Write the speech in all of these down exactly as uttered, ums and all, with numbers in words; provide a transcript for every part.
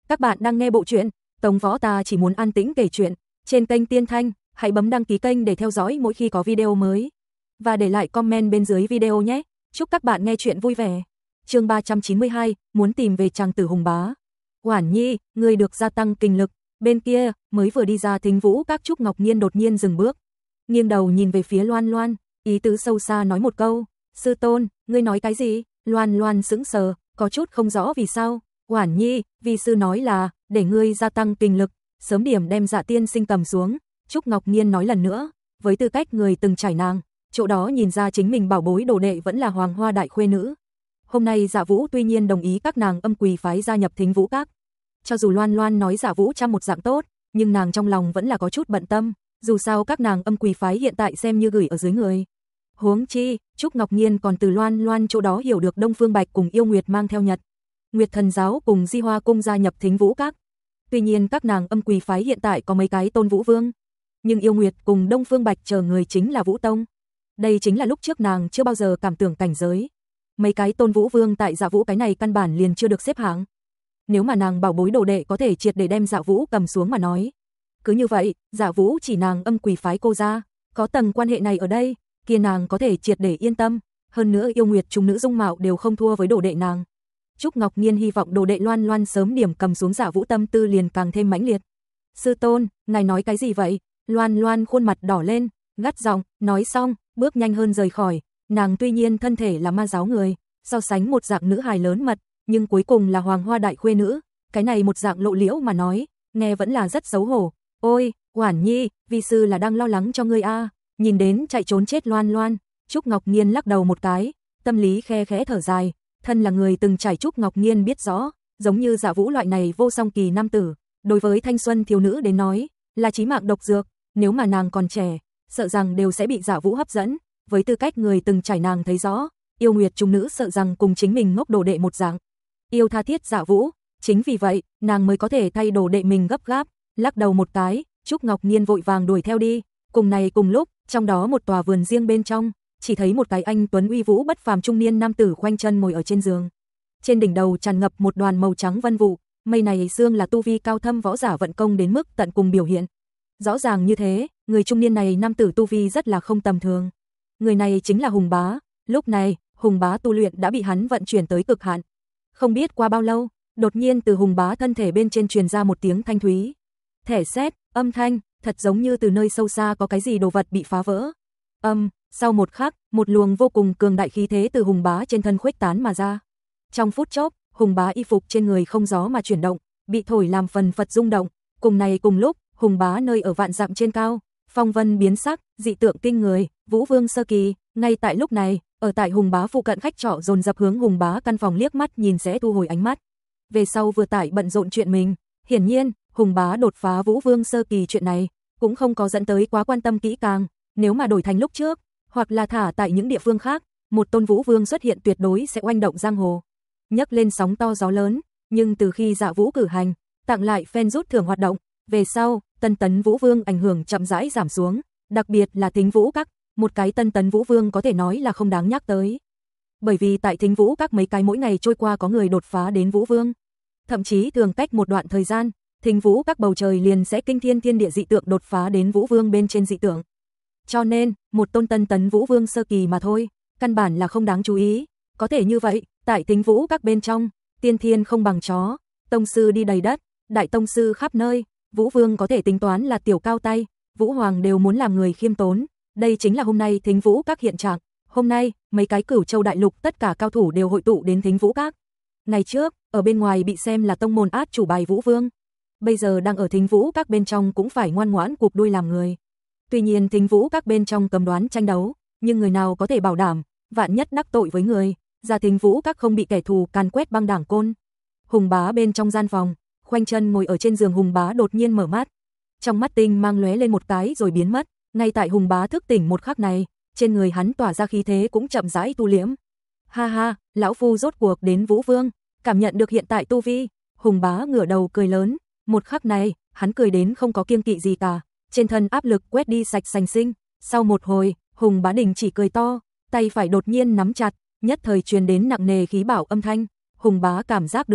Các bạn đang nghe bộ truyện Tống Võ Ta Chỉ Muốn An Tĩnh Kể Chuyện trên kênh Tiên Thanh, hãy bấm đăng ký kênh để theo dõi mỗi khi có video mới. Và để lại comment bên dưới video nhé. Chúc các bạn nghe chuyện vui vẻ. Chương ba trăm chín mươi hai, muốn tìm về chàng tử Hùng Bá. Oản Nhi, người được gia tăng kinh lực. Bên kia, mới vừa đi ra Thính Vũ Các, Trúc Ngọc Nhiên đột nhiên dừng bước. Nghiêng đầu nhìn về phía Loan Loan, ý tứ sâu xa nói một câu, sư tôn, ngươi nói cái gì? Loan Loan sững sờ, có chút không rõ vì sao. Oản Nhi, vi sư nói là, để ngươi gia tăng kinh lực, sớm điểm đem Dạ tiên sinh cầm xuống. Trúc Ngọc Nhiên nói lần nữa, với tư cách người từng trải nàng, chỗ đó nhìn ra chính mình bảo bối đồ đệ vẫn là Hoàng Hoa đại khuê nữ. Hôm nay Dạ Vũ tuy nhiên đồng ý các nàng âm quỳ phái gia nhập Thính Vũ Các. Cho dù Loan Loan nói Dạ Vũ trăm một dạng tốt, nhưng nàng trong lòng vẫn là có chút bận tâm, dù sao các nàng âm quỳ phái hiện tại xem như gửi ở dưới người. Huống chi, Trúc Ngọc Nhiên còn từ Loan Loan chỗ đó hiểu được Đông Phương Bạch cùng Yêu Nguyệt mang theo Nhật Nguyệt Thần giáo cùng Di Hoa cung gia nhập Thính Vũ Các. Tuy nhiên các nàng âm quỳ phái hiện tại có mấy cái Tôn Vũ Vương, nhưng Yêu Nguyệt cùng Đông Phương Bạch chờ người chính là Vũ Tông. Đây chính là lúc trước nàng chưa bao giờ cảm tưởng cảnh giới. Mấy cái Tôn Vũ Vương tại Dạ Vũ cái này căn bản liền chưa được xếp hạng. Nếu mà nàng bảo bối đồ đệ có thể triệt để đem Dạ Vũ cầm xuống mà nói, cứ như vậy, Dạ Vũ chỉ nàng âm quỳ phái cô ra, có tầng quan hệ này ở đây, kia nàng có thể triệt để yên tâm. Hơn nữa Yêu Nguyệt chúng nữ dung mạo đều không thua với đồ đệ nàng. Trúc Ngọc Nhiên hy vọng đồ đệ Loan Loan sớm điểm cầm xuống Dạ Vũ, tâm tư liền càng thêm mãnh liệt. Sư tôn, ngài nói cái gì vậy? Loan Loan khuôn mặt đỏ lên, gắt giọng, nói xong, bước nhanh hơn rời khỏi. Nàng tuy nhiên thân thể là ma giáo người, so sánh một dạng nữ hài lớn mật, nhưng cuối cùng là Hoàng Hoa đại khuê nữ, cái này một dạng lộ liễu mà nói, nghe vẫn là rất xấu hổ. Ôi, Oản Nhi, vi sư là đang lo lắng cho ngươi a. Nhìn đến chạy trốn chết Loan Loan, Trúc Ngọc Nhiên lắc đầu một cái, tâm lý khe khẽ thở dài. Thân là người từng trải, Trúc Ngọc Nhiên biết rõ, giống như Dạ Vũ loại này vô song kỳ nam tử, đối với thanh xuân thiếu nữ đến nói, là chí mạng độc dược, nếu mà nàng còn trẻ, sợ rằng đều sẽ bị Dạ Vũ hấp dẫn. Với tư cách người từng trải, nàng thấy rõ, Yêu Nguyệt chúng nữ sợ rằng cùng chính mình ngốc đồ đệ một dạng, yêu tha thiết Dạ Vũ, chính vì vậy, nàng mới có thể thay đồ đệ mình gấp gáp. Lắc đầu một cái, Trúc Ngọc Nhiên vội vàng đuổi theo đi. Cùng này cùng lúc, trong đó một tòa vườn riêng bên trong, chỉ thấy một cái anh tuấn uy vũ bất phàm trung niên nam tử khoanh chân ngồi ở trên giường. Trên đỉnh đầu tràn ngập một đoàn màu trắng vân vụ, mây này xương là tu vi cao thâm võ giả vận công đến mức tận cùng biểu hiện. Rõ ràng như thế, người trung niên này nam tử tu vi rất là không tầm thường. Người này chính là Hùng Bá. Lúc này, Hùng Bá tu luyện đã bị hắn vận chuyển tới cực hạn. Không biết qua bao lâu, đột nhiên từ Hùng Bá thân thể bên trên truyền ra một tiếng thanh thúy thẻ sét, âm thanh thật giống như từ nơi sâu xa có cái gì đồ vật bị phá vỡ. Âm, sau một khắc, một luồng vô cùng cường đại khí thế từ Hùng Bá trên thân khuếch tán mà ra. Trong phút chốc, Hùng Bá y phục trên người không gió mà chuyển động, bị thổi làm phần phật rung động. Cùng này cùng lúc, Hùng Bá nơi ở vạn dặm trên cao, phong vân biến sắc, dị tượng kinh người, Vũ Vương sơ kỳ. Ngay tại lúc này, ở tại Hùng Bá phụ cận khách trọ dồn dập hướng Hùng Bá căn phòng liếc mắt nhìn sẽ thu hồi ánh mắt. Về sau vừa tại bận rộn chuyện mình, hiển nhiên, Hùng Bá đột phá Vũ Vương sơ kỳ chuyện này cũng không có dẫn tới quá quan tâm kỹ càng. Nếu mà đổi thành lúc trước, hoặc là thả tại những địa phương khác, một tôn Vũ Vương xuất hiện tuyệt đối sẽ oanh động giang hồ, nhấc lên sóng to gió lớn. Nhưng từ khi Dạ Vũ cử hành, tặng lại phen rút thưởng hoạt động, về sau, tân tấn Vũ Vương ảnh hưởng chậm rãi giảm xuống, đặc biệt là Thính Vũ Các, một cái tân tấn Vũ Vương có thể nói là không đáng nhắc tới. Bởi vì tại Thính Vũ Các mấy cái mỗi ngày trôi qua có người đột phá đến Vũ Vương, thậm chí thường cách một đoạn thời gian, Thính Vũ Các bầu trời liền sẽ kinh thiên thiên địa dị tượng đột phá đến Vũ Vương bên trên dị tượng. Cho nên, một tôn tân tấn Vũ Vương sơ kỳ mà thôi, căn bản là không đáng chú ý. Có thể như vậy, tại Thính Vũ Các bên trong, tiên thiên không bằng chó, tông sư đi đầy đất, đại tông sư khắp nơi, Vũ Vương có thể tính toán là tiểu cao tay, Vũ Hoàng đều muốn làm người khiêm tốn. Đây chính là hôm nay Thính Vũ Các hiện trạng. Hôm nay, mấy cái Cửu Châu đại lục tất cả cao thủ đều hội tụ đến Thính Vũ Các. Ngày trước, ở bên ngoài bị xem là tông môn át chủ bài Vũ Vương, bây giờ đang ở Thính Vũ Các bên trong cũng phải ngoan ngoãn cụp đuôi làm người. Tuy nhiên Thính Vũ Các bên trong cầm đoán tranh đấu, nhưng người nào có thể bảo đảm, vạn nhất đắc tội với người, ra Thính Vũ Các không bị kẻ thù càn quét băng đảng côn. Hùng Bá bên trong gian phòng, khoanh chân ngồi ở trên giường Hùng Bá đột nhiên mở mắt. Trong mắt tinh mang lóe lên một cái rồi biến mất, ngay tại Hùng Bá thức tỉnh một khắc này, trên người hắn tỏa ra khí thế cũng chậm rãi tu liễm. Ha ha, lão phu rốt cuộc đến Vũ Vương, cảm nhận được hiện tại tu vi, Hùng Bá ngửa đầu cười lớn, một khắc này, hắn cười đến không có kiêng kỵ gì cả, trên thân áp lực quét đi sạch sành sinh. Sau một hồi, Hùng Bá đình chỉ cười to, tay phải đột nhiên nắm chặt, nhất thời truyền đến nặng nề khí bảo âm thanh. Hùng Bá cảm giác được,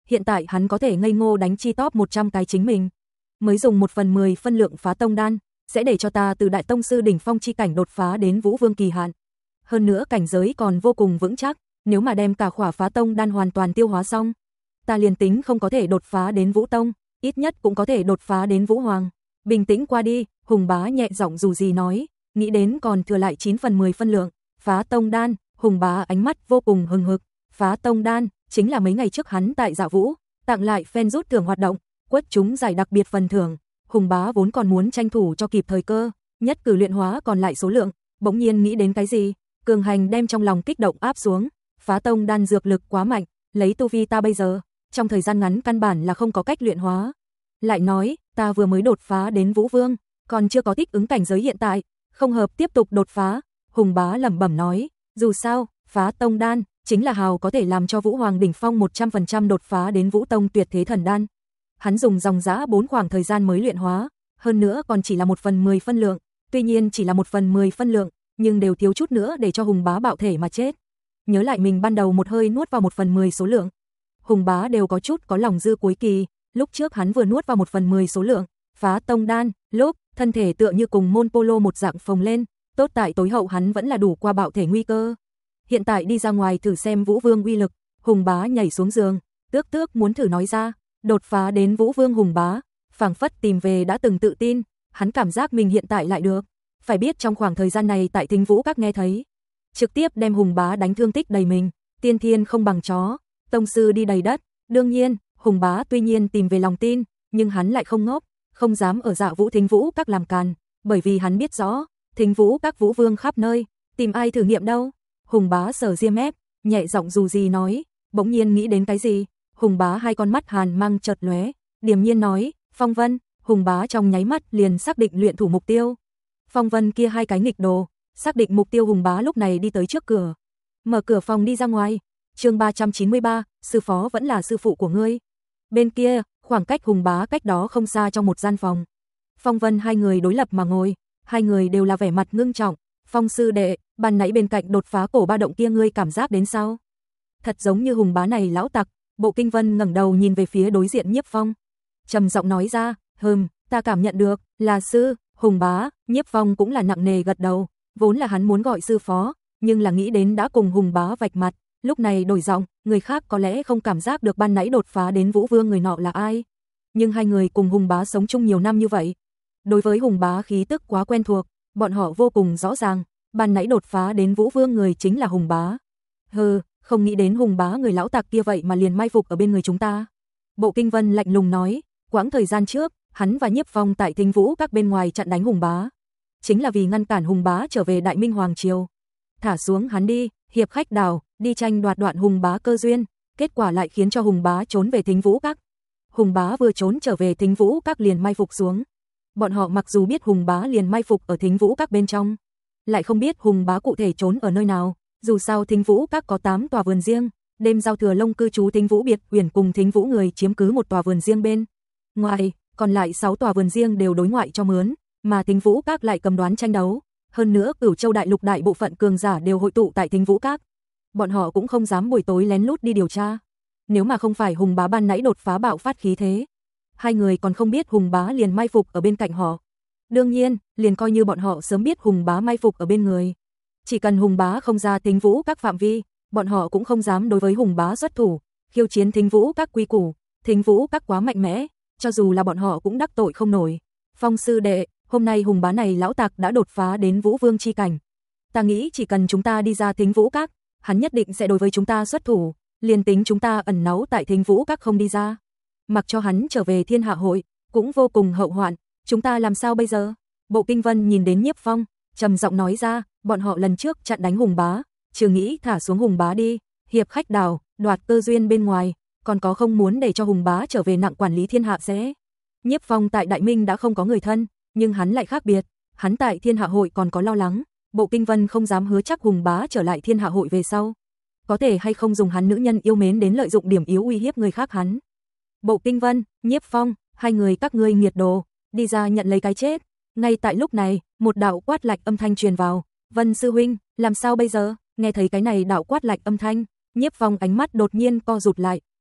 hiện tại hắn có thể ngây ngô đánh chi top một trăm cái chính mình. Mới dùng một phần mười phân lượng phá tông đan, sẽ để cho ta từ đại tông sư đỉnh phong chi cảnh đột phá đến vũ vương kỳ hạn. Hơn nữa cảnh giới còn vô cùng vững chắc, nếu mà đem cả khỏa phá tông đan hoàn toàn tiêu hóa xong, ta liền tính không có thể đột phá đến vũ tông, ít nhất cũng có thể đột phá đến vũ hoàng. Bình tĩnh qua đi, Hùng Bá nhẹ giọng dù gì nói, nghĩ đến còn thừa lại chín phần mười phân lượng, phá tông đan, Hùng Bá ánh mắt vô cùng hừng hực, phá tông đan, chính là mấy ngày trước hắn tại Dạ Vũ, tặng lại fan rút thưởng hoạt động, quất chúng giải đặc biệt phần thưởng, Hùng Bá vốn còn muốn tranh thủ cho kịp thời cơ, nhất cử luyện hóa còn lại số lượng, bỗng nhiên nghĩ đến cái gì, cường hành đem trong lòng kích động áp xuống, phá tông đan dược lực quá mạnh, lấy tu vi ta bây giờ, trong thời gian ngắn căn bản là không có cách luyện hóa. Lại nói, ta vừa mới đột phá đến Vũ Vương, còn chưa có thích ứng cảnh giới hiện tại, không hợp tiếp tục đột phá, Hùng Bá lẩm bẩm nói, dù sao, phá tông đan chính là hào có thể làm cho Vũ Hoàng đỉnh phong một trăm phần trăm đột phá đến Vũ Tông tuyệt thế thần đan. Hắn dùng dòng dã bốn khoảng thời gian mới luyện hóa, hơn nữa còn chỉ là một phần mười phân lượng, tuy nhiên chỉ là một phần mười phân lượng, nhưng đều thiếu chút nữa để cho Hùng Bá bạo thể mà chết. Nhớ lại mình ban đầu một hơi nuốt vào một phần mười số lượng, Hùng Bá đều có chút có lòng dư cuối kỳ, lúc trước hắn vừa nuốt vào một phần mười số lượng, phá tông đan, lúc thân thể tựa như cùng môn polo một dạng phồng lên, tốt tại tối hậu hắn vẫn là đủ qua bạo thể nguy cơ. Hiện tại đi ra ngoài thử xem Vũ Vương uy lực, Hùng Bá nhảy xuống giường, tước tước muốn thử nói ra, đột phá đến Vũ Vương Hùng Bá, phảng phất tìm về đã từng tự tin, hắn cảm giác mình hiện tại lại được. Phải biết trong khoảng thời gian này tại Thính Vũ các nghe thấy, trực tiếp đem Hùng Bá đánh thương tích đầy mình, tiên thiên không bằng chó, tông sư đi đầy đất, đương nhiên, Hùng Bá tuy nhiên tìm về lòng tin, nhưng hắn lại không ngốc, không dám ở Dạ Vũ Thính Vũ các làm càn, bởi vì hắn biết rõ, Thính Vũ các Vũ Vương khắp nơi, tìm ai thử nghiệm đâu. Hùng Bá sờ ria mép, nhẹ giọng dù gì nói, bỗng nhiên nghĩ đến cái gì, Hùng Bá hai con mắt hàn mang chợt lóe, điềm nhiên nói, Phong Vân, Hùng Bá trong nháy mắt liền xác định luyện thủ mục tiêu. Phong Vân kia hai cái nghịch đồ, xác định mục tiêu Hùng Bá lúc này đi tới trước cửa, mở cửa phòng đi ra ngoài. Chương ba trăm chín mươi ba, sư phó vẫn là sư phụ của ngươi. Bên kia, khoảng cách Hùng Bá cách đó không xa trong một gian phòng. Phong Vân hai người đối lập mà ngồi, hai người đều là vẻ mặt ngưng trọng. Phong sư đệ, ban nãy bên cạnh đột phá cổ ba động kia ngươi cảm giác đến sao? Thật giống như Hùng Bá này lão tặc. Bộ Kinh Vân ngẩng đầu nhìn về phía đối diện Nhiếp Phong, trầm giọng nói ra, "Hừm, ta cảm nhận được, là sư." Hùng Bá, Nhiếp Phong cũng là nặng nề gật đầu, vốn là hắn muốn gọi sư phó, nhưng là nghĩ đến đã cùng Hùng Bá vạch mặt, lúc này đổi giọng, người khác có lẽ không cảm giác được ban nãy đột phá đến Vũ Vương người nọ là ai, nhưng hai người cùng Hùng Bá sống chung nhiều năm như vậy, đối với Hùng Bá khí tức quá quen thuộc, bọn họ vô cùng rõ ràng, ban nãy đột phá đến Vũ Vương người chính là Hùng Bá. Hừ, không nghĩ đến Hùng Bá người lão tặc kia vậy mà liền mai phục ở bên người chúng ta. Bộ Kinh Vân lạnh lùng nói, quãng thời gian trước, hắn và Nhiếp Phong tại Thính Vũ các bên ngoài chặn đánh Hùng Bá, chính là vì ngăn cản Hùng Bá trở về Đại Minh Hoàng triều. Thả xuống hắn đi, hiệp khách đảo, đi tranh đoạt đoạn Hùng Bá cơ duyên, kết quả lại khiến cho Hùng Bá trốn về Thính Vũ các. Hùng Bá vừa trốn trở về Thính Vũ các liền mai phục xuống. Bọn họ mặc dù biết Hùng Bá liền mai phục ở Thính Vũ các bên trong, lại không biết Hùng Bá cụ thể trốn ở nơi nào. Dù sao Thính Vũ các có tám tòa vườn riêng, đêm giao thừa Long cư trú Thính Vũ biệt huyền cùng Thính Vũ người chiếm cứ một tòa vườn riêng bên ngoài, còn lại sáu tòa vườn riêng đều đối ngoại cho mướn, mà Thính Vũ các lại cầm đoán tranh đấu. Hơn nữa Cửu Châu đại lục đại bộ phận cường giả đều hội tụ tại Thính Vũ các. Bọn họ cũng không dám buổi tối lén lút đi điều tra. Nếu mà không phải Hùng Bá ban nãy đột phá bạo phát khí thế, hai người còn không biết Hùng Bá liền mai phục ở bên cạnh họ. Đương nhiên, liền coi như bọn họ sớm biết Hùng Bá mai phục ở bên người, chỉ cần Hùng Bá không ra Thính Vũ các phạm vi, bọn họ cũng không dám đối với Hùng Bá xuất thủ, khiêu chiến Thính Vũ các quy củ. Thính Vũ các quá mạnh mẽ, cho dù là bọn họ cũng đắc tội không nổi. Phong sư đệ, hôm nay Hùng Bá này lão tặc đã đột phá đến Vũ Vương chi cảnh. Ta nghĩ chỉ cần chúng ta đi ra Thính Vũ các, hắn nhất định sẽ đối với chúng ta xuất thủ, liền tính chúng ta ẩn náu tại Thính Vũ các không đi ra, mặc cho hắn trở về Thiên Hạ hội, cũng vô cùng hậu hoạn, chúng ta làm sao bây giờ? Bộ Kinh Vân nhìn đến Nhiếp Phong, trầm giọng nói ra, bọn họ lần trước chặn đánh Hùng Bá, chưa nghĩ thả xuống Hùng Bá đi, hiệp khách đảo, đoạt cơ duyên bên ngoài, còn có không muốn để cho Hùng Bá trở về nặng quản lý thiên hạ sẽ. Nhiếp Phong tại Đại Minh đã không có người thân, nhưng hắn lại khác biệt, hắn tại Thiên Hạ hội còn có lo lắng, Bộ Kinh Vân không dám hứa chắc Hùng Bá trở lại Thiên Hạ hội về sau, có thể hay không dùng hắn nữ nhân yêu mến đến lợi dụng điểm yếu uy hiếp người khác hắn. Bộ Kinh Vân, Nhiếp Phong, hai người các ngươi nghiệt đồ, đi ra nhận lấy cái chết. Ngay tại lúc này, một đạo quát lạnh âm thanh truyền vào, Vân sư huynh, làm sao bây giờ? Nghe thấy cái này đạo quát lạnh âm thanh, Nhiếp Phong ánh mắt đột nhiên co rụt lại,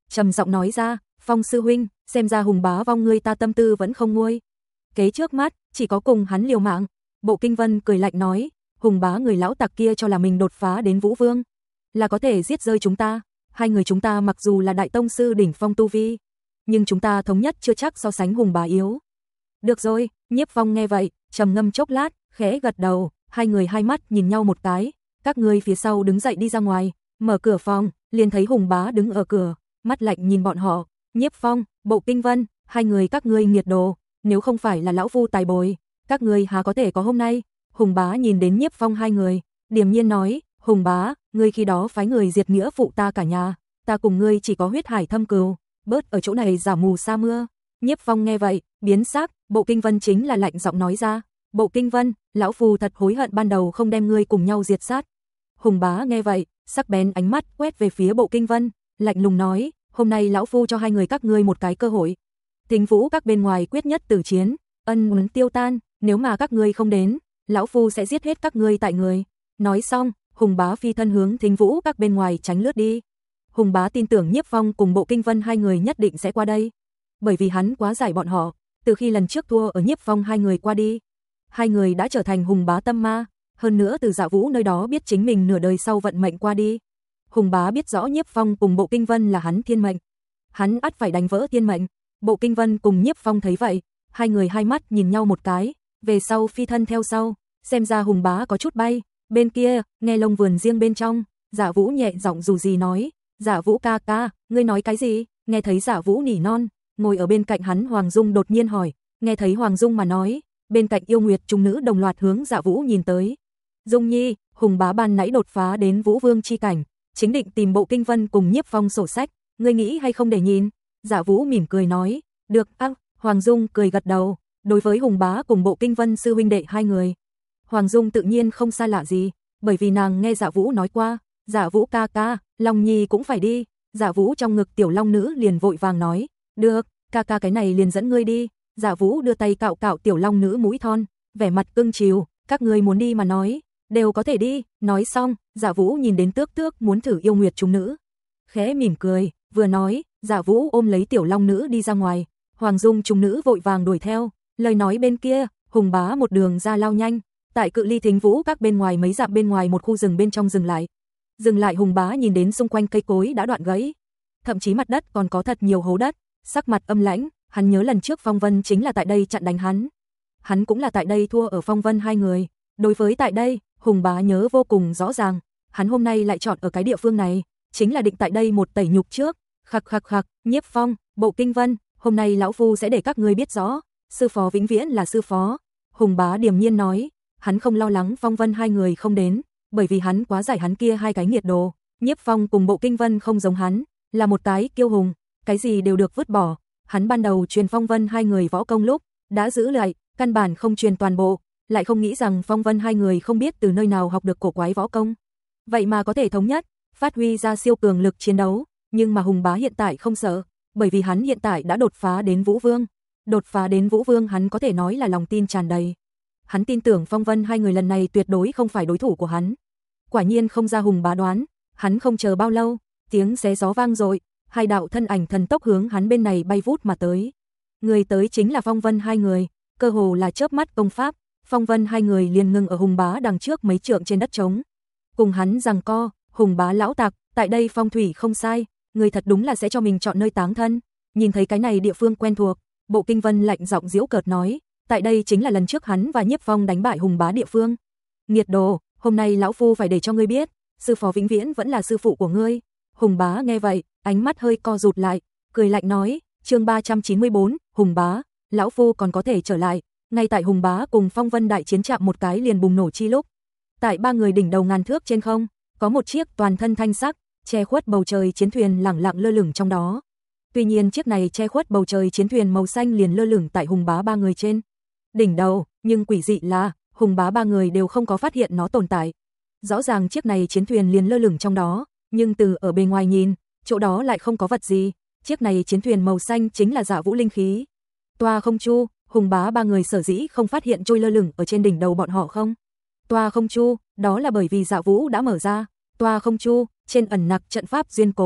trầm giọng nói ra, Phong sư huynh, xem ra Hùng bá vong ngươi ta tâm tư vẫn không nguôi. Kế trước mắt, chỉ có cùng hắn liều mạng. Bộ Kinh Vân cười lạnh nói, Hùng bá người lão tặc kia cho là mình đột phá đến Vũ Vương, là có thể giết rơi chúng ta. Hai người chúng ta mặc dù là đại tông sư đỉnh phong tu vi, nhưng chúng ta thống nhất chưa chắc so sánh Hùng bá yếu. Được rồi, Nhiếp Phong nghe vậy, trầm ngâm chốc lát, khẽ gật đầu, hai người hai mắt nhìn nhau một cái, các ngươi phía sau đứng dậy đi ra ngoài, mở cửa phòng, liền thấy Hùng bá đứng ở cửa, mắt lạnh nhìn bọn họ, Nhiếp Phong, Bộ Kinh Vân, hai người các ngươi nghiệt đồ, nếu không phải là lão phu tài bồi, các ngươi há có thể có hôm nay. Hùng bá nhìn đến Nhiếp Phong hai người, điềm nhiên nói, Hùng bá, ngươi khi đó phái người diệt nghĩa phụ ta cả nhà, ta cùng ngươi chỉ có huyết hải thâm cừu, bớt ở chỗ này giả mù sa mưa. Nhiếp Phong nghe vậy, biến sắc, Bộ Kinh Vân chính là lạnh giọng nói ra, Bộ Kinh Vân, lão phu thật hối hận ban đầu không đem ngươi cùng nhau diệt sát. Hùng bá nghe vậy, sắc bén ánh mắt quét về phía Bộ Kinh Vân, lạnh lùng nói, hôm nay lão phu cho hai người các ngươi một cái cơ hội. Thính Vũ các bên ngoài quyết nhất tử chiến, ân oán tiêu tan, nếu mà các ngươi không đến, lão phu sẽ giết hết các ngươi tại người. Nói xong, Hùng bá phi thân hướng Thính Vũ các bên ngoài tránh lướt đi. Hùng bá tin tưởng Nhiếp Phong cùng Bộ Kinh Vân hai người nhất định sẽ qua đây, bởi vì hắn quá giải bọn họ, từ khi lần trước thua ở Nhiếp Phong hai người qua đi, hai người đã trở thành Hùng bá tâm ma, hơn nữa từ Dạ Vũ nơi đó biết chính mình nửa đời sau vận mệnh qua đi. Hùng bá biết rõ Nhiếp Phong cùng Bộ Kinh Vân là hắn thiên mệnh, hắn ắt phải đánh vỡ thiên mệnh. Bộ Kinh Vân cùng Nhiếp Phong thấy vậy, hai người hai mắt nhìn nhau một cái, về sau phi thân theo sau, xem ra Hùng bá có chút bay. Bên kia, nghe lông vườn riêng bên trong, Dạ Vũ nhẹ giọng dù gì nói, Dạ Vũ ca ca, ngươi nói cái gì? Nghe thấy Dạ Vũ nỉ non, ngồi ở bên cạnh hắn Hoàng Dung đột nhiên hỏi, nghe thấy Hoàng Dung mà nói, bên cạnh yêu nguyệt trung nữ đồng loạt hướng Dạ Vũ nhìn tới. Dung Nhi, Hùng bá ban nãy đột phá đến Vũ Vương chi cảnh, chính định tìm Bộ Kinh Vân cùng Nhiếp Phong sổ sách, ngươi nghĩ hay không để nhìn? Dạ Vũ mỉm cười nói, được, ác, Hoàng Dung cười gật đầu, đối với Hùng bá cùng Bộ Kinh Vân sư huynh đệ hai người, Hoàng Dung tự nhiên không xa lạ gì, bởi vì nàng nghe Dạ Vũ nói qua, Dạ Vũ ca ca, Long Nhi cũng phải đi. Dạ Vũ trong ngực tiểu long nữ liền vội vàng nói, được, ca ca cái này liền dẫn ngươi đi. Dạ Vũ đưa tay cạo cạo tiểu long nữ mũi thon, vẻ mặt cưng chiều, các ngươi muốn đi mà nói, đều có thể đi. Nói xong, Dạ Vũ nhìn đến Tước Tước muốn thử yêu nguyệt chúng nữ, khẽ mỉm cười, vừa nói, Dạ Vũ ôm lấy tiểu long nữ đi ra ngoài, Hoàng Dung chúng nữ vội vàng đuổi theo. Lời nói bên kia, Hùng bá một đường ra lao nhanh, tại cự ly Thính Vũ các bên ngoài mấy dặm bên ngoài một khu rừng bên trong dừng lại. Dừng lại Hùng bá nhìn đến xung quanh cây cối đã đoạn gãy, thậm chí mặt đất còn có thật nhiều hố đất, sắc mặt âm lãnh, hắn nhớ lần trước Phong Vân chính là tại đây chặn đánh hắn. Hắn cũng là tại đây thua ở Phong Vân hai người, đối với tại đây, Hùng bá nhớ vô cùng rõ ràng, hắn hôm nay lại chọn ở cái địa phương này, chính là định tại đây một tẩy nhục trước. Khặc khặc khặc, Nhiếp Phong, Bộ Kinh Vân, hôm nay lão phu sẽ để các ngươi biết rõ, sư phó vĩnh viễn là sư phó. Hùng bá điềm nhiên nói, hắn không lo lắng Phong Vân hai người không đến, bởi vì hắn quá giải hắn kia hai cái nghiệt đồ. Nhiếp Phong cùng Bộ Kinh Vân không giống hắn, là một cái kiêu hùng, cái gì đều được vứt bỏ. Hắn ban đầu truyền Phong Vân hai người võ công lúc đã giữ lại, căn bản không truyền toàn bộ, lại không nghĩ rằng Phong Vân hai người không biết từ nơi nào học được cổ quái võ công, vậy mà có thể thống nhất, phát huy ra siêu cường lực chiến đấu. Nhưng mà Hùng bá hiện tại không sợ, bởi vì hắn hiện tại đã đột phá đến Vũ Vương. Đột phá đến Vũ Vương hắn có thể nói là lòng tin tràn đầy. Hắn tin tưởng Phong Vân hai người lần này tuyệt đối không phải đối thủ của hắn. Quả nhiên không ra Hùng bá đoán, hắn không chờ bao lâu, tiếng xé gió vang dội, hai đạo thân ảnh thần tốc hướng hắn bên này bay vút mà tới. Người tới chính là Phong Vân hai người, cơ hồ là chớp mắt công pháp, Phong Vân hai người liền ngừng ở Hùng bá đằng trước mấy trượng trên đất trống. Cùng hắn giằng co, Hùng bá lão tặc, tại đây phong thủy không sai, người thật đúng là sẽ cho mình chọn nơi táng thân. Nhìn thấy cái này địa phương quen thuộc, Bộ Kinh Vân lạnh giọng giễu cợt nói, tại đây chính là lần trước hắn và Nhiếp Phong đánh bại Hùng bá địa phương. Nghiệt đồ, hôm nay lão phu phải để cho ngươi biết, sư phó vĩnh viễn vẫn là sư phụ của ngươi. Hùng bá nghe vậy, ánh mắt hơi co rụt lại, cười lạnh nói, chương ba trăm chín mươi bốn, Hùng bá, lão phu còn có thể trở lại. Ngay tại Hùng bá cùng Phong Vân đại chiến chạm một cái liền bùng nổ chi lúc, tại ba người đỉnh đầu ngàn thước trên không, có một chiếc toàn thân thanh sắc, che khuất bầu trời chiến thuyền lẳng lặng lơ lửng trong đó. Tuy nhiên chiếc này che khuất bầu trời chiến thuyền màu xanh liền lơ lửng tại Hùng bá ba người trên đỉnh đầu, nhưng quỷ dị là, Hùng bá ba người đều không có phát hiện nó tồn tại. Rõ ràng chiếc này chiến thuyền liền lơ lửng trong đó, nhưng từ ở bên ngoài nhìn, chỗ đó lại không có vật gì. Chiếc này chiến thuyền màu xanh chính là Dạ Vũ linh khí. Toa không chu, Hùng bá ba người sở dĩ không phát hiện trôi lơ lửng ở trên đỉnh đầu bọn họ không. Toa không chu, đó là bởi vì Dạ Vũ đã mở ra. Toa không chu, trên ẩn nặc trận pháp duyên cố,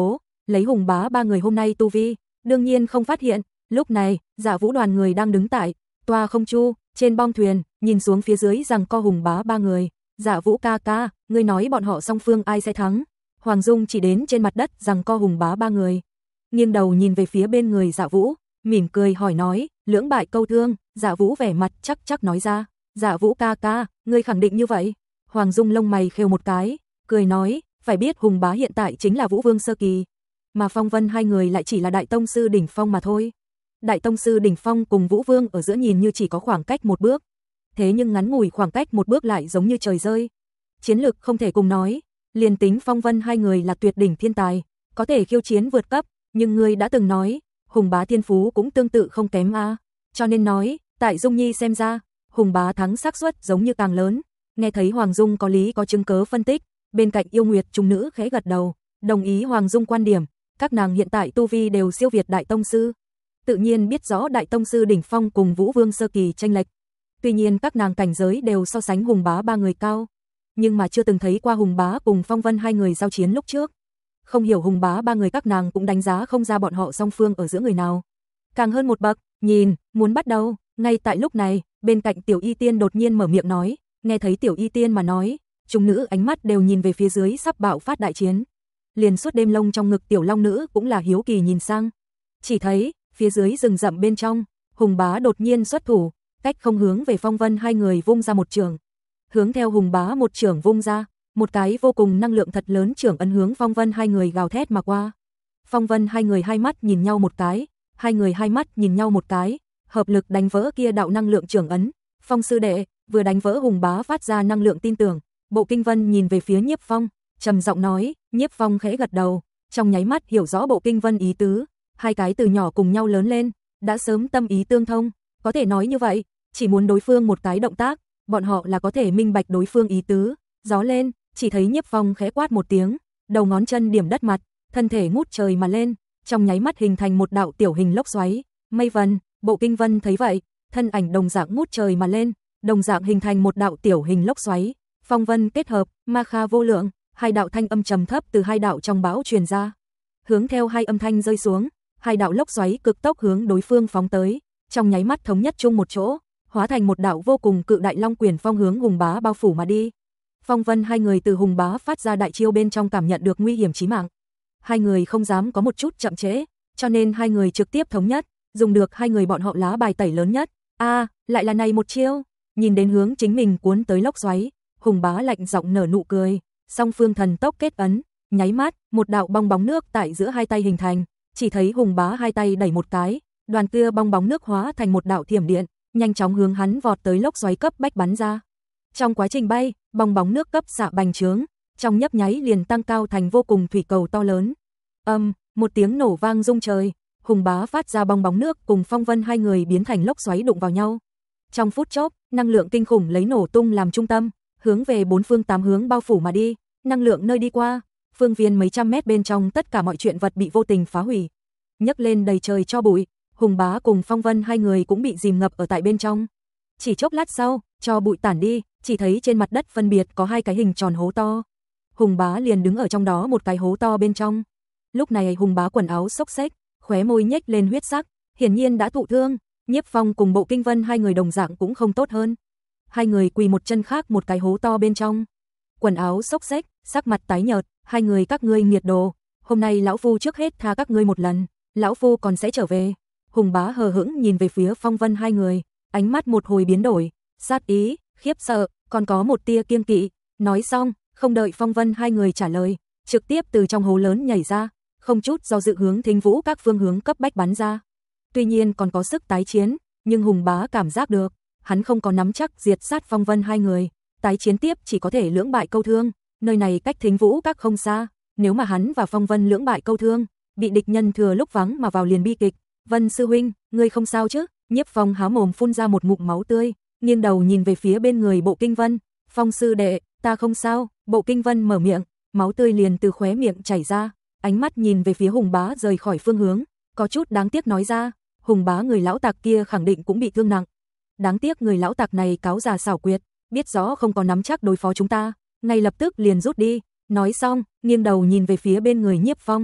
lấy Hùng Bá ba người hôm nay tu vi, đương nhiên không phát hiện. Lúc này, Dạ Vũ đoàn người đang đứng tại toa không chu, trên bong thuyền, nhìn xuống phía dưới rằng co Hùng Bá ba người. Dạ Vũ ca ca, ngươi nói bọn họ song phương ai sẽ thắng? Hoàng Dung chỉ đến trên mặt đất rằng co Hùng Bá ba người. Nghiêng đầu nhìn về phía bên người Dạ Vũ, mỉm cười hỏi nói, lưỡng bại câu thương. Dạ Vũ vẻ mặt chắc chắc nói ra, Dạ Vũ ca ca, ngươi khẳng định như vậy? Hoàng Dung lông mày khều một cái, cười nói, phải biết Hùng Bá hiện tại chính là Vũ Vương sơ kỳ, mà Phong Vân hai người lại chỉ là đại tông sư đỉnh phong mà thôi. Đại tông sư đỉnh phong cùng Vũ Vương ở giữa nhìn như chỉ có khoảng cách một bước, thế nhưng ngắn ngủi khoảng cách một bước lại giống như trời rơi. Chiến lực không thể cùng nói, liền tính Phong Vân hai người là tuyệt đỉnh thiên tài, có thể khiêu chiến vượt cấp, nhưng ngươi đã từng nói, Hùng Bá thiên phú cũng tương tự không kém a, cho nên nói, tại Dung Nhi xem ra, Hùng Bá thắng xác suất giống như càng lớn. Nghe thấy Hoàng Dung có lý có chứng cớ phân tích, bên cạnh Yêu Nguyệt trùng nữ khẽ gật đầu, đồng ý Hoàng Dung quan điểm, các nàng hiện tại tu vi đều siêu việt đại tông sư, tự nhiên biết rõ đại tông sư đỉnh phong cùng Vũ Vương sơ kỳ chênh lệch. Tuy nhiên các nàng cảnh giới đều so sánh Hùng Bá ba người cao, nhưng mà chưa từng thấy qua Hùng Bá cùng Phong Vân hai người giao chiến lúc trước. Không hiểu Hùng Bá ba người các nàng cũng đánh giá không ra bọn họ song phương ở giữa người nào càng hơn một bậc. Nhìn, muốn bắt đầu. Ngay tại lúc này, bên cạnh Tiểu Y Tiên đột nhiên mở miệng nói, nghe thấy Tiểu Y Tiên mà nói, chúng nữ ánh mắt đều nhìn về phía dưới sắp bạo phát đại chiến. Liền suốt đêm lông trong ngực Tiểu Long nữ cũng là hiếu kỳ nhìn sang. Chỉ thấy, phía dưới rừng rậm bên trong, Hùng Bá đột nhiên xuất thủ, cách không hướng về Phong Vân hai người vung ra một trường. Hướng theo Hùng Bá một trường vung ra, một cái vô cùng năng lượng thật lớn trưởng ấn hướng Phong Vân hai người gào thét mà qua. Phong Vân hai người hai mắt nhìn nhau một cái, hai người hai mắt nhìn nhau một cái, hợp lực đánh vỡ kia đạo năng lượng trưởng ấn. Phong sư đệ vừa đánh vỡ Hùng Bá phát ra năng lượng tin tưởng. Bộ Kinh Vân nhìn về phía Nhiếp Phong, trầm giọng nói. Nhiếp Phong khẽ gật đầu, trong nháy mắt hiểu rõ Bộ Kinh Vân ý tứ. Hai cái từ nhỏ cùng nhau lớn lên, đã sớm tâm ý tương thông, có thể nói như vậy, chỉ muốn đối phương một cái động tác, bọn họ là có thể minh bạch đối phương ý tứ. Gió lên, chỉ thấy Nhiếp Phong khẽ quát một tiếng, đầu ngón chân điểm đất mặt, thân thể ngút trời mà lên, trong nháy mắt hình thành một đạo tiểu hình lốc xoáy. Mây Vân, Bộ Kinh Vân thấy vậy, thân ảnh đồng dạng ngút trời mà lên, đồng dạng hình thành một đạo tiểu hình lốc xoáy. Phong vân kết hợp, ma kha vô lượng, hai đạo thanh âm trầm thấp từ hai đạo trong bão truyền ra. Hướng theo hai âm thanh rơi xuống, hai đạo lốc xoáy cực tốc hướng đối phương phóng tới, trong nháy mắt thống nhất chung một chỗ, hóa thành một đạo vô cùng cự đại long quyền phong hướng Hùng Bá bao phủ mà đi. Phong Vân hai người từ Hùng Bá phát ra đại chiêu bên trong cảm nhận được nguy hiểm chí mạng. Hai người không dám có một chút chậm trễ, cho nên hai người trực tiếp thống nhất, dùng được hai người bọn họ lá bài tẩy lớn nhất. A, à, lại là này một chiêu. Nhìn đến hướng chính mình cuốn tới lốc xoáy, Hùng Bá lạnh giọng nở nụ cười, song phương thần tốc kết ấn, nháy mắt, một đạo bong bóng nước tại giữa hai tay hình thành, chỉ thấy Hùng Bá hai tay đẩy một cái, đoàn kia bong bóng nước hóa thành một đạo thiểm điện, nhanh chóng hướng hắn vọt tới lốc xoáy cấp bách bắn ra. Trong quá trình bay, bong bóng nước cấp xạ bành trướng, trong nhấp nháy liền tăng cao thành vô cùng thủy cầu to lớn. Âm, um, một tiếng nổ vang rung trời, Hùng Bá phát ra bong bóng nước cùng Phong Vân hai người biến thành lốc xoáy đụng vào nhau. Trong phút chốc, năng lượng kinh khủng lấy nổ tung làm trung tâm, hướng về bốn phương tám hướng bao phủ mà đi, năng lượng nơi đi qua, phương viên mấy trăm mét bên trong tất cả mọi chuyện vật bị vô tình phá hủy, nhấc lên đầy trời cho bụi. Hùng Bá cùng Phong Vân hai người cũng bị dìm ngập ở tại bên trong. Chỉ chốc lát sau, cho bụi tản đi, chỉ thấy trên mặt đất phân biệt có hai cái hình tròn hố to. Hùng Bá liền đứng ở trong đó một cái hố to bên trong. Lúc này Hùng Bá quần áo xốc xếch, khóe môi nhếch lên huyết sắc, hiển nhiên đã thụ thương. Nhiếp Phong cùng Bộ Kinh Vân hai người đồng dạng cũng không tốt hơn. Hai người quỳ một chân khác một cái hố to bên trong. Quần áo xốc xếch, sắc mặt tái nhợt, hai người các ngươi nghiệt đồ, hôm nay lão phu trước hết tha các ngươi một lần, lão phu còn sẽ trở về. Hùng Bá hờ hững nhìn về phía Phong Vân hai người, ánh mắt một hồi biến đổi, sát ý, khiếp sợ, còn có một tia kiêng kỵ. Nói xong, không đợi Phong Vân hai người trả lời, trực tiếp từ trong hố lớn nhảy ra, không chút do dự hướng Thính Vũ các phương hướng cấp bách bắn ra. Tuy nhiên còn có sức tái chiến, nhưng Hùng Bá cảm giác được, hắn không có nắm chắc diệt sát Phong Vân hai người, tái chiến tiếp chỉ có thể lưỡng bại câu thương, nơi này cách Thính Vũ các không xa, nếu mà hắn và Phong Vân lưỡng bại câu thương, bị địch nhân thừa lúc vắng mà vào liền bi kịch. Vân sư huynh, ngươi không sao chứ? Nhiếp Phong há mồm phun ra một ngụm máu tươi, nghiêng đầu nhìn về phía bên người Bộ Kinh Vân. Phong sư đệ, ta không sao. Bộ Kinh Vân mở miệng, máu tươi liền từ khóe miệng chảy ra, ánh mắt nhìn về phía Hùng Bá rời khỏi phương hướng, có chút đáng tiếc nói ra, Hùng Bá người lão tặc kia khẳng định cũng bị thương nặng. Đáng tiếc người lão tặc này cáo già xảo quyệt, biết rõ không có nắm chắc đối phó chúng ta, ngay lập tức liền rút đi. Nói xong, nghiêng đầu nhìn về phía bên người Nhiếp Phong.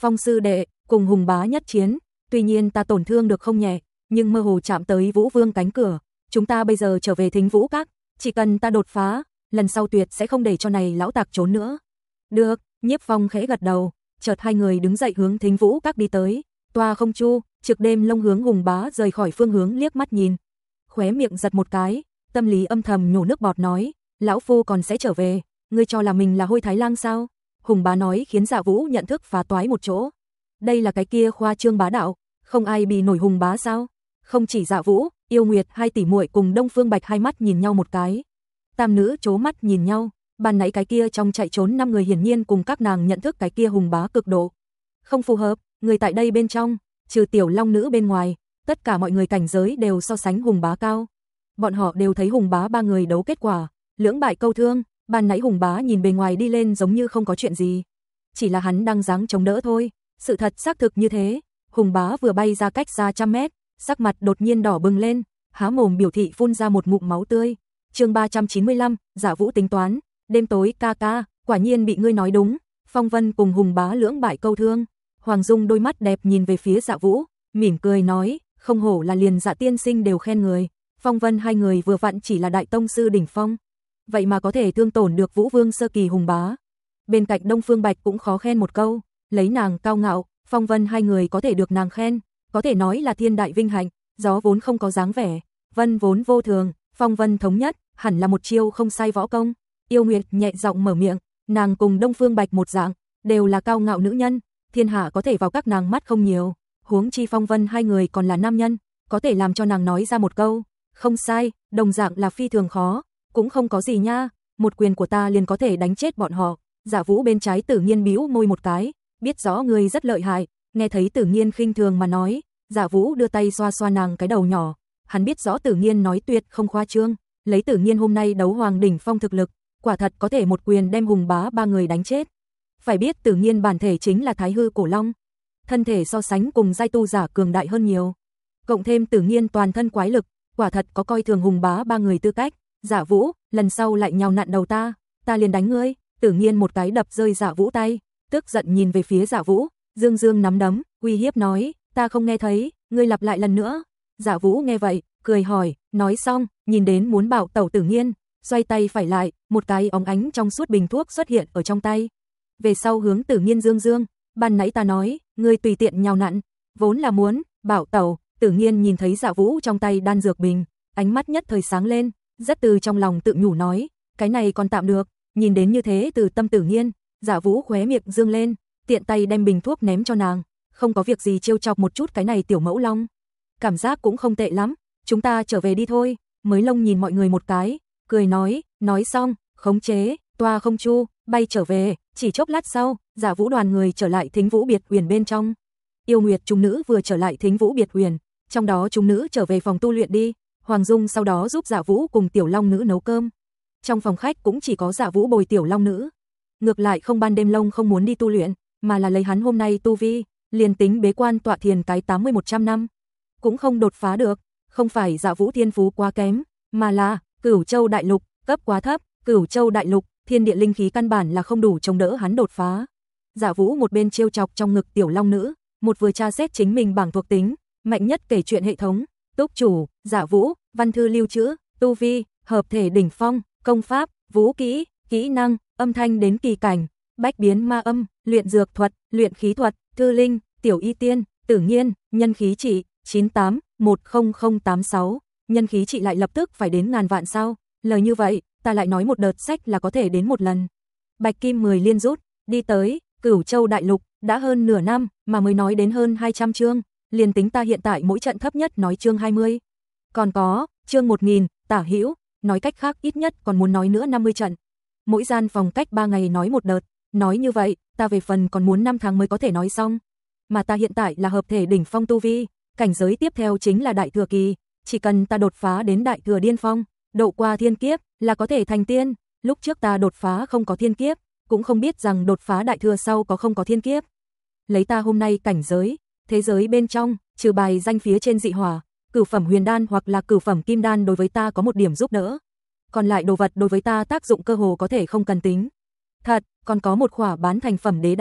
Phong sư đệ, cùng Hùng bá nhất chiến, tuy nhiên ta tổn thương được không nhẹ, nhưng mơ hồ chạm tới Vũ Vương cánh cửa, chúng ta bây giờ trở về Thính Vũ Các, chỉ cần ta đột phá, lần sau tuyệt sẽ không để cho này lão tặc trốn nữa. Được, Nhiếp Phong khẽ gật đầu, chợt hai người đứng dậy hướng Thính Vũ Các đi tới, toa không chu, trực đêm lông hướng Hùng bá rời khỏi phương hướng liếc mắt nhìn, khóe miệng giật một cái, tâm lý âm thầm nhổ nước bọt nói, lão phu còn sẽ trở về, ngươi cho là mình là Hôi Thái Lang sao? Hùng bá nói khiến Dạ Vũ nhận thức phá toái một chỗ. Đây là cái kia khoa trương bá đạo, không ai bị nổi Hùng bá sao? Không chỉ Dạ Vũ, Yêu Nguyệt hai tỷ muội cùng Đông Phương Bạch hai mắt nhìn nhau một cái. Tam nữ chố mắt nhìn nhau, ban nãy cái kia trong chạy trốn năm người hiển nhiên cùng các nàng nhận thức cái kia Hùng bá cực độ không phù hợp, người tại đây bên trong, trừ Tiểu Long nữ bên ngoài, tất cả mọi người cảnh giới đều so sánh Hùng bá cao. Bọn họ đều thấy Hùng bá ba người đấu kết quả, lưỡng bại câu thương, ban nãy Hùng bá nhìn bề ngoài đi lên giống như không có chuyện gì, chỉ là hắn đang dáng chống đỡ thôi. Sự thật xác thực như thế, Hùng bá vừa bay ra cách xa trăm mét, sắc mặt đột nhiên đỏ bừng lên, há mồm biểu thị phun ra một ngụm máu tươi. Chương ba trăm chín mươi lăm, Dạ Vũ tính toán, đêm tối ca ca, quả nhiên bị ngươi nói đúng. Phong Vân cùng Hùng bá lưỡng bại câu thương. Hoàng Dung đôi mắt đẹp nhìn về phía Dạ Vũ, mỉm cười nói, không hổ là liền Dạ tiên sinh đều khen người. Phong Vân hai người vừa vặn chỉ là đại tông sư đỉnh phong, vậy mà có thể thương tổn được Vũ Vương sơ kỳ Hùng bá. Bên cạnh Đông Phương Bạch cũng khó khen một câu, lấy nàng cao ngạo, Phong Vân hai người có thể được nàng khen, có thể nói là thiên đại vinh hạnh. Gió vốn không có dáng vẻ, Vân vốn vô thường, Phong Vân thống nhất, hẳn là một chiêu không sai võ công. Yêu Nguyệt nhẹ giọng mở miệng, nàng cùng Đông Phương Bạch một dạng, đều là cao ngạo nữ nhân, thiên hạ có thể vào các nàng mắt không nhiều, huống chi Phong Vân hai người còn là nam nhân, có thể làm cho nàng nói ra một câu không sai, đồng dạng là phi thường khó, cũng không có gì nha, một quyền của ta liền có thể đánh chết bọn họ. Dạ Vũ bên trái Tử Nghiên bĩu môi một cái, biết rõ người rất lợi hại, nghe thấy Tử Nghiên khinh thường mà nói, Dạ Vũ đưa tay xoa xoa nàng cái đầu nhỏ, hắn biết rõ Tử Nghiên nói tuyệt không khoa trương, lấy Tử Nghiên hôm nay đấu hoàng đỉnh phong thực lực, quả thật có thể một quyền đem Hùng bá ba người đánh chết. Phải biết Tử Nghiên bản thể chính là Thái hư cổ long, thân thể so sánh cùng giai tu giả cường đại hơn nhiều, cộng thêm Tử Nghiên toàn thân quái lực, quả thật có coi thường Hùng bá ba người tư cách. Dạ Vũ, lần sau lại nhào nặn đầu ta, ta liền đánh ngươi. Tử Nghiên một cái đập rơi Dạ Vũ tay, tức giận nhìn về phía Dạ Vũ, dương dương nắm đấm, uy hiếp nói, ta không nghe thấy, ngươi lặp lại lần nữa. Dạ Vũ nghe vậy, cười hỏi, nói xong, nhìn đến muốn bảo tẩu Tử Nghiên, xoay tay phải lại, một cái óng ánh trong suốt bình thuốc xuất hiện ở trong tay. Về sau hướng Tử Nghiên dương dương, ban nãy ta nói, ngươi tùy tiện nhào nặn, vốn là muốn bảo tẩu. Tử Nghiên nhìn thấy Dạ Vũ trong tay đan dược bình, ánh mắt nhất thời sáng lên, rất từ trong lòng tự nhủ nói, cái này còn tạm được. Nhìn đến như thế từ tâm Tử Nghiên, Dạ Vũ khóe miệng dương lên, tiện tay đem bình thuốc ném cho nàng, không có việc gì trêu chọc một chút cái này tiểu mẫu long, cảm giác cũng không tệ lắm, chúng ta trở về đi thôi. Mới Long nhìn mọi người một cái, cười nói, nói xong, khống chế toa không chu, bay trở về. Chỉ chốc lát sau, Dạ Vũ đoàn người trở lại Thính Vũ Biệt Huyền bên trong. Yêu Nguyệt chúng nữ vừa trở lại Thính Vũ Biệt Huyền, trong đó chúng nữ trở về phòng tu luyện đi, Hoàng Dung sau đó giúp Dạ Vũ cùng Tiểu Long nữ nấu cơm. Trong phòng khách cũng chỉ có Dạ Vũ bồi Tiểu Long nữ. Ngược lại không ban đêm Long không muốn đi tu luyện, mà là lấy hắn hôm nay tu vi, liền tính bế quan tọa thiền cái tám mươi một trăm năm, cũng không đột phá được, không phải Dạ Vũ thiên phú quá kém, mà là Cửu Châu đại lục cấp quá thấp, Cửu Châu đại lục, thiên địa linh khí căn bản là không đủ chống đỡ hắn đột phá. Dạ Vũ một bên trêu chọc trong ngực Tiểu Long nữ, một vừa tra xét chính mình bảng thuộc tính, mạnh nhất kể chuyện hệ thống, túc chủ, Dạ Vũ, văn thư lưu trữ, tu vi, hợp thể đỉnh phong, công pháp, vũ kỹ, kỹ năng, âm thanh đến kỳ cảnh, bách biến ma âm, luyện dược thuật, luyện khí thuật, thư linh, tiểu y tiên, Tử Nghiên, nhân khí trị chín tám một không không tám sáu, nhân khí trị lại lập tức phải đến ngàn vạn sao? Lời như vậy, ta lại nói một đợt sách là có thể đến một lần. Bạch Kim mười liên rút, đi tới Cửu Châu đại lục, đã hơn nửa năm mà mới nói đến hơn hai trăm chương, liền tính ta hiện tại mỗi trận thấp nhất nói chương hai mươi. Còn có, chương một nghìn, tả hữu, nói cách khác ít nhất còn muốn nói nữa năm mươi trận. Mỗi gian phòng cách ba ngày nói một đợt, nói như vậy, ta về phần còn muốn năm tháng mới có thể nói xong. Mà ta hiện tại là hợp thể đỉnh phong tu vi, cảnh giới tiếp theo chính là đại thừa kỳ, chỉ cần ta đột phá đến đại thừa điên phong, độ qua thiên kiếp là có thể thành tiên. Lúc trước ta đột phá không có thiên kiếp, cũng không biết rằng đột phá đại thừa sau có không có thiên kiếp. Lấy ta hôm nay cảnh giới, thế giới bên trong, trừ bài danh phía trên dị hỏa, cửu phẩm huyền đan hoặc là cửu phẩm kim đan đối với ta có một điểm giúp đỡ. Còn lại đồ vật đối với ta tác dụng cơ hồ có thể không cần tính. Thật, còn có một khỏa bán thành phẩm đế đan,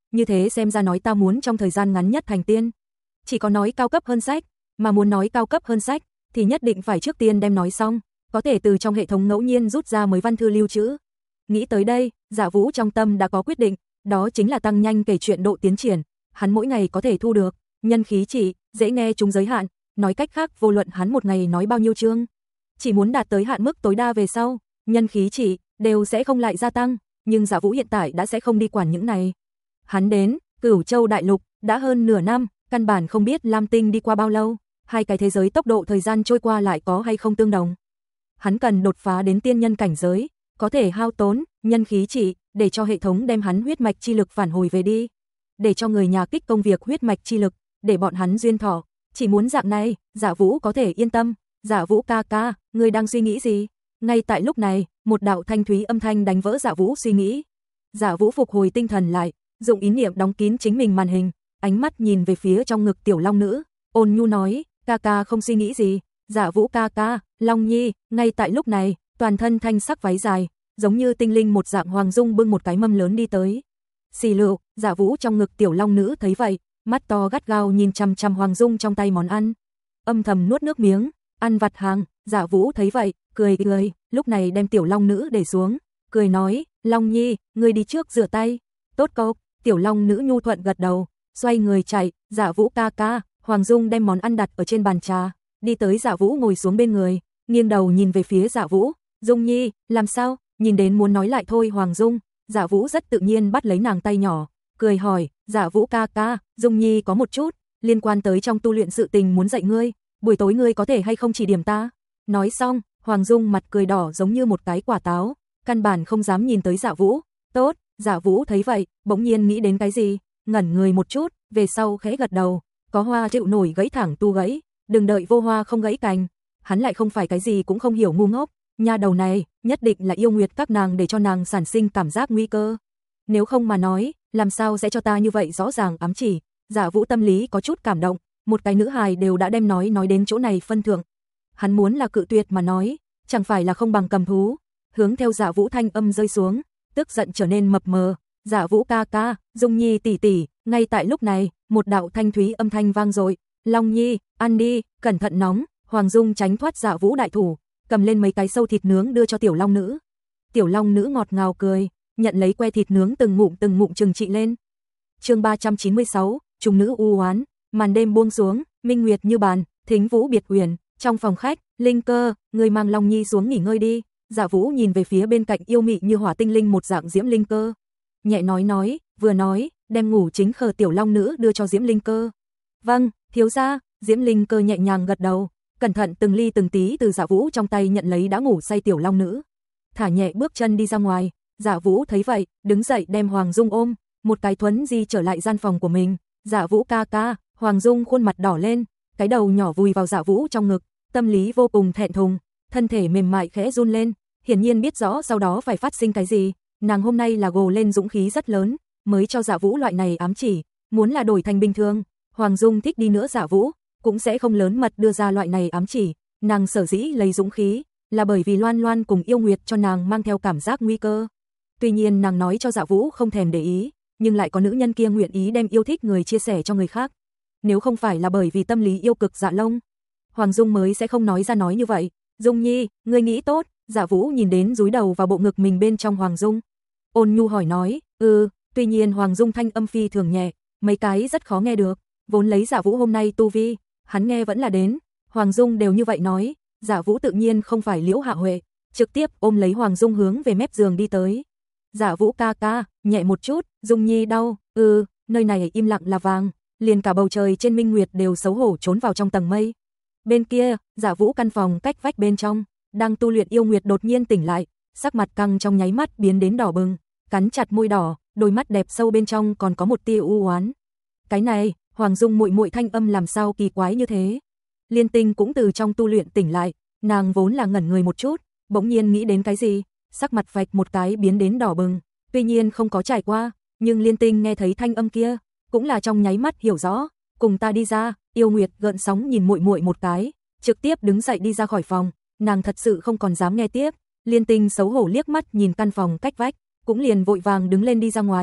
như thế xem ra nói ta muốn trong thời gian ngắn nhất thành tiên. Chỉ có nói cao cấp hơn sách, mà muốn nói cao cấp hơn sách thì nhất định phải trước tiên đem nói xong, có thể từ trong hệ thống ngẫu nhiên rút ra mới văn thư lưu trữ. Nghĩ tới đây, Dạ Vũ trong tâm đã có quyết định, đó chính là tăng nhanh kể chuyện độ tiến triển, hắn mỗi ngày có thể thu được nhân khí chỉ, dễ nghe chúng giới hạn, nói cách khác vô luận hắn một ngày nói bao nhiêu chương, chỉ muốn đạt tới hạn mức tối đa về sau, nhân khí chỉ đều sẽ không lại gia tăng, nhưng Dạ Vũ hiện tại đã sẽ không đi quản những này. Hắn đến Cửu Châu đại lục đã hơn nửa năm, căn bản không biết Lam Tinh đi qua bao lâu, hai cái thế giới tốc độ thời gian trôi qua lại có hay không tương đồng. Hắn cần đột phá đến tiên nhân cảnh giới, có thể hao tốn nhân khí chỉ để cho hệ thống đem hắn huyết mạch chi lực phản hồi về đi, để cho người nhà kích công việc huyết mạch chi lực, để bọn hắn duyên thọ, chỉ muốn dạng này, Dạ Vũ có thể yên tâm. Dạ Vũ ca ca, ngươi đang suy nghĩ gì? Ngay tại lúc này, một đạo thanh thúy âm thanh đánh vỡ Dạ Vũ suy nghĩ. Dạ Vũ phục hồi tinh thần lại, dụng ý niệm đóng kín chính mình màn hình, ánh mắt nhìn về phía trong ngực tiểu long nữ, ôn nhu nói, ca ca không suy nghĩ gì. Dạ Vũ ca ca, Long Nhi. Ngay tại lúc này, toàn thân thanh sắc váy dài, giống như tinh linh một dạng Hoàng Dung bưng một cái mâm lớn đi tới. Xì lựu, Dạ Vũ trong ngực tiểu long nữ thấy vậy, mắt to gắt gao nhìn chằm chằm Hoàng Dung trong tay món ăn, âm thầm nuốt nước miếng. Ăn vặt hàng, Dạ Vũ thấy vậy, cười cười, lúc này đem tiểu long nữ để xuống, cười nói, Long Nhi, ngươi đi trước rửa tay. Tốt cậu. Tiểu long nữ nhu thuận gật đầu, xoay người chạy. Dạ Vũ ca ca. Hoàng Dung đem món ăn đặt ở trên bàn trà, đi tới Dạ Vũ ngồi xuống bên người, nghiêng đầu nhìn về phía Dạ Vũ, Dung Nhi, làm sao? Nhìn đến muốn nói lại thôi Hoàng Dung, Dạ Vũ rất tự nhiên bắt lấy nàng tay nhỏ, cười hỏi, Dạ Vũ ca ca, Dung Nhi có một chút liên quan tới trong tu luyện sự tình muốn dạy ngươi, buổi tối ngươi có thể hay không chỉ điểm ta? Nói xong, Hoàng Dung mặt cười đỏ giống như một cái quả táo, căn bản không dám nhìn tới Dạ Vũ. Tốt. Dạ Vũ thấy vậy, bỗng nhiên nghĩ đến cái gì, ngẩn người một chút, về sau khẽ gật đầu, có hoa chịu nổi gãy thẳng tu gãy, đừng đợi vô hoa không gãy cành. Hắn lại không phải cái gì cũng không hiểu ngu ngốc, nha đầu này nhất định là yêu nguyệt các nàng để cho nàng sản sinh cảm giác nguy cơ. Nếu không mà nói, làm sao sẽ cho ta như vậy rõ ràng ám chỉ. Dạ Vũ tâm lý có chút cảm động, một cái nữ hài đều đã đem nói nói đến chỗ này phân thượng. Hắn muốn là cự tuyệt mà nói, chẳng phải là không bằng cầm thú. Hướng theo Dạ Vũ thanh âm rơi xuống, tức giận trở nên mập mờ. Dạ Vũ ca ca, Dung Nhi tỷ tỷ. Ngay tại lúc này, một đạo thanh thúy âm thanh vang dội, Long Nhi, ăn đi, cẩn thận nóng. Hoàng Dung tránh thoát Dạ Vũ đại thủ, cầm lên mấy cái sâu thịt nướng đưa cho tiểu long nữ. Tiểu long nữ ngọt ngào cười, nhận lấy que thịt nướng từng ngụm từng ngụm chừng trị lên. Chương ba trăm chín mươi sáu, trùng nữ u oán. Màn đêm buông xuống, minh nguyệt như bàn, thính vũ biệt uyển. Trong phòng khách, Linh Cơ, người mang Long Nhi xuống nghỉ ngơi đi. Dạ Vũ nhìn về phía bên cạnh yêu mị như hỏa tinh linh một dạng Diễm Linh Cơ, nhẹ nói nói, vừa nói, đem ngủ chính khờ tiểu long nữ đưa cho Diễm Linh Cơ. Vâng, thiếu gia. Diễm Linh Cơ nhẹ nhàng gật đầu, cẩn thận từng ly từng tí từ Dạ Vũ trong tay nhận lấy đã ngủ say tiểu long nữ, thả nhẹ bước chân đi ra ngoài. Dạ Vũ thấy vậy, đứng dậy đem Hoàng Dung ôm, một cái thuấn di trở lại gian phòng của mình. Dạ Vũ ca ca. Hoàng Dung khuôn mặt đỏ lên, cái đầu nhỏ vùi vào Dạ Vũ trong ngực, tâm lý vô cùng thẹn thùng, thân thể mềm mại khẽ run lên, hiển nhiên biết rõ sau đó phải phát sinh cái gì. Nàng hôm nay là gồ lên dũng khí rất lớn, mới cho Dạ Vũ loại này ám chỉ, muốn là đổi thành bình thường, Hoàng Dung thích đi nữa Dạ Vũ cũng sẽ không lớn mật đưa ra loại này ám chỉ. Nàng sở dĩ lấy dũng khí là bởi vì Loan Loan cùng yêu nguyệt cho nàng mang theo cảm giác nguy cơ. Tuy nhiên nàng nói cho Dạ Vũ không thèm để ý, nhưng lại có nữ nhân kia nguyện ý đem yêu thích người chia sẻ cho người khác. Nếu không phải là bởi vì tâm lý yêu cực Dạ Lông, Hoàng Dung mới sẽ không nói ra nói như vậy. Dung Nhi, ngươi nghĩ tốt. Dạ Vũ nhìn đến dúi đầu vào bộ ngực mình bên trong Hoàng Dung, ôn nhu hỏi nói, ừ. Tuy nhiên Hoàng Dung thanh âm phi thường nhẹ, mấy cái rất khó nghe được, vốn lấy Dạ Vũ hôm nay tu vi, hắn nghe vẫn là đến. Hoàng Dung đều như vậy nói, Dạ Vũ tự nhiên không phải Liễu Hạ Huệ, trực tiếp ôm lấy Hoàng Dung hướng về mép giường đi tới. Dạ Vũ ca ca, nhẹ một chút. Dung Nhi đau. Ừ. Nơi này im lặng là vàng, liền cả bầu trời trên minh nguyệt đều xấu hổ trốn vào trong tầng mây. Bên kia, Dạ Vũ căn phòng cách vách bên trong, đang tu luyện yêu nguyệt đột nhiên tỉnh lại, sắc mặt căng trong nháy mắt biến đến đỏ bừng, cắn chặt môi đỏ, đôi mắt đẹp sâu bên trong còn có một tia u oán. Cái này, Hoàng Dung muội muội thanh âm làm sao kỳ quái như thế? Liên Tinh cũng từ trong tu luyện tỉnh lại, nàng vốn là ngẩn người một chút, bỗng nhiên nghĩ đến cái gì, sắc mặt vạch một cái biến đến đỏ bừng. Tuy nhiên không có trải qua, nhưng Liên Tinh nghe thấy thanh âm kia, cũng là trong nháy mắt hiểu rõ, cùng ta đi ra. Yêu Nguyệt gợn sóng nhìn muội muội một cái, trực tiếp đứng dậy đi ra khỏi phòng, nàng thật sự không còn dám nghe tiếp. Liên Tinh xấu hổ liếc mắt nhìn căn phòng cách vách, cũng liền vội vàng đứng lên đi ra ngoài.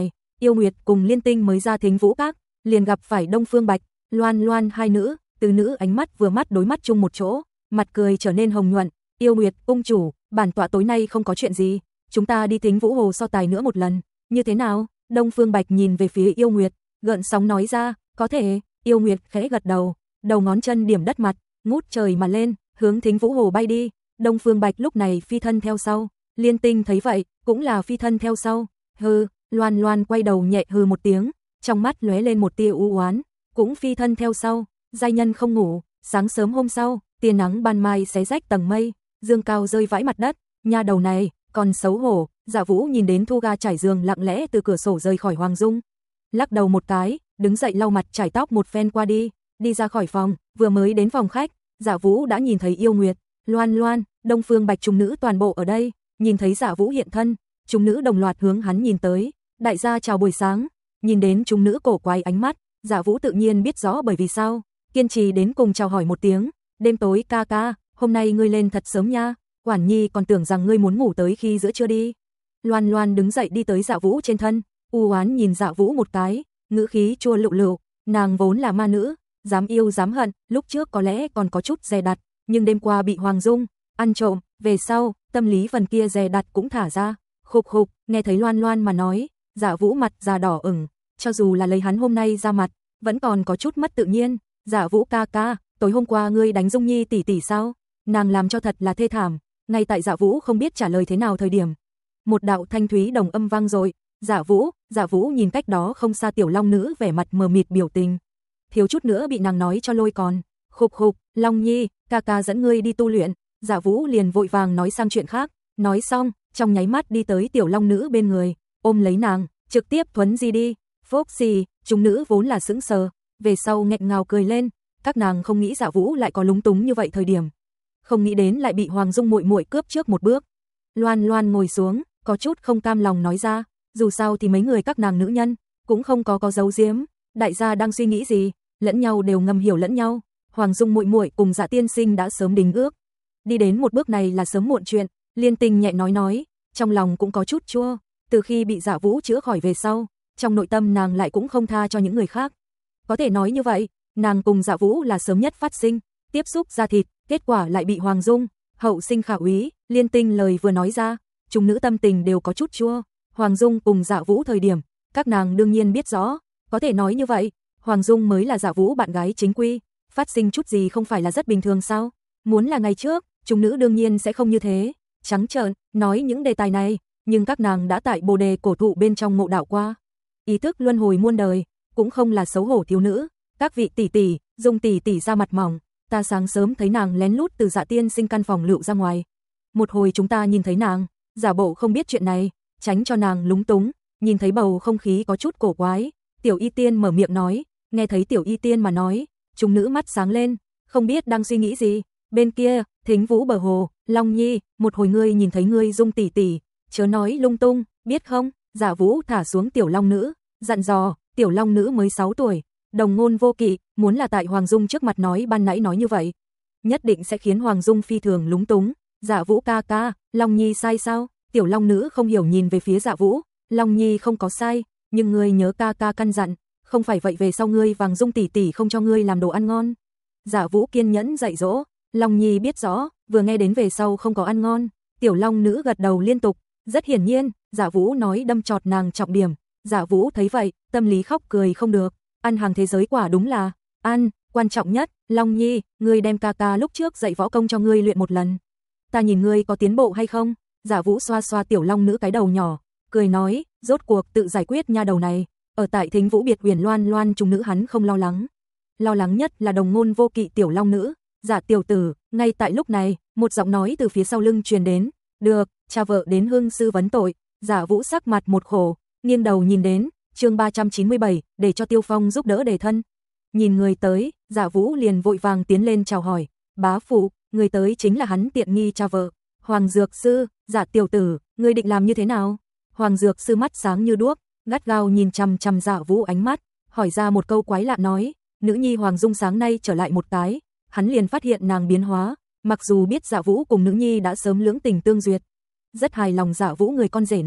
Yêu Nguyệt cùng Liên Tinh mới ra Thính Vũ Các, liền gặp phải Đông Phương Bạch, Loan Loan hai nữ, từ nữ ánh mắt vừa mắt đối mắt chung một chỗ, mặt cười trở nên hồng nhuận. Yêu Nguyệt, cung chủ, bản tọa tối nay không có chuyện gì, chúng ta đi Thính Vũ Hồ so tài nữa một lần, như thế nào? Đông Phương Bạch nhìn về phía Yêu Nguyệt, gợn sóng nói ra, có thể. Yêu Nguyệt khẽ gật đầu, đầu ngón chân điểm đất mặt, ngút trời mà lên, hướng Thính Vũ Hồ bay đi. Đông Phương Bạch lúc này phi thân theo sau, Liên Tinh thấy vậy, cũng là phi thân theo sau. Hừ, Loan Loan quay đầu nhẹ hừ một tiếng, trong mắt lóe lên một tia u oán, cũng phi thân theo sau. Giai nhân không ngủ, sáng sớm hôm sau, tia nắng ban mai xé rách tầng mây, dương cao rơi vãi mặt đất, nha đầu này, còn xấu hổ. Dạ Vũ nhìn đến Thu Ga trải giường lặng lẽ từ cửa sổ rời khỏi Hoàng Dung, lắc đầu một cái, đứng dậy lau mặt trải tóc một phen qua đi, đi ra khỏi phòng, vừa mới đến phòng khách, Dạ Vũ đã nhìn thấy Yêu Nguyệt, Loan Loan, Đông Phương Bạch chúng nữ toàn bộ ở đây, nhìn thấy Dạ Vũ hiện thân, chúng nữ đồng loạt hướng hắn nhìn tới, đại gia chào buổi sáng, nhìn đến chúng nữ cổ quái ánh mắt, Dạ Vũ tự nhiên biết rõ bởi vì sao, kiên trì đến cùng chào hỏi một tiếng, đêm tối ca ca, hôm nay ngươi lên thật sớm nha, Quản Nhi còn tưởng rằng ngươi muốn ngủ tới khi giữa trưa đi. Loan Loan đứng dậy đi tới Dạ Vũ trên thân, u oán nhìn Dạ Vũ một cái, ngữ khí chua lựu lựu, nàng vốn là ma nữ, dám yêu dám hận, lúc trước có lẽ còn có chút dè đặt, nhưng đêm qua bị Hoàng Dung ăn trộm, về sau, tâm lý phần kia dè đặt cũng thả ra. Khục khục, nghe thấy Loan Loan mà nói, Dạ Vũ mặt già đỏ ửng, cho dù là lấy hắn hôm nay ra mặt, vẫn còn có chút mất tự nhiên. Dạ Vũ ca ca, tối hôm qua ngươi đánh Dung Nhi tỷ tỷ sao? Nàng làm cho thật là thê thảm. Ngay tại Dạ Vũ không biết trả lời thế nào thời điểm, một đạo thanh thúy đồng âm vang rồi. Dạ Vũ, Dạ Vũ nhìn cách đó không xa Tiểu Long nữ vẻ mặt mờ mịt biểu tình, thiếu chút nữa bị nàng nói cho lôi còn. Khục khục, Long Nhi, ca ca dẫn ngươi đi tu luyện. Dạ Vũ liền vội vàng nói sang chuyện khác, nói xong, trong nháy mắt đi tới Tiểu Long nữ bên người, ôm lấy nàng, trực tiếp thuấn di đi. Phốc xì, chúng nữ vốn là sững sờ, về sau nghẹn ngào cười lên, các nàng không nghĩ Dạ Vũ lại có lúng túng như vậy thời điểm, không nghĩ đến lại bị Hoàng Dung muội muội cướp trước một bước. Loan Loan ngồi xuống, có chút không cam lòng nói ra, dù sao thì mấy người các nàng nữ nhân cũng không có có giấu giếm, đại gia đang suy nghĩ gì, lẫn nhau đều ngầm hiểu lẫn nhau. Hoàng Dung muội muội cùng Dạ tiên sinh đã sớm đính ước, đi đến một bước này là sớm muộn chuyện. Liên Tinh nhẹ nói nói, trong lòng cũng có chút chua, từ khi bị Dạ Vũ chữa khỏi về sau, trong nội tâm nàng lại cũng không tha cho những người khác. Có thể nói như vậy, nàng cùng Dạ Vũ là sớm nhất phát sinh, tiếp xúc da thịt, kết quả lại bị Hoàng Dung hậu sinh khả úy. Liên Tinh lời vừa nói ra, chúng nữ tâm tình đều có chút chua. Hoàng Dung cùng Dạ Vũ thời điểm, các nàng đương nhiên biết rõ, có thể nói như vậy, Hoàng Dung mới là Dạ Vũ bạn gái chính quy, phát sinh chút gì không phải là rất bình thường sao? Muốn là ngày trước, chúng nữ đương nhiên sẽ không như thế, trắng trợn nói những đề tài này, nhưng các nàng đã tại Bồ Đề cổ thụ bên trong ngộ đạo qua, ý thức luân hồi muôn đời, cũng không là xấu hổ thiếu nữ. Các vị tỷ tỷ, Dung tỷ tỷ ra mặt mỏng, ta sáng sớm thấy nàng lén lút từ Dạ tiên sinh căn phòng lựu ra ngoài. Một hồi chúng ta nhìn thấy nàng, giả bộ không biết chuyện này, tránh cho nàng lúng túng. Nhìn thấy bầu không khí có chút cổ quái, Tiểu Y Tiên mở miệng nói, nghe thấy Tiểu Y Tiên mà nói, chúng nữ mắt sáng lên, không biết đang suy nghĩ gì. Bên kia, Thính Vũ bờ hồ, Long Nhi, một hồi ngươi nhìn thấy ngươi Dung tỷ tỷ, chớ nói lung tung, biết không? Dạ Vũ thả xuống Tiểu Long nữ, dặn dò. Tiểu Long nữ mới sáu tuổi, đồng ngôn vô kỵ, muốn là tại Hoàng Dung trước mặt nói ban nãy nói như vậy, nhất định sẽ khiến Hoàng Dung phi thường lúng túng. Dạ Vũ ca ca, Long Nhi sai sao? Tiểu Long nữ không hiểu nhìn về phía Dạ Vũ, Long Nhi không có sai, nhưng ngươi nhớ ca ca căn dặn, không phải vậy về sau ngươi Vàng Dung tỷ tỷ không cho ngươi làm đồ ăn ngon. Dạ Vũ kiên nhẫn dạy dỗ, Long Nhi biết rõ, vừa nghe đến về sau không có ăn ngon, Tiểu Long nữ gật đầu liên tục, rất hiển nhiên, Dạ Vũ nói đâm chọt nàng trọng điểm. Dạ Vũ thấy vậy, tâm lý khóc cười không được, ăn hàng thế giới quả đúng là ăn, quan trọng nhất. Long Nhi, ngươi đem ca ca lúc trước dạy võ công cho ngươi luyện một lần, ta nhìn ngươi có tiến bộ hay không. Dạ Vũ xoa xoa Tiểu Long nữ cái đầu nhỏ, cười nói, rốt cuộc tự giải quyết nha đầu này, ở tại Thính Vũ biệt uyển Loan Loan chúng nữ hắn không lo lắng, lo lắng nhất là đồng ngôn vô kỵ Tiểu Long nữ. Dạ tiểu tử. Ngay tại lúc này, một giọng nói từ phía sau lưng truyền đến, được, cha vợ đến hương sư vấn tội. Dạ Vũ sắc mặt một khổ, nghiêng đầu nhìn đến, chương ba trăm chín mươi bảy, để cho Tiêu Phong giúp đỡ đề thân. Nhìn người tới, Dạ Vũ liền vội vàng tiến lên chào hỏi, bá phụ, người tới chính là hắn tiện nghi cha vợ, Hoàng Dược Sư. Dạ tiểu tử, ngươi định làm như thế nào? Hoàng Dược Sư mắt sáng như đuốc, gắt gao nhìn chằm chằm Dạ Vũ ánh mắt, hỏi ra một câu quái lạ nói, nữ nhi Hoàng Dung sáng nay trở lại một cái, hắn liền phát hiện nàng biến hóa, mặc dù biết Dạ Vũ cùng nữ nhi đã sớm lưỡng tình tương duyệt, rất hài lòng Dạ Vũ người con rể này,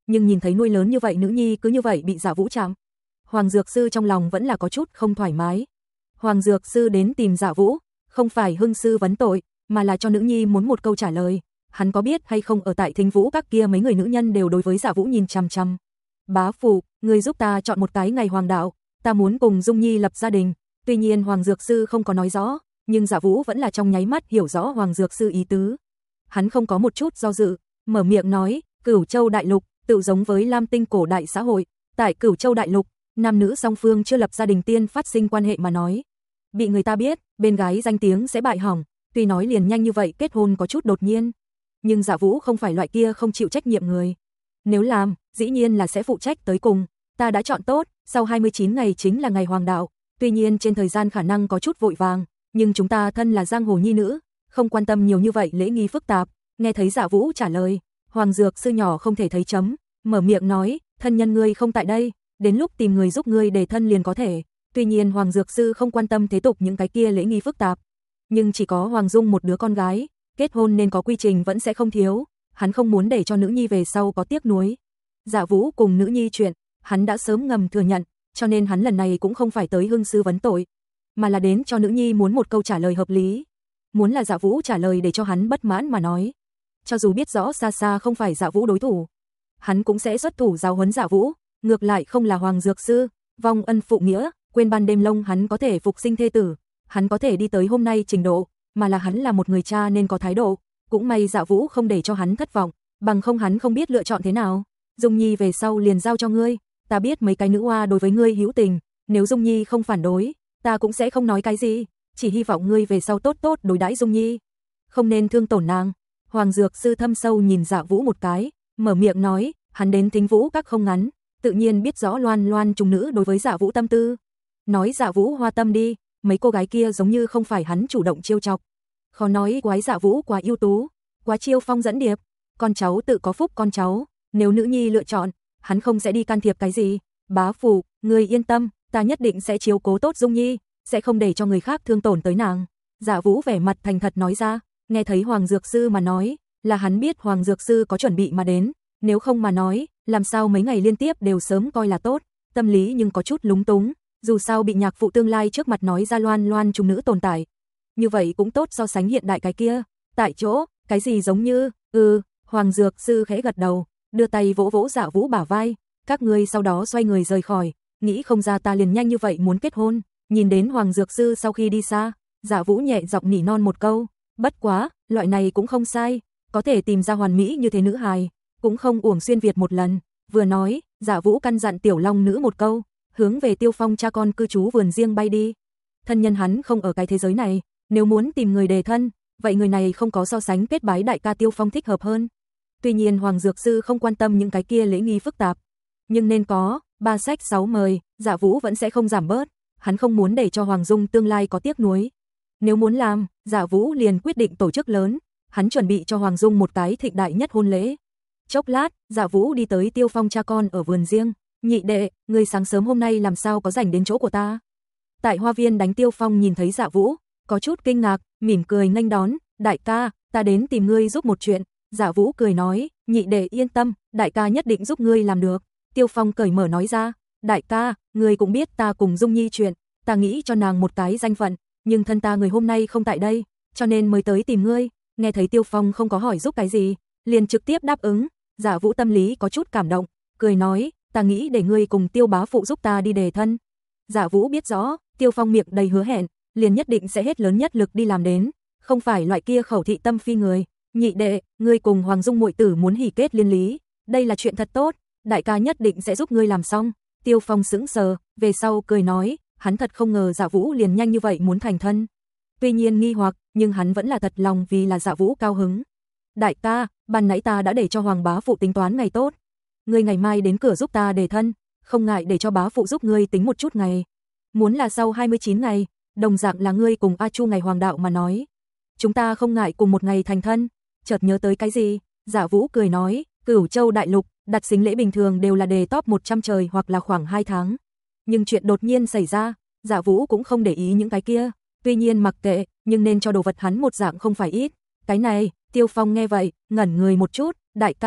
nhưng nhìn thấy nuôi lớn như vậy nữ nhi cứ như vậy bị Dạ Vũ chạm. Hoàng Dược Sư trong lòng vẫn là có chút không thoải mái. Hoàng Dược Sư đến tìm Dạ Vũ, không phải hưng sư vấn tội, mà là cho nữ nhi muốn một câu trả lời. Hắn có biết hay không ở tại Thính Vũ các kia mấy người nữ nhân đều đối với Dạ Vũ nhìn chằm chằm. Bá phụ, người giúp ta chọn một cái ngày hoàng đạo, ta muốn cùng Dung Nhi lập gia đình. Tuy nhiên Hoàng Dược Sư không có nói rõ, nhưng Dạ Vũ vẫn là trong nháy mắt hiểu rõ Hoàng Dược Sư ý tứ. Hắn không có một chút do dự, mở miệng nói, Cửu Châu Đại Lục, tự giống với Lam Tinh cổ đại xã hội, tại Cửu Châu Đại Lục, nam nữ song phương chưa lập gia đình tiên phát sinh quan hệ mà nói. Bị người ta biết, bên gái danh tiếng sẽ bại hỏng, tuy nói liền nhanh như vậy kết hôn có chút đột nhiên. Nhưng Dạ Vũ không phải loại kia không chịu trách nhiệm người. Nếu làm, dĩ nhiên là sẽ phụ trách tới cùng. Ta đã chọn tốt, sau hai mươi chín ngày chính là ngày hoàng đạo, tuy nhiên trên thời gian khả năng có chút vội vàng, nhưng chúng ta thân là giang hồ nhi nữ, không quan tâm nhiều như vậy lễ nghi phức tạp. Nghe thấy Dạ Vũ trả lời, Hoàng Dược Sư nhỏ không thể thấy chấm, mở miệng nói, thân nhân ngươi không tại đây, đến lúc tìm người giúp ngươi đề thân liền có thể. Tuy nhiên Hoàng Dược Sư không quan tâm thế tục những cái kia lễ nghi phức tạp, nhưng chỉ có Hoàng Dung một đứa con gái, kết hôn nên có quy trình vẫn sẽ không thiếu, hắn không muốn để cho nữ nhi về sau có tiếc nuối. Dạ Vũ cùng nữ nhi chuyện, hắn đã sớm ngầm thừa nhận, cho nên hắn lần này cũng không phải tới hưng sư vấn tội, mà là đến cho nữ nhi muốn một câu trả lời hợp lý. Muốn là Dạ Vũ trả lời để cho hắn bất mãn mà nói, cho dù biết rõ xa xa không phải Dạ Vũ đối thủ, hắn cũng sẽ xuất thủ giáo huấn Dạ Vũ, ngược lại không là Hoàng Dược Sư, vong ân phụ nghĩa, quên ban đêm lông hắn có thể phục sinh thê tử, hắn có thể đi tới hôm nay trình độ, mà là hắn là một người cha nên có thái độ, cũng may Dạ Vũ không để cho hắn thất vọng, bằng không hắn không biết lựa chọn thế nào. Dung Nhi về sau liền giao cho ngươi, ta biết mấy cái nữ oa đối với ngươi hữu tình, nếu Dung Nhi không phản đối, ta cũng sẽ không nói cái gì, chỉ hy vọng ngươi về sau tốt tốt đối đãi Dung Nhi, không nên thương tổn nàng. Hoàng Dược Sư thâm sâu nhìn Dạ Vũ một cái, mở miệng nói, hắn đến Thính Vũ các không ngắn, tự nhiên biết rõ loan loan trùng nữ đối với Dạ Vũ tâm tư. Nói Dạ Vũ hoa tâm đi, mấy cô gái kia giống như không phải hắn chủ động trêu chọc. Khó nói quái Dạ Vũ quá ưu tú, quá chiêu phong dẫn điệp, con cháu tự có phúc con cháu, nếu nữ nhi lựa chọn, hắn không sẽ đi can thiệp cái gì. Bá phụ, ngươi yên tâm, ta nhất định sẽ chiếu cố tốt Dung Nhi, sẽ không để cho người khác thương tổn tới nàng. Dạ Vũ vẻ mặt thành thật nói ra, nghe thấy Hoàng Dược Sư mà nói, là hắn biết Hoàng Dược Sư có chuẩn bị mà đến, nếu không mà nói, làm sao mấy ngày liên tiếp đều sớm coi là tốt, tâm lý nhưng có chút lúng túng, dù sao bị nhạc phụ tương lai trước mặt nói ra loan loan trùng nữ tồn tại. Như vậy cũng tốt so sánh hiện đại cái kia, tại chỗ, cái gì giống như, ừ, Hoàng Dược Sư khẽ gật đầu, đưa tay vỗ vỗ Dạ Vũ bả vai, các ngươi sau đó xoay người rời khỏi, nghĩ không ra ta liền nhanh như vậy muốn kết hôn. Nhìn đến Hoàng Dược Sư sau khi đi xa, Dạ Vũ nhẹ giọng nỉ non một câu, bất quá, loại này cũng không sai, có thể tìm ra hoàn mỹ như thế nữ hài, cũng không uổng xuyên Việt một lần. Vừa nói, Dạ Vũ căn dặn Tiểu Long Nữ một câu, hướng về Tiêu Phong cha con cư trú vườn riêng bay đi. Thân nhân hắn không ở cái thế giới này, nếu muốn tìm người đề thân, vậy người này không có so sánh kết bái đại ca Tiêu Phong thích hợp hơn. Tuy nhiên Hoàng Dược Sư không quan tâm những cái kia lễ nghi phức tạp, nhưng nên có, ba sách sáu mời, Dạ Vũ vẫn sẽ không giảm bớt, hắn không muốn để cho Hoàng Dung tương lai có tiếc nuối. Nếu muốn làm, Dạ Vũ liền quyết định tổ chức lớn, hắn chuẩn bị cho Hoàng Dung một cái thịnh đại nhất hôn lễ. Chốc lát, Dạ Vũ đi tới Tiêu Phong cha con ở vườn riêng, nhị đệ, ngươi sáng sớm hôm nay làm sao có rảnh đến chỗ của ta? Tại hoa viên đánh Tiêu Phong nhìn thấy Dạ Vũ, có chút kinh ngạc, mỉm cười nghênh đón, đại ca, ta đến tìm ngươi giúp một chuyện. Dạ Vũ cười nói, nhị đệ yên tâm, đại ca nhất định giúp ngươi làm được. Tiêu Phong cởi mở nói ra, đại ca, ngươi cũng biết ta cùng Dung Nhi chuyện, ta nghĩ cho nàng một cái danh phận, nhưng thân ta người hôm nay không tại đây, cho nên mới tới tìm ngươi. Nghe thấy Tiêu Phong không có hỏi giúp cái gì, liền trực tiếp đáp ứng. Dạ Vũ tâm lý có chút cảm động, cười nói, ta nghĩ để ngươi cùng Tiêu bá phụ giúp ta đi đề thân. Dạ Vũ biết rõ, Tiêu Phong miệng đầy hứa hẹn, liền nhất định sẽ hết lớn nhất lực đi làm đến, không phải loại kia khẩu thị tâm phi người. Nhị đệ, ngươi cùng Hoàng Dung muội tử muốn hỉ kết liên lý, đây là chuyện thật tốt, đại ca nhất định sẽ giúp ngươi làm xong. Tiêu Phong sững sờ, về sau cười nói, hắn thật không ngờ Dạ Vũ liền nhanh như vậy muốn thành thân. Tuy nhiên nghi hoặc, nhưng hắn vẫn là thật lòng vì là Dạ Vũ cao hứng. Đại ca, ban nãy ta đã để cho Hoàng bá phụ tính toán ngày tốt, ngươi ngày mai đến cửa giúp ta đề thân, không ngại để cho bá phụ giúp ngươi tính một chút ngày. Muốn là sau hai mươi chín ngày, đồng dạng là ngươi cùng A Chu ngày hoàng đạo mà nói, chúng ta không ngại cùng một ngày thành thân. Chợt nhớ tới cái gì, Dạ Vũ cười nói, Cửu Châu đại lục, đặt sính lễ bình thường đều là đề top một trăm trời hoặc là khoảng hai tháng. Nhưng chuyện đột nhiên xảy ra, Dạ Vũ cũng không để ý những cái kia, tuy nhiên mặc kệ, nhưng nên cho đồ vật hắn một dạng không phải ít. Cái này, Tiêu Phong nghe vậy, ngẩn người một chút, đại ca, tuy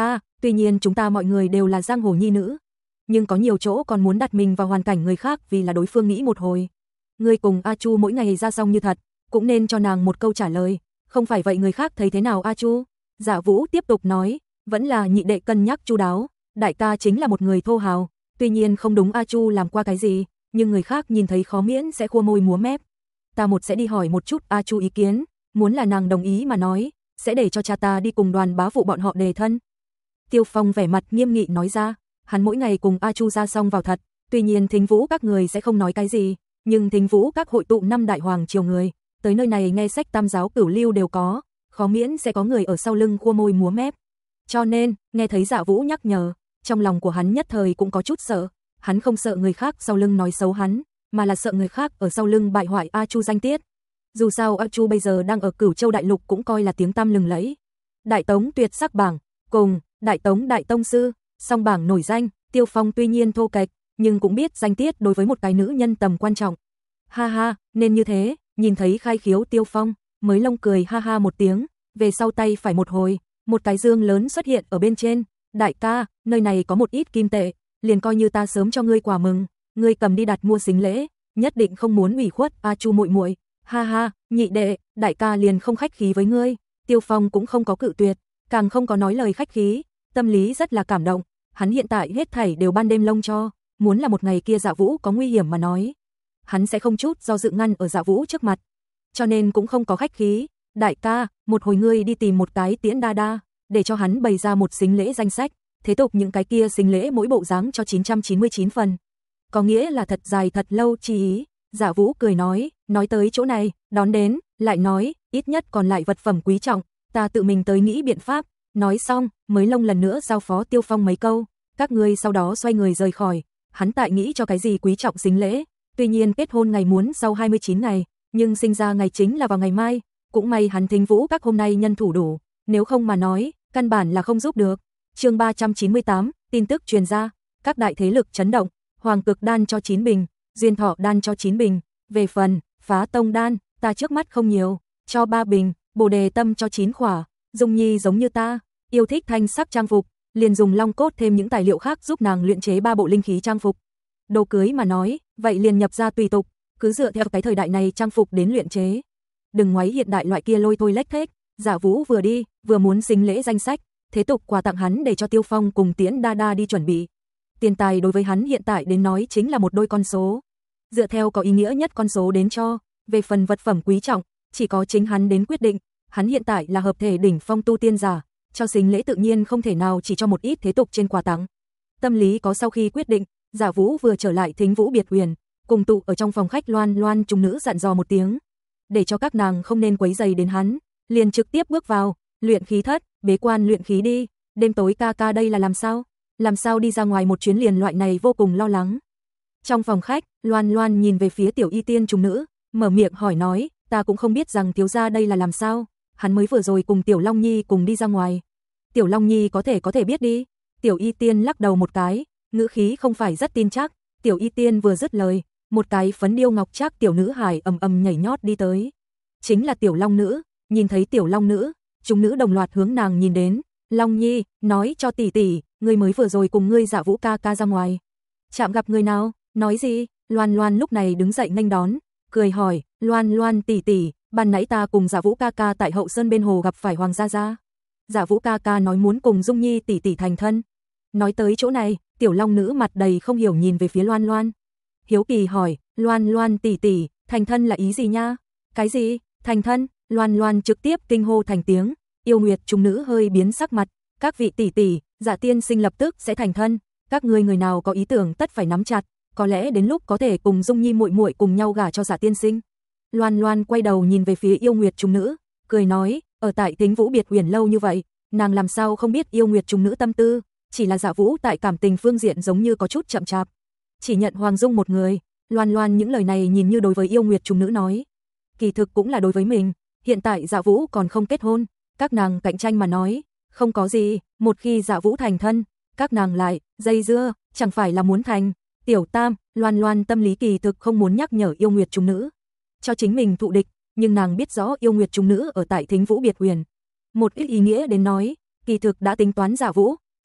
Tuy nhiên chúng ta mọi người đều là giang hồ nhi nữ, nhưng có nhiều chỗ còn muốn đặt mình vào hoàn cảnh người khác vì là đối phương nghĩ một hồi. Ngươi cùng A Chu mỗi ngày ra xong như thật, cũng nên cho nàng một câu trả lời, không phải vậy người khác thấy thế nào A Chu? Dạ Vũ tiếp tục nói, vẫn là nhị đệ cân nhắc chu đáo, đại ca chính là một người thô hào, tuy nhiên không đúng A Chu làm qua cái gì, nhưng người khác nhìn thấy khó miễn sẽ khua môi múa mép. Ta một sẽ đi hỏi một chút A Chu ý kiến, muốn là nàng đồng ý mà nói, sẽ để cho cha ta đi cùng đoàn bá phụ bọn họ đề thân. Tiêu Phong vẻ mặt nghiêm nghị nói ra, hắn mỗi ngày cùng A Chu ra xong vào thật, tuy nhiên Thính Vũ các người sẽ không nói cái gì, nhưng Thính Vũ các hội tụ năm đại hoàng triều người, tới nơi này nghe sách tam giáo cửu lưu đều có, khó miễn sẽ có người ở sau lưng khua môi múa mép. Cho nên, nghe thấy Dạ Vũ nhắc nhở, trong lòng của hắn nhất thời cũng có chút sợ, hắn không sợ người khác sau lưng nói xấu hắn, mà là sợ người khác ở sau lưng bại hoại A Chu danh tiết. Dù sao A Chu bây giờ đang ở Cửu Châu đại lục cũng coi là tiếng tăm lừng lẫy. Đại Tống tuyệt sắc bảng, cùng Đại Tống đại tông sư, song bảng nổi danh, Tiêu Phong tuy nhiên thô kệch, nhưng cũng biết danh tiết đối với một cái nữ nhân tầm quan trọng. Ha ha, nên như thế, nhìn thấy khai khiếu Tiêu Phong, mới lông cười ha ha một tiếng, về sau tay phải một hồi, một cái dương lớn xuất hiện ở bên trên, đại ca, nơi này có một ít kim tệ, liền coi như ta sớm cho ngươi quà mừng, ngươi cầm đi đặt mua xính lễ, nhất định không muốn ủy khuất A Chu muội muội. Ha ha, nhị đệ, đại ca liền không khách khí với ngươi. Tiêu Phong cũng không có cự tuyệt, càng không có nói lời khách khí, tâm lý rất là cảm động, hắn hiện tại hết thảy đều ban đêm lông cho, muốn là một ngày kia Dạ Vũ có nguy hiểm mà nói, hắn sẽ không chút do dự ngăn ở Dạ Vũ trước mặt, cho nên cũng không có khách khí. Đại ca, một hồi ngươi đi tìm một cái Tiễn Đa Đa, để cho hắn bày ra một xính lễ danh sách, thế tục những cái kia xính lễ mỗi bộ dáng cho chín trăm chín mươi chín phần. Có nghĩa là thật dài thật lâu chi ý. Dạ Vũ cười nói, nói tới chỗ này, đón đến, lại nói, ít nhất còn lại vật phẩm quý trọng, ta tự mình tới nghĩ biện pháp. Nói xong, mới lông lần nữa giao phó Tiêu Phong mấy câu, các ngươi sau đó xoay người rời khỏi. Hắn tại nghĩ cho cái gì quý trọng xính lễ, tuy nhiên kết hôn ngày muốn sau hai mươi chín ngày, nhưng sinh ra ngày chính là vào ngày mai, cũng may hắn Thính Vũ các hôm nay nhân thủ đủ, nếu không mà nói, căn bản là không giúp được. Chương ba trăm chín mươi tám, tin tức truyền ra, các đại thế lực chấn động, Hoàng Cực đan cho chín bình, Duyên Thọ đan cho chín bình, về phần Phá Tông đan, ta trước mắt không nhiều, cho ba bình, Bồ Đề tâm cho chín khỏa, Dung Nhi giống như ta, yêu thích thanh sắc trang phục, liền dùng long cốt thêm những tài liệu khác giúp nàng luyện chế ba bộ linh khí trang phục. Đồ cưới mà nói, vậy liền nhập ra tùy tục, cứ dựa theo cái thời đại này trang phục đến luyện chế. Đừng ngoáy hiện đại loại kia lôi thôi lếch thếch. Dạ Vũ vừa đi, vừa muốn xính lễ danh sách, thế tục quà tặng hắn để cho Tiêu Phong cùng Tiễn Đa Đa đi chuẩn bị. Tiền tài đối với hắn hiện tại đến nói chính là một đôi con số. Dựa theo có ý nghĩa nhất con số đến cho, về phần vật phẩm quý trọng, chỉ có chính hắn đến quyết định, hắn hiện tại là hợp thể đỉnh phong tu tiên giả, cho xính lễ tự nhiên không thể nào chỉ cho một ít thế tục trên quà tặng. Tâm lý có sau khi quyết định, Dạ Vũ vừa trở lại Thính Vũ biệt huyền, cùng tụ ở trong phòng khách Loan Loan chúng nữ dặn dò một tiếng, để cho các nàng không nên quấy rầy đến hắn, liền trực tiếp bước vào, luyện khí thất, bế quan luyện khí đi, đêm tối ca ca đây là làm sao? Làm sao đi ra ngoài một chuyến liền loại này vô cùng lo lắng. Trong phòng khách, Loan Loan nhìn về phía Tiểu Y Tiên chúng nữ, mở miệng hỏi nói, ta cũng không biết rằng thiếu gia đây là làm sao, hắn mới vừa rồi cùng Tiểu Long Nhi cùng đi ra ngoài. Tiểu Long Nhi có thể có thể biết đi. Tiểu Y Tiên lắc đầu một cái, ngữ khí không phải rất tin chắc. Tiểu Y Tiên vừa dứt lời, một cái phấn điêu ngọc trác tiểu nữ hài ầm ầm nhảy nhót đi tới. Chính là Tiểu Long nữ, nhìn thấy Tiểu Long nữ, chúng nữ đồng loạt hướng nàng nhìn đến. Long Nhi, nói cho tỷ tỷ, ngươi mới vừa rồi cùng ngươi Dạ Vũ ca ca ra ngoài. Chạm gặp người nào? Nói gì? Loan Loan lúc này đứng dậy nghênh đón, cười hỏi, Loan Loan tỷ tỷ, ban nãy ta cùng Dạ Vũ ca ca tại Hậu Sơn bên hồ gặp phải Hoàng gia gia. Dạ Vũ ca ca nói muốn cùng Dung Nhi tỷ tỷ thành thân. Nói tới chỗ này, Tiểu Long nữ mặt đầy không hiểu nhìn về phía Loan Loan. Hiếu kỳ hỏi, Loan Loan tỷ tỷ, thành thân là ý gì nha? Cái gì? Thành thân? Loan Loan trực tiếp kinh hô thành tiếng, yêu nguyệt chúng nữ hơi biến sắc mặt, các vị tỷ tỷ, Dạ tiên sinh lập tức sẽ thành thân, các ngươi người nào có ý tưởng tất phải nắm chặt, có lẽ đến lúc có thể cùng Dung Nhi muội muội cùng nhau gả cho Dạ tiên sinh. Loan Loan quay đầu nhìn về phía yêu nguyệt chúng nữ, cười nói, ở tại Thính Vũ biệt huyền lâu như vậy, nàng làm sao không biết yêu nguyệt chúng nữ tâm tư, chỉ là Dạ Vũ tại cảm tình phương diện giống như có chút chậm chạp, chỉ nhận Hoàng Dung một người. Loan Loan những lời này nhìn như đối với yêu nguyệt chúng nữ nói, kỳ thực cũng là đối với mình, hiện tại Dạ Vũ còn không kết hôn, các nàng cạnh tranh mà nói, không có gì, một khi Dạ Vũ thành thân, các nàng lại dây dưa, chẳng phải là muốn thành. Tiểu Tam, Loan Loan tâm lý kỳ thực không muốn nhắc nhở yêu nguyệt chúng nữ cho chính mình thụ địch, nhưng nàng biết rõ yêu nguyệt chúng nữ ở tại Thính Vũ biệt huyền, một ít ý nghĩa đến nói, kỳ thực đã tính toán Dạ Vũ,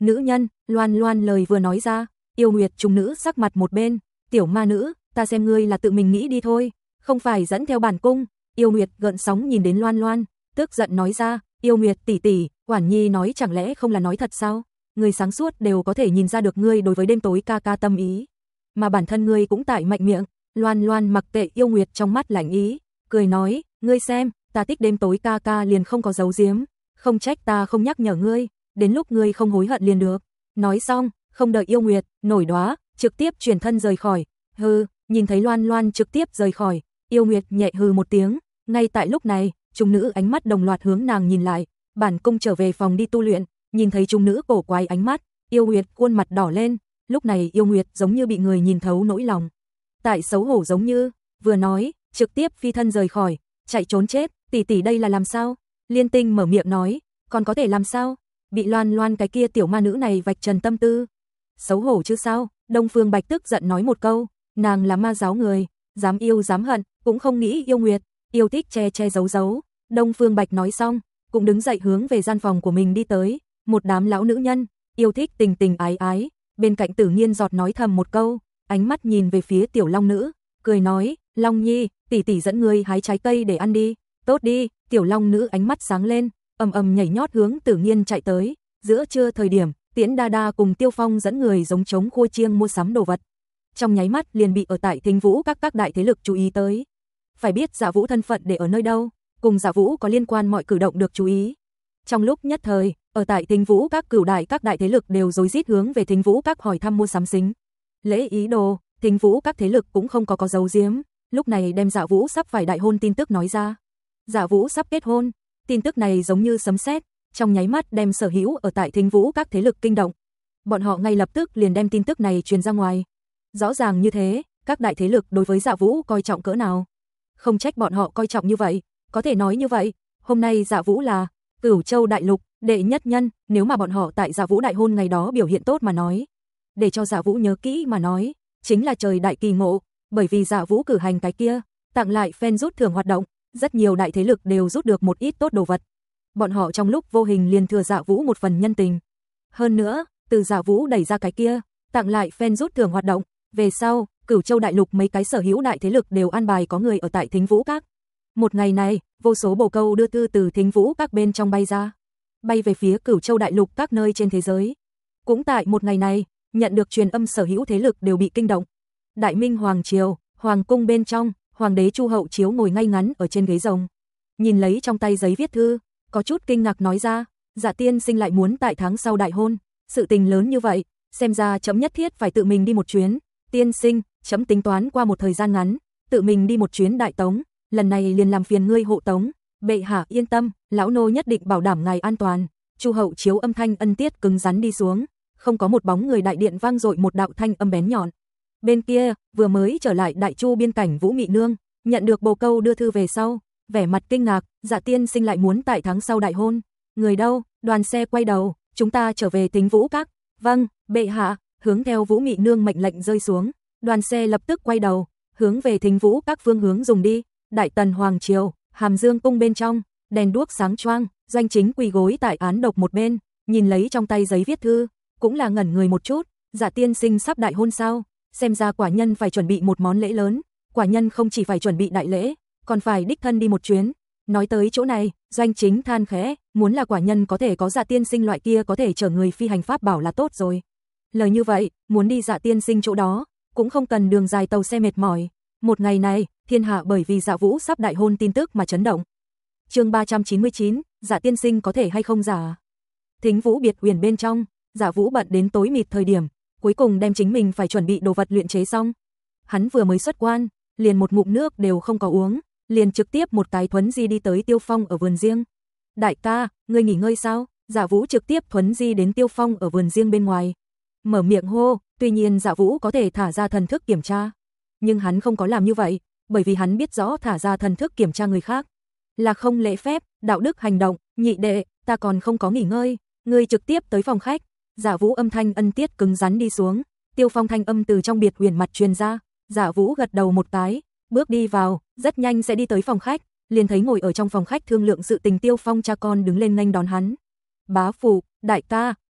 Nữ nhân, Loan Loan lời vừa nói ra, Yêu Nguyệt trùng nữ sắc mặt một bên, tiểu ma nữ, ta xem ngươi là tự mình nghĩ đi thôi, không phải dẫn theo bản cung. Yêu Nguyệt gợn sóng nhìn đến Loan Loan, tức giận nói ra, Yêu Nguyệt tỷ tỷ, Quản Nhi nói chẳng lẽ không là nói thật sao? Người sáng suốt đều có thể nhìn ra được ngươi đối với đêm tối ca ca tâm ý, mà bản thân ngươi cũng tại mạnh miệng. Loan Loan mặc kệ Yêu Nguyệt trong mắt lạnh ý, cười nói, ngươi xem, ta thích đêm tối ca ca liền không có giấu giếm, không trách ta không nhắc nhở ngươi, đến lúc ngươi không hối hận liền được. Nói xong, không đợi Yêu Nguyệt nổi đoá, trực tiếp chuyển thân rời khỏi. Hừ, nhìn thấy Loan Loan trực tiếp rời khỏi, Yêu Nguyệt nhẹ hừ một tiếng, ngay tại lúc này, chúng nữ ánh mắt đồng loạt hướng nàng nhìn lại, bản cung trở về phòng đi tu luyện, nhìn thấy chúng nữ cổ quái ánh mắt, Yêu Nguyệt khuôn mặt đỏ lên, lúc này Yêu Nguyệt giống như bị người nhìn thấu nỗi lòng. Tại xấu hổ giống như, vừa nói, trực tiếp phi thân rời khỏi, chạy trốn chết, tỷ tỷ đây là làm sao? Liên Tinh mở miệng nói, còn có thể làm sao? Bị Loan Loan cái kia tiểu ma nữ này vạch trần tâm tư. Xấu hổ chứ sao? Đông Phương Bạch tức giận nói một câu, nàng là ma giáo người, dám yêu dám hận, cũng không nghĩ Yêu Nguyệt, yêu thích che che giấu giấu. Đông Phương Bạch nói xong, cũng đứng dậy hướng về gian phòng của mình đi tới, một đám lão nữ nhân, yêu thích tình tình ái ái, bên cạnh Tử Nghiên giọt nói thầm một câu, ánh mắt nhìn về phía tiểu long nữ, cười nói, Long Nhi, tỷ tỷ dẫn ngươi hái trái cây để ăn đi. Tốt đi, tiểu long nữ ánh mắt sáng lên, ầm ầm nhảy nhót hướng Tử Nghiên chạy tới. Giữa trưa thời điểm, Tiễn Đa Đa cùng Tiêu Phong dẫn người giống trống khua chiêng mua sắm đồ vật. Trong nháy mắt liền bị ở tại Thính Vũ các các đại thế lực chú ý tới. Phải biết Dạ Vũ thân phận để ở nơi đâu, cùng Dạ Vũ có liên quan mọi cử động được chú ý. Trong lúc nhất thời, ở tại Thính Vũ các cửu đại các đại thế lực đều rối rít hướng về Thính Vũ các hỏi thăm mua sắm xính lễ ý đồ. Thính Vũ các thế lực cũng không có có giấu giếm, lúc này đem Dạ Vũ sắp phải đại hôn tin tức nói ra. Dạ Vũ sắp kết hôn, tin tức này giống như sấm sét, trong nháy mắt đem sở hữu ở tại Thính Vũ các thế lực kinh động. Bọn họ ngay lập tức liền đem tin tức này truyền ra ngoài. Rõ ràng như thế, các đại thế lực đối với Dạ Vũ coi trọng cỡ nào. Không trách bọn họ coi trọng như vậy, có thể nói như vậy, hôm nay Dạ Vũ là Cửu Châu đại lục đệ nhất nhân, nếu mà bọn họ tại Dạ Vũ đại hôn ngày đó biểu hiện tốt mà nói, để cho Dạ Vũ nhớ kỹ mà nói, chính là trời đại kỳ ngộ, bởi vì Dạ Vũ cử hành cái kia, tặng lại fan rút thưởng hoạt động, rất nhiều đại thế lực đều rút được một ít tốt đồ vật. Bọn họ trong lúc vô hình liền thừa Dạ Vũ một phần nhân tình. Hơn nữa, từ Dạ Vũ đẩy ra cái kia, tặng lại fan rút thưởng hoạt động, về sau, Cửu Châu đại lục mấy cái sở hữu đại thế lực đều an bài có người ở tại Thính Vũ các. Một ngày này, vô số bồ câu đưa thư từ Thính Vũ các bên trong bay ra, bay về phía Cửu Châu đại lục các nơi trên thế giới. Cũng tại một ngày này, nhận được truyền âm sở hữu thế lực đều bị kinh động. Đại Minh hoàng triều, hoàng cung bên trong, hoàng đế Chu Hậu Chiếu ngồi ngay ngắn ở trên ghế rồng, nhìn lấy trong tay giấy viết thư, có chút kinh ngạc nói ra, Dạ tiên sinh lại muốn tại tháng sau đại hôn, sự tình lớn như vậy, xem ra chấm nhất thiết phải tự mình đi một chuyến. Tiên sinh, chấm tính toán qua một thời gian ngắn, tự mình đi một chuyến đại tống, lần này liền làm phiền ngươi hộ tống. Bệ hạ yên tâm, lão nô nhất định bảo đảm ngài an toàn. Chu Hậu Chiếu âm thanh ân tiết cứng rắn đi xuống, không có một bóng người đại điện vang dội một đạo thanh âm bén nhọn. Bên kia, vừa mới trở lại Đại Chu biên cảnh Vũ Mị Nương, nhận được bồ câu đưa thư về sau, vẻ mặt kinh ngạc, Dạ tiên sinh lại muốn tại tháng sau đại hôn. Người đâu? Đoàn xe quay đầu, chúng ta trở về Thính Vũ các. Vâng, bệ hạ. Hướng theo Vũ Mị Nương mệnh lệnh rơi xuống, đoàn xe lập tức quay đầu, hướng về Thính Vũ các phương hướng dùng đi. Đại Tần hoàng triều, Hàm Dương cung bên trong, đèn đuốc sáng choang, Doanh Chính quỳ gối tại án độc một bên, nhìn lấy trong tay giấy viết thư, cũng là ngẩn người một chút. Dạ tiên sinh sắp đại hôn sao? Xem ra quả nhân phải chuẩn bị một món lễ lớn, quả nhân không chỉ phải chuẩn bị đại lễ, còn phải đích thân đi một chuyến. Nói tới chỗ này, Doanh Chính than khẽ, muốn là quả nhân có thể có Dạ tiên sinh loại kia có thể chở người phi hành pháp bảo là tốt rồi. Lời như vậy, muốn đi Dạ tiên sinh chỗ đó, cũng không cần đường dài tàu xe mệt mỏi. Một ngày này, thiên hạ bởi vì Dạ Vũ sắp đại hôn tin tức mà chấn động. Chương ba trăm chín mươi chín, Dạ tiên sinh có thể hay không giả? Thính Vũ biệt uyển bên trong, Dạ Vũ bận đến tối mịt thời điểm, cuối cùng đem chính mình phải chuẩn bị đồ vật luyện chế xong. Hắn vừa mới xuất quan, liền một ngụm nước đều không có uống, liền trực tiếp một cái thuấn di đi tới Tiêu Phong ở vườn riêng. Đại ca, ngươi nghỉ ngơi sao? Dạ Vũ trực tiếp thuấn di đến Tiêu Phong ở vườn riêng bên ngoài, mở miệng hô. Tuy nhiên Dạ Vũ có thể thả ra thần thức kiểm tra, nhưng hắn không có làm như vậy, bởi vì hắn biết rõ thả ra thần thức kiểm tra người khác là không lễ phép, đạo đức hành động. Nhị đệ, ta còn không có nghỉ ngơi, ngươi trực tiếp tới phòng khách. Dạ Vũ âm thanh ân tiết cứng rắn đi xuống, Tiêu Phong thanh âm từ trong biệt uyển mặt truyền ra. Dạ Vũ gật đầu một cái, bước đi vào, rất nhanh sẽ đi tới phòng khách, liền thấy ngồi ở trong phòng khách thương lượng sự tình Tiêu Phong cha con đứng lên nghênh đón hắn. Bá phụ, đại ca,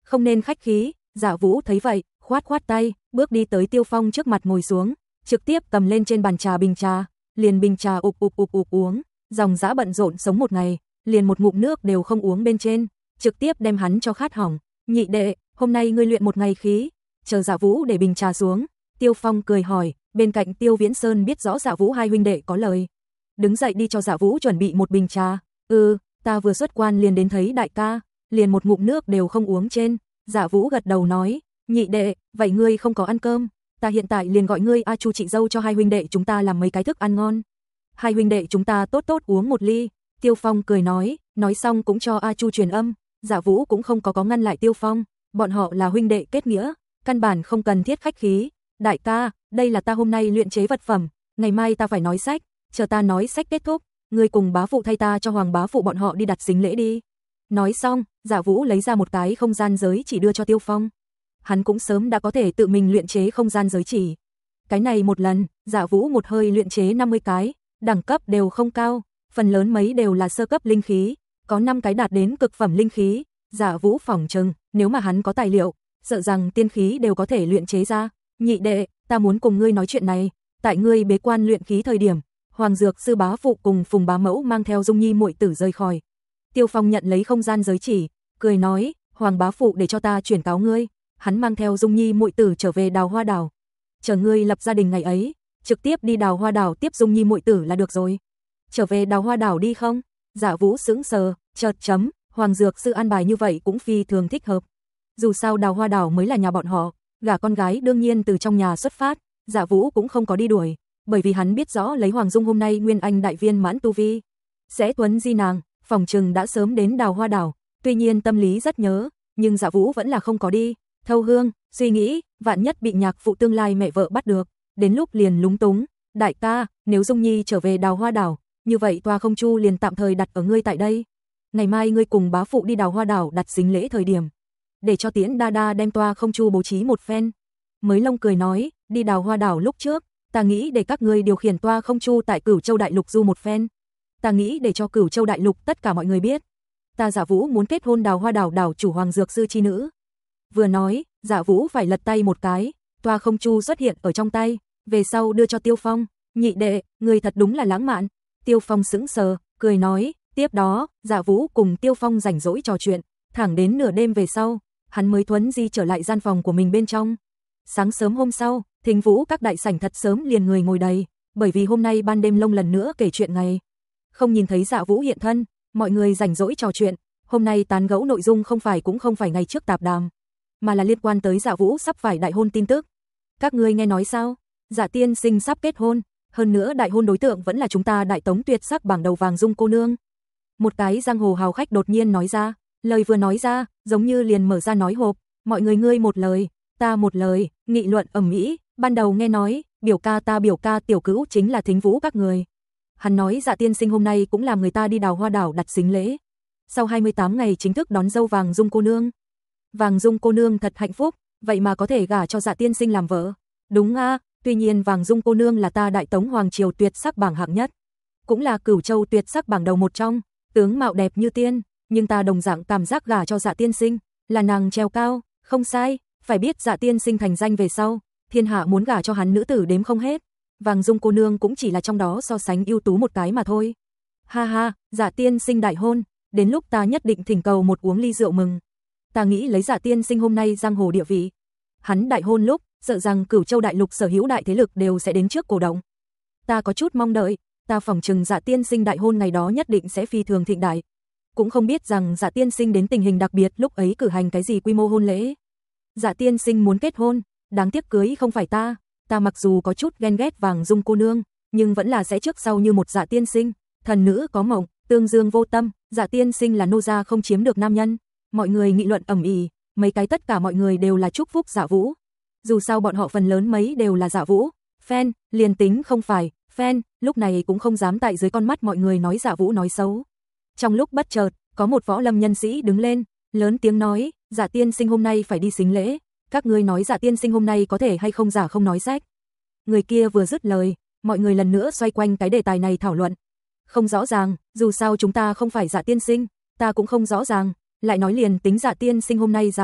Không nên khách khí. Dạ Vũ thấy vậy, khoát khoát tay, bước đi tới Tiêu Phong trước mặt ngồi xuống, trực tiếp cầm lên trên bàn trà bình trà, liền bình trà ục ục ục ục uống, dòng dã bận rộn sống một ngày, liền một ngụm nước đều không uống bên trên, trực tiếp đem hắn cho khát hỏng. Nhị đệ, hôm nay ngươi luyện một ngày khí. Chờ Dạ Vũ để bình trà xuống, Tiêu Phong cười hỏi, bên cạnh Tiêu Viễn Sơn biết rõ Dạ Vũ hai huynh đệ có lời, đứng dậy đi cho Dạ Vũ chuẩn bị một bình trà. Ừ, ta vừa xuất quan liền đến thấy đại ca, liền một ngụm nước đều không uống trên. Dạ Vũ gật đầu nói, nhị đệ, vậy ngươi không có ăn cơm, ta hiện tại liền gọi ngươi A Chu chị dâu cho hai huynh đệ chúng ta làm mấy cái thức ăn ngon. Hai huynh đệ chúng ta tốt tốt uống một ly. Tiêu Phong cười nói, nói xong cũng cho A Chu truyền âm. Dạ Vũ cũng không có có ngăn lại Tiêu Phong, bọn họ là huynh đệ kết nghĩa, căn bản không cần thiết khách khí. Đại ca, đây là ta hôm nay luyện chế vật phẩm, ngày mai ta phải nói sách, chờ ta nói sách kết thúc, ngươi cùng bá phụ thay ta cho Hoàng bá phụ bọn họ đi đặt sính lễ đi. Nói xong, Dạ Vũ lấy ra một cái không gian giới chỉ đưa cho Tiêu Phong. Hắn cũng sớm đã có thể tự mình luyện chế không gian giới chỉ. Cái này một lần, Dạ Vũ một hơi luyện chế năm mươi cái, đẳng cấp đều không cao, phần lớn mấy đều là sơ cấp linh khí, có năm cái đạt đến cực phẩm linh khí. Dạ Vũ phỏng chừng, nếu mà hắn có tài liệu, sợ rằng tiên khí đều có thể luyện chế ra. Nhị đệ, ta muốn cùng ngươi nói chuyện này, tại ngươi bế quan luyện khí thời điểm, Hoàng Dược sư bá phụ cùng Phùng bá mẫu mang theo Dung Nhi muội tử rời khỏi. Tiêu Phong nhận lấy không gian giới chỉ, cười nói, Hoàng bá phụ để cho ta chuyển cáo ngươi, hắn mang theo Dung Nhi muội tử trở về Đào Hoa Đảo. Chờ ngươi lập gia đình ngày ấy, trực tiếp đi Đào Hoa Đảo tiếp Dung Nhi muội tử là được rồi. Trở về Đào Hoa Đảo đi không? Dạ Vũ sững sờ, chợt chấm, Hoàng Dược sư an bài như vậy cũng phi thường thích hợp. Dù sao Đào Hoa Đảo mới là nhà bọn họ, gả con gái đương nhiên từ trong nhà xuất phát, Dạ Vũ cũng không có đi đuổi, bởi vì hắn biết rõ lấy Hoàng Dung hôm nay nguyên anh đại viên mãn tu vi, sẽ tuấn di nàng, phòng trừng đã sớm đến Đào Hoa Đảo, tuy nhiên tâm lý rất nhớ, nhưng Dạ Vũ vẫn là không có đi. Thâu Hương, suy nghĩ, vạn nhất bị nhạc phụ tương lai mẹ vợ bắt được, đến lúc liền lúng túng. Đại ca, nếu Dung Nhi trở về Đào Hoa Đảo, như vậy Toa Không Chu liền tạm thời đặt ở ngươi tại đây. Ngày mai ngươi cùng bá phụ đi Đào Hoa Đảo đặt sính lễ thời điểm, để cho Tiễn đa đa đem Toa Không Chu bố trí một phen. Mới Long cười nói, đi Đào Hoa Đảo lúc trước, ta nghĩ để các ngươi điều khiển Toa Không Chu tại Cửu Châu Đại Lục du một phen. Ta nghĩ để cho Cửu Châu Đại Lục tất cả mọi người biết, ta Dạ Vũ muốn kết hôn Đào Hoa Đảo đảo chủ Hoàng Dược sư chi nữ. Vừa nói, Dạ Vũ phải lật tay một cái, Toa Không Chu xuất hiện ở trong tay, về sau đưa cho Tiêu Phong. Nhị đệ, người thật đúng là lãng mạn. Tiêu Phong sững sờ, cười nói, tiếp đó, Dạ Vũ cùng Tiêu Phong rảnh rỗi trò chuyện, thẳng đến nửa đêm về sau, hắn mới thuấn di trở lại gian phòng của mình bên trong. Sáng sớm hôm sau, Thính Vũ các đại sảnh thật sớm liền người ngồi đầy, bởi vì hôm nay ban đêm Long lần nữa kể chuyện ngày. Không nhìn thấy Dạ Vũ hiện thân, mọi người rảnh rỗi trò chuyện, hôm nay tán gẫu nội dung không phải cũng không phải ngày trước tạp đàm, mà là liên quan tới Dạ Vũ sắp phải đại hôn tin tức. Các ngươi nghe nói sao? Dạ tiên sinh sắp kết hôn, hơn nữa đại hôn đối tượng vẫn là chúng ta Đại Tống tuyệt sắc bảng đầu Vàng Dung cô nương. Một cái giang hồ hào khách đột nhiên nói ra, lời vừa nói ra, giống như liền mở ra nói hộp, mọi người ngươi một lời, ta một lời, nghị luận ầm ĩ. Ban đầu nghe nói, biểu ca ta biểu ca tiểu cữu chính là Thính Vũ các người. Hắn nói Dạ tiên sinh hôm nay cũng làm người ta đi Đào Hoa Đảo đặt sính lễ. Sau hai mươi tám ngày chính thức đón dâu Vàng Dung cô nương. Vàng Dung cô nương thật hạnh phúc, vậy mà có thể gả cho Dạ tiên sinh làm vợ. Đúng a, à, tuy nhiên Vàng Dung cô nương là ta Đại Tống hoàng triều tuyệt sắc bảng hạng nhất, cũng là Cửu Châu tuyệt sắc bảng đầu một trong, tướng mạo đẹp như tiên, nhưng ta đồng dạng cảm giác gả cho Dạ tiên sinh là nàng treo cao, không sai, phải biết Dạ tiên sinh thành danh về sau, thiên hạ muốn gả cho hắn nữ tử đếm không hết. Vàng Dung cô nương cũng chỉ là trong đó so sánh ưu tú một cái mà thôi. Ha ha, Dạ tiên sinh đại hôn, đến lúc ta nhất định thỉnh cầu một uống ly rượu mừng. Ta nghĩ lấy Dạ tiên sinh hôm nay giang hồ địa vị, hắn đại hôn lúc, sợ rằng Cửu Châu Đại Lục sở hữu đại thế lực đều sẽ đến trước cổ động. Ta có chút mong đợi, ta phỏng chừng Dạ tiên sinh đại hôn ngày đó nhất định sẽ phi thường thịnh đại. Cũng không biết rằng Dạ tiên sinh đến tình hình đặc biệt lúc ấy cử hành cái gì quy mô hôn lễ. Dạ tiên sinh muốn kết hôn, đáng tiếc cưới không phải ta, ta mặc dù có chút ghen ghét Vàng Dung cô nương, nhưng vẫn là sẽ trước sau như một Dạ tiên sinh, thần nữ có mộng, tương dương vô tâm, Dạ tiên sinh là nô gia không chiếm được nam nhân. Mọi người nghị luận ầm ĩ, mấy cái tất cả mọi người đều là chúc phúc Dạ Vũ. Dù sao bọn họ phần lớn mấy đều là Dạ Vũ fan, liền tính không phải fan, lúc này cũng không dám tại dưới con mắt mọi người nói Dạ Vũ nói xấu. Trong lúc bất chợt, có một võ lâm nhân sĩ đứng lên, lớn tiếng nói, Dạ tiên sinh hôm nay phải đi sính lễ, các ngươi nói Dạ tiên sinh hôm nay có thể hay không giả không nói sách. Người kia vừa dứt lời, mọi người lần nữa xoay quanh cái đề tài này thảo luận. Không rõ ràng, dù sao chúng ta không phải Dạ tiên sinh, ta cũng không rõ ràng, lại nói liền tính Dạ tiên sinh hôm nay giả,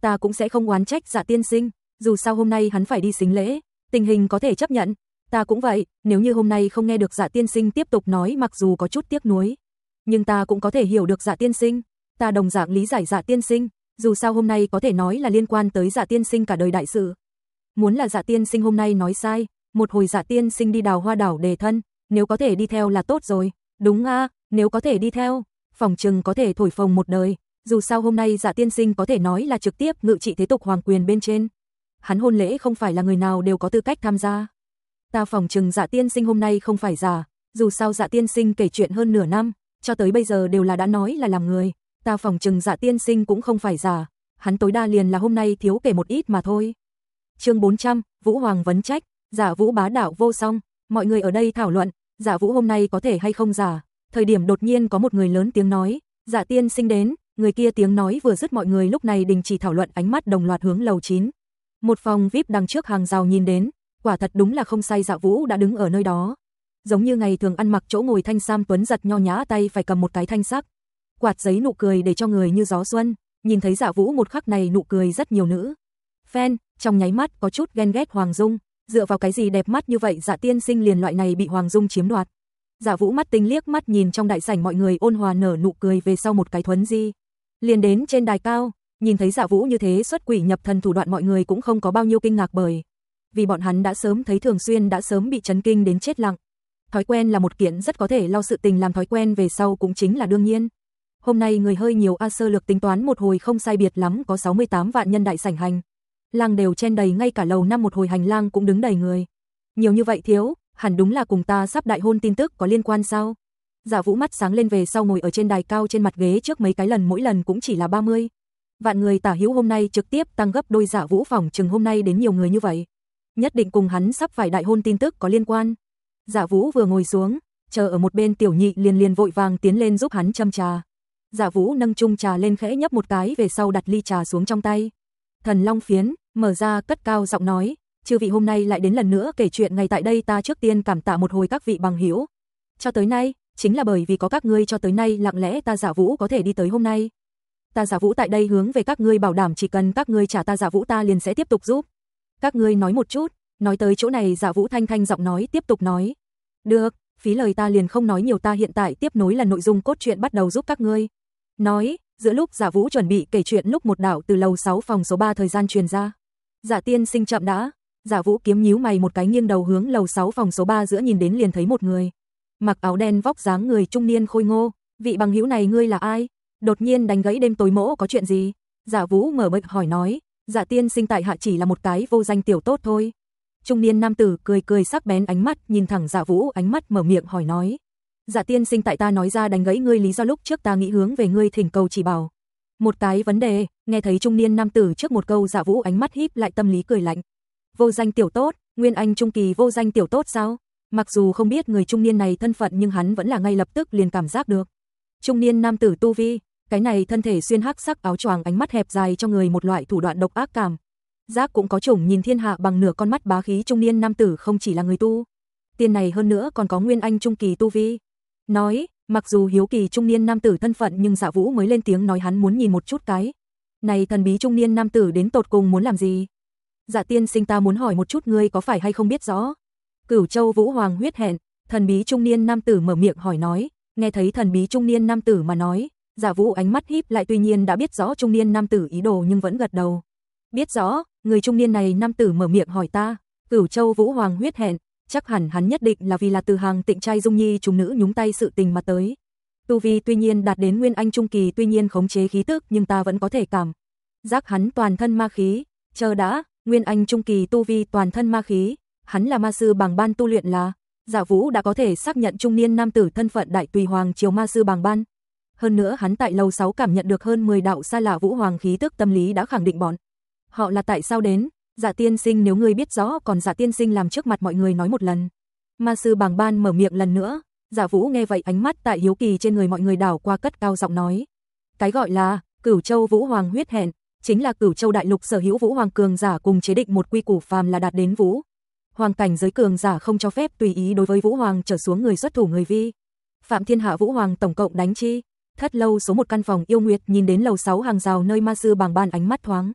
ta cũng sẽ không oán trách Dạ tiên sinh, dù sao hôm nay hắn phải đi sính lễ, tình hình có thể chấp nhận, ta cũng vậy, nếu như hôm nay không nghe được Dạ tiên sinh tiếp tục nói mặc dù có chút tiếc nuối, nhưng ta cũng có thể hiểu được Dạ tiên sinh, ta đồng dạng lý giải Dạ tiên sinh, dù sao hôm nay có thể nói là liên quan tới Dạ tiên sinh cả đời đại sự. Muốn là Dạ tiên sinh hôm nay nói sai, một hồi Dạ tiên sinh đi đào hoa đảo đề thân, nếu có thể đi theo là tốt rồi, đúng a, à, nếu có thể đi theo, phòng trừng có thể thổi phồng một đời, dù sao hôm nay Dạ tiên sinh có thể nói là trực tiếp ngự trị thế tục hoàng quyền bên trên. Hắn hôn lễ không phải là người nào đều có tư cách tham gia. Ta phòng trừng Dạ tiên sinh hôm nay không phải giả, dù sao Dạ tiên sinh kể chuyện hơn nửa năm, cho tới bây giờ đều là đã nói là làm người, ta phòng trừng Dạ tiên sinh cũng không phải giả, hắn tối đa liền là hôm nay thiếu kể một ít mà thôi. Chương bốn trăm, Vũ Hoàng vấn trách, Giả Vũ bá đạo vô song, mọi người ở đây thảo luận, Giả Vũ hôm nay có thể hay không giả, thời điểm đột nhiên có một người lớn tiếng nói, Dạ tiên sinh đến, người kia tiếng nói vừa dứt mọi người lúc này đình chỉ thảo luận ánh mắt đồng loạt hướng lầu chín. Một phòng vi ai pi đằng trước hàng rào nhìn đến, quả thật đúng là không sai Dạ Vũ đã đứng ở nơi đó. Giống như ngày thường ăn mặc chỗ ngồi thanh sam tuấn giật nho nhã tay phải cầm một cái thanh sắc. Quạt giấy nụ cười để cho người như gió xuân, nhìn thấy Dạ Vũ một khắc này nụ cười rất nhiều nữ. Fan, trong nháy mắt có chút ghen ghét Hoàng Dung, dựa vào cái gì đẹp mắt như vậy Dạ tiên sinh liền loại này bị Hoàng Dung chiếm đoạt. Dạ Vũ mắt tinh liếc mắt nhìn trong đại sảnh mọi người ôn hòa nở nụ cười về sau một cái thuấn di. Liền đến trên đài cao, nhìn thấy Dạ Vũ như thế xuất quỷ nhập thần thủ đoạn mọi người cũng không có bao nhiêu kinh ngạc bởi. Vì bọn hắn đã sớm thấy Thường Xuyên đã sớm bị chấn kinh đến chết lặng. Thói quen là một kiện rất có thể lo sự tình làm thói quen về sau cũng chính là đương nhiên. Hôm nay người hơi nhiều a sơ lược tính toán một hồi không sai biệt lắm có sáu mươi tám vạn nhân đại sảnh hành. Lang đều chen đầy ngay cả lầu năm một hồi hành lang cũng đứng đầy người. Nhiều như vậy thiếu, hẳn đúng là cùng ta sắp đại hôn tin tức có liên quan sao? Dạ Vũ mắt sáng lên về sau ngồi ở trên đài cao trên mặt ghế trước mấy cái lần mỗi lần cũng chỉ là ba mươi. Vạn người tả hữu hôm nay trực tiếp tăng gấp đôi Dạ Vũ phòng chừng hôm nay đến nhiều người như vậy. Nhất định cùng hắn sắp phải đại hôn tin tức có liên quan. Dạ Vũ vừa ngồi xuống, chờ ở một bên Tiểu Nhị liền liền vội vàng tiến lên giúp hắn châm trà. Dạ Vũ nâng chung trà lên khẽ nhấp một cái về sau đặt ly trà xuống trong tay. Thần Long phiến, mở ra cất cao giọng nói, chư vị hôm nay lại đến lần nữa kể chuyện ngày tại đây ta trước tiên cảm tạ một hồi các vị bằng hữu. Cho tới nay, chính là bởi vì có các ngươi cho tới nay lặng lẽ ta Dạ Vũ có thể đi tới hôm nay. Ta Dạ Vũ tại đây hướng về các ngươi bảo đảm chỉ cần các ngươi trả ta Dạ Vũ ta liền sẽ tiếp tục giúp. Các ngươi nói một chút, nói tới chỗ này Dạ Vũ thanh thanh giọng nói tiếp tục nói. Được, phí lời ta liền không nói nhiều ta hiện tại tiếp nối là nội dung cốt truyện bắt đầu giúp các ngươi. Nói, giữa lúc Dạ Vũ chuẩn bị kể chuyện lúc một đạo từ lầu sáu phòng số ba thời gian truyền ra. Dạ tiên sinh chậm đã, Dạ Vũ kiếm nhíu mày một cái nghiêng đầu hướng lầu sáu phòng số ba giữa nhìn đến liền thấy một người. Mặc áo đen vóc dáng người trung niên khôi ngô, vị bằng hữu này ngươi là ai? Đột nhiên đánh gãy đêm tối mỗ có chuyện gì? Dạ Vũ mở miệng hỏi nói, Dạ tiên sinh tại hạ chỉ là một cái vô danh tiểu tốt thôi. Trung niên nam tử cười cười sắc bén ánh mắt nhìn thẳng Dạ Vũ ánh mắt mở miệng hỏi nói. Dạ tiên sinh tại ta nói ra đánh gãy ngươi lý do lúc trước ta nghĩ hướng về ngươi thỉnh cầu chỉ bảo. Một cái vấn đề, nghe thấy trung niên nam tử trước một câu Dạ Vũ ánh mắt híp lại tâm lý cười lạnh. Vô danh tiểu tốt, Nguyên Anh trung kỳ vô danh tiểu tốt sao? Mặc dù không biết người trung niên này thân phận nhưng hắn vẫn là ngay lập tức liền cảm giác được. Trung niên nam tử tu vi, cái này thân thể xuyên hắc sắc áo choàng ánh mắt hẹp dài cho người một loại thủ đoạn độc ác cảm. Giác cũng có chủng nhìn thiên hạ bằng nửa con mắt bá khí trung niên nam tử không chỉ là người tu. Tiên này hơn nữa còn có Nguyên Anh trung kỳ tu vi. Nói, mặc dù hiếu kỳ trung niên nam tử thân phận nhưng Dạ Vũ mới lên tiếng nói hắn muốn nhìn một chút cái. Này thần bí trung niên nam tử đến tột cùng muốn làm gì? Dạ tiên sinh ta muốn hỏi một chút ngươi có phải hay không biết rõ? Cửu Châu Vũ Hoàng huyết hẹn, thần bí trung niên nam tử mở miệng hỏi nói, nghe thấy thần bí trung niên nam tử mà nói, Dạ Vũ ánh mắt híp lại tuy nhiên đã biết rõ trung niên nam tử ý đồ nhưng vẫn gật đầu. Biết rõ, người trung niên này nam tử mở miệng hỏi ta, Cửu Châu Vũ Hoàng huyết hẹn, chắc hẳn hắn nhất định là vì là từ hàng Tịnh trai Dung Nhi chúng nữ nhúng tay sự tình mà tới. Tu vi tuy nhiên đạt đến Nguyên Anh trung kỳ tuy nhiên khống chế khí tức nhưng ta vẫn có thể cảm giác hắn toàn thân ma khí, chờ đã, Nguyên Anh trung kỳ tu vi toàn thân ma khí, hắn là ma sư bảng ban tu luyện là, Dạ Vũ đã có thể xác nhận trung niên nam tử thân phận đại tùy hoàng triều ma sư bảng ban. Hơn nữa hắn tại lầu sáu cảm nhận được hơn mười đạo xa lạ Vũ Hoàng khí tức tâm lý đã khẳng định bọn họ là tại sao đến. Dạ tiên sinh nếu ngươi biết rõ còn Dạ tiên sinh làm trước mặt mọi người nói một lần. Ma sư bảng ban mở miệng lần nữa, Dạ Vũ nghe vậy ánh mắt tại hiếu kỳ trên người mọi người đảo qua cất cao giọng nói. Cái gọi là Cửu Châu Vũ Hoàng huyết hẹn, chính là Cửu Châu đại lục sở hữu Vũ Hoàng cường giả cùng chế định một quy củ phàm là đạt đến Vũ Hoàng cảnh giới cường giả không cho phép tùy ý đối với Vũ Hoàng trở xuống người xuất thủ người vi. Phạm thiên hạ Vũ Hoàng tổng cộng đánh chi. Thất lâu số một căn phòng yêu nguyệt nhìn đến lầu sáu hàng rào nơi ma sư bảng ban ánh mắt thoáng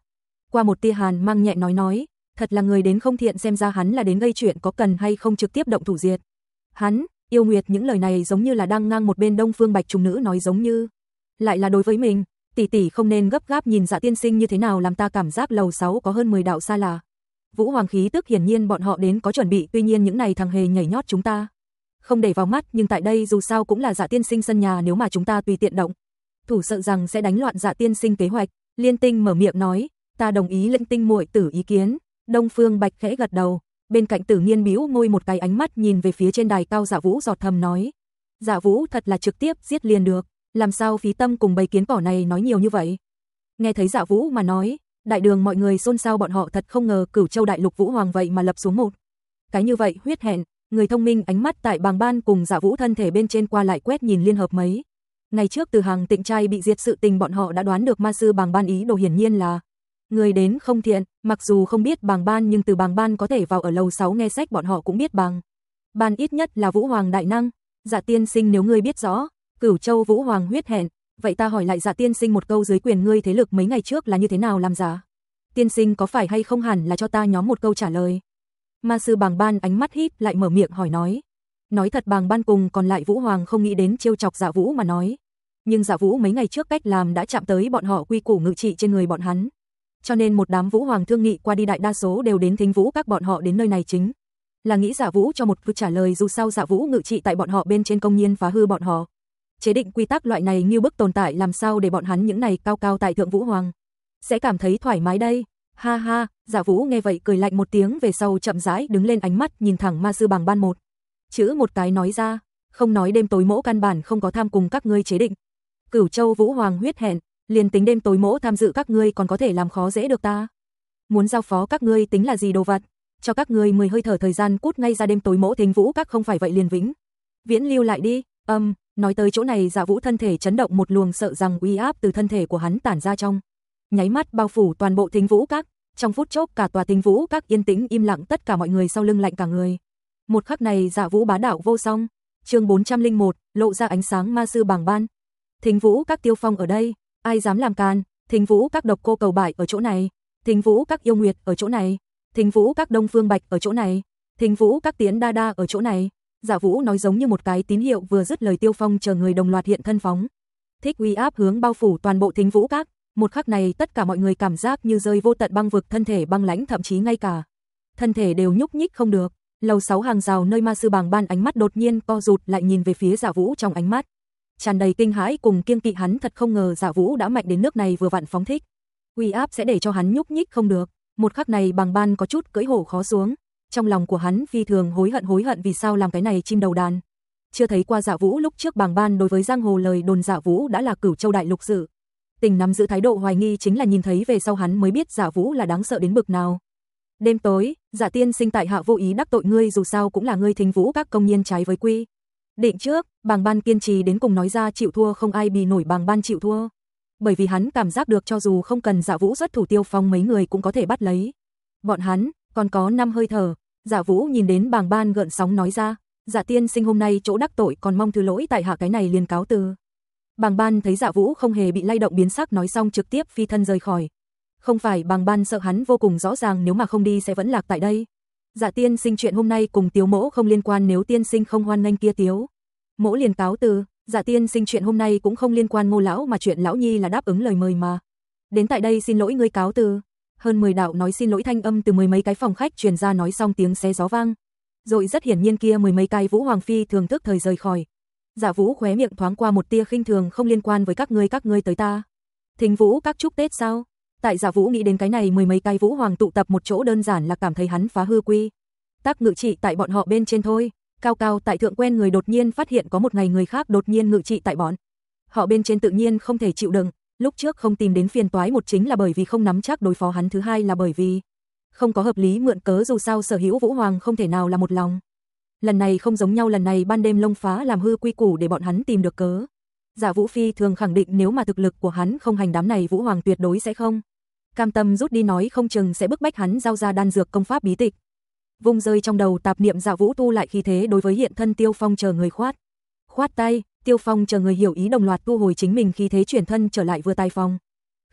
qua một tia hàn mang nhẹ nói nói, thật là người đến không thiện, xem ra hắn là đến gây chuyện, có cần hay không trực tiếp động thủ diệt hắn. Yêu Nguyệt những lời này giống như là đang ngang một bên Đông Phương Bạch trùng nữ nói, giống như lại là đối với mình. Tỷ tỷ không nên gấp gáp nhìn Dạ tiên sinh như thế nào, làm ta cảm giác lầu sáu có hơn mười đạo xa lạ. Vũ Hoàng khí tức hiển nhiên bọn họ đến có chuẩn bị, tuy nhiên những này thằng hề nhảy nhót chúng ta không để vào mắt, nhưng tại đây dù sao cũng là Dạ tiên sinh sân nhà, nếu mà chúng ta tùy tiện động thủ sợ rằng sẽ đánh loạn Dạ tiên sinh kế hoạch. Liên Tinh mở miệng nói, ta đồng ý Lệnh Tinh muội tử ý kiến. Đông Phương Bạch khẽ gật đầu, bên cạnh Tử Nghiên bĩu môi một cái, ánh mắt nhìn về phía trên đài cao Dạ Vũ, giọt thầm nói, Dạ Vũ thật là trực tiếp giết liền được, làm sao phí tâm cùng bầy kiến cỏ này nói nhiều như vậy. Nghe thấy Dạ Vũ mà nói, đại đường mọi người xôn xao, bọn họ thật không ngờ Cửu Châu đại lục Vũ Hoàng vậy mà lập xuống một cái như vậy huyết hẹn. Người thông minh ánh mắt tại Bàng Ban cùng Dạ Vũ thân thể bên trên qua lại quét nhìn liên hợp mấy ngày trước từ hàng Tịnh trai bị diệt sự tình, bọn họ đã đoán được ma sư Bàng Ban ý đồ hiển nhiên là người đến không thiện. Mặc dù không biết Bàng Ban, nhưng từ Bàng Ban có thể vào ở lầu sáu nghe sách, bọn họ cũng biết Bàng Ban ít nhất là Vũ Hoàng đại năng. Dạ tiên sinh, nếu ngươi biết rõ Cửu Châu Vũ Hoàng huyết hẹn, vậy ta hỏi lại Dạ tiên sinh một câu, dưới quyền ngươi thế lực mấy ngày trước là như thế nào làm giả? Tiên sinh có phải hay không hẳn là cho ta nhóm một câu trả lời. Ma sư Bàng Ban ánh mắt híp lại mở miệng hỏi nói. Nói thật, Bàng Ban cùng còn lại Vũ Hoàng không nghĩ đến trêu chọc Dạ Vũ mà nói. Nhưng Dạ Vũ mấy ngày trước cách làm đã chạm tới bọn họ quy củ ngự trị trên người bọn hắn. Cho nên một đám Vũ Hoàng thương nghị qua đi, đại đa số đều đến Thính Vũ các, bọn họ đến nơi này chính là nghĩ Dạ Vũ cho một câu trả lời, dù sao Dạ Vũ ngự trị tại bọn họ bên trên, công nhiên phá hư bọn họ chế định quy tắc loại này như bức tồn tại, làm sao để bọn hắn những này cao cao tại thượng Vũ Hoàng sẽ cảm thấy thoải mái đây. Ha ha, Dạ Vũ nghe vậy cười lạnh một tiếng, về sau chậm rãi đứng lên, ánh mắt nhìn thẳng ma sư Bàng Ban một chữ một cái nói ra, không nói đêm tối mỗ căn bản không có tham cùng các ngươi chế định Cửu Châu Vũ Hoàng huyết hẹn, liền tính đêm tối mỗ tham dự các ngươi còn có thể làm khó dễ được ta. Muốn giao phó các ngươi tính là gì đồ vật, cho các ngươi mười hơi thở thời gian cút ngay ra đêm tối mỗ Thính Vũ các, không phải vậy liền vĩnh viễn lưu lại đi. Âm, um, nói tới chỗ này Dạ Vũ thân thể chấn động, một luồng sợ rằng uy áp từ thân thể của hắn tản ra, trong nháy mắt bao phủ toàn bộ Thính Vũ các. Trong phút chốc cả tòa Thính Vũ các yên tĩnh im lặng, tất cả mọi người sau lưng lạnh cả người. Một khắc này Dạ Vũ bá đạo vô song. Chương bốn trăm lẻ một, lộ ra ánh sáng ma sư Bàng Ban. Thính Vũ các Tiêu Phong ở đây, ai dám làm càn? Thính Vũ các Độc Cô Cầu Bại ở chỗ này, Thính Vũ các Yêu Nguyệt ở chỗ này, Thính Vũ các Đông Phương Bạch ở chỗ này, Thính Vũ các Tiến Đa Đa ở chỗ này. Dạ Vũ nói giống như một cái tín hiệu, vừa dứt lời Tiêu Phong chờ người đồng loạt hiện thân phóng thích uy áp hướng bao phủ toàn bộ Thính Vũ các. Một khắc này tất cả mọi người cảm giác như rơi vô tận băng vực, thân thể băng lãnh, thậm chí ngay cả thân thể đều nhúc nhích không được. Lầu sáu hàng rào nơi ma sư Bàng Ban ánh mắt đột nhiên co rụt lại, nhìn về phía Dạ Vũ, trong ánh mắt tràn đầy kinh hãi cùng kiêng kỵ. Hắn thật không ngờ Dạ Vũ đã mạnh đến nước này, vừa vặn phóng thích uy áp sẽ để cho hắn nhúc nhích không được. Một khắc này Bàng Ban có chút cưỡi hổ khó xuống, trong lòng của hắn phi thường hối hận, hối hận vì sao làm cái này chim đầu đàn. Chưa thấy qua Dạ Vũ, lúc trước Bàng Ban đối với giang hồ lời đồn Dạ Vũ đã là Cửu Châu đại lục sự tình nắm giữ thái độ hoài nghi, chính là nhìn thấy về sau hắn mới biết Dạ Vũ là đáng sợ đến bực nào. Đêm tối, Dạ tiên sinh tại hạ vô ý đắc tội ngươi, dù sao cũng là ngươi Thính Vũ các công nhiên trái với quy định trước. Bàng Ban kiên trì đến cùng nói ra, chịu thua không ai bì nổi Bàng Ban chịu thua, bởi vì hắn cảm giác được cho dù không cần Dạ Vũ xuất thủ, Tiêu Phong mấy người cũng có thể bắt lấy bọn hắn. Còn có năm hơi thở. Dạ Vũ nhìn đến Bàng Ban gợn sóng nói ra, Dạ tiên sinh hôm nay chỗ đắc tội, còn mong thứ lỗi tại hạ cái này liền cáo từ. Bàng Ban thấy Dạ Vũ không hề bị lay động, biến sắc, nói xong trực tiếp phi thân rời khỏi. Không phải Bàng Ban sợ, hắn vô cùng rõ ràng nếu mà không đi sẽ vẫn lạc tại đây. Dạ tiên sinh, chuyện hôm nay cùng Tiếu mỗ không liên quan, nếu tiên sinh không hoan nghênh kia Tiếu mỗ liền cáo từ. Dạ tiên sinh, chuyện hôm nay cũng không liên quan Ngô lão, mà chuyện lão nhi là đáp ứng lời mời mà đến tại đây, xin lỗi ngươi cáo từ. Hơn mười đạo nói xin lỗi thanh âm từ mười mấy cái phòng khách truyền ra, nói xong tiếng xé gió vang rồi rất hiển nhiên kia mười mấy cái Vũ Hoàng phi thường thức thời rời khỏi. Dạ Vũ khóe miệng thoáng qua một tia khinh thường, không liên quan với các ngươi, các ngươi tới ta Thính Vũ các chúc Tết sao? Tại Dạ Vũ nghĩ đến cái này mười mấy cái Vũ Hoàng tụ tập một chỗ, đơn giản là cảm thấy hắn phá hư quy tắc ngự trị tại bọn họ bên trên thôi. Cao cao tại thượng quen người đột nhiên phát hiện có một ngày người khác đột nhiên ngự trị tại bọn họ bên trên, tự nhiên không thể chịu đựng. Lúc trước không tìm đến phiền toái, một chính là bởi vì không nắm chắc đối phó hắn, thứ hai là bởi vì không có hợp lý mượn cớ, dù sao sở hữu Vũ Hoàng không thể nào là một lòng. Lần này không giống nhau, lần này ban đêm lông phá làm hư quy củ để bọn hắn tìm được cớ. Dạ Vũ phi thường khẳng định nếu mà thực lực của hắn không hành, đám này Vũ Hoàng tuyệt đối sẽ không cam tâm rút đi, nói không chừng sẽ bức bách hắn giao ra đan dược công pháp bí tịch. Vung rơi trong đầu tạp niệm, Dạ Vũ tu lại khí thế đối với hiện thân Tiêu Phong chờ người khoát khoát tay. Tiêu Phong chờ người hiểu ý đồng loạt thu hồi chính mình khí thế, chuyển thân trở lại vừa tài phòng khách.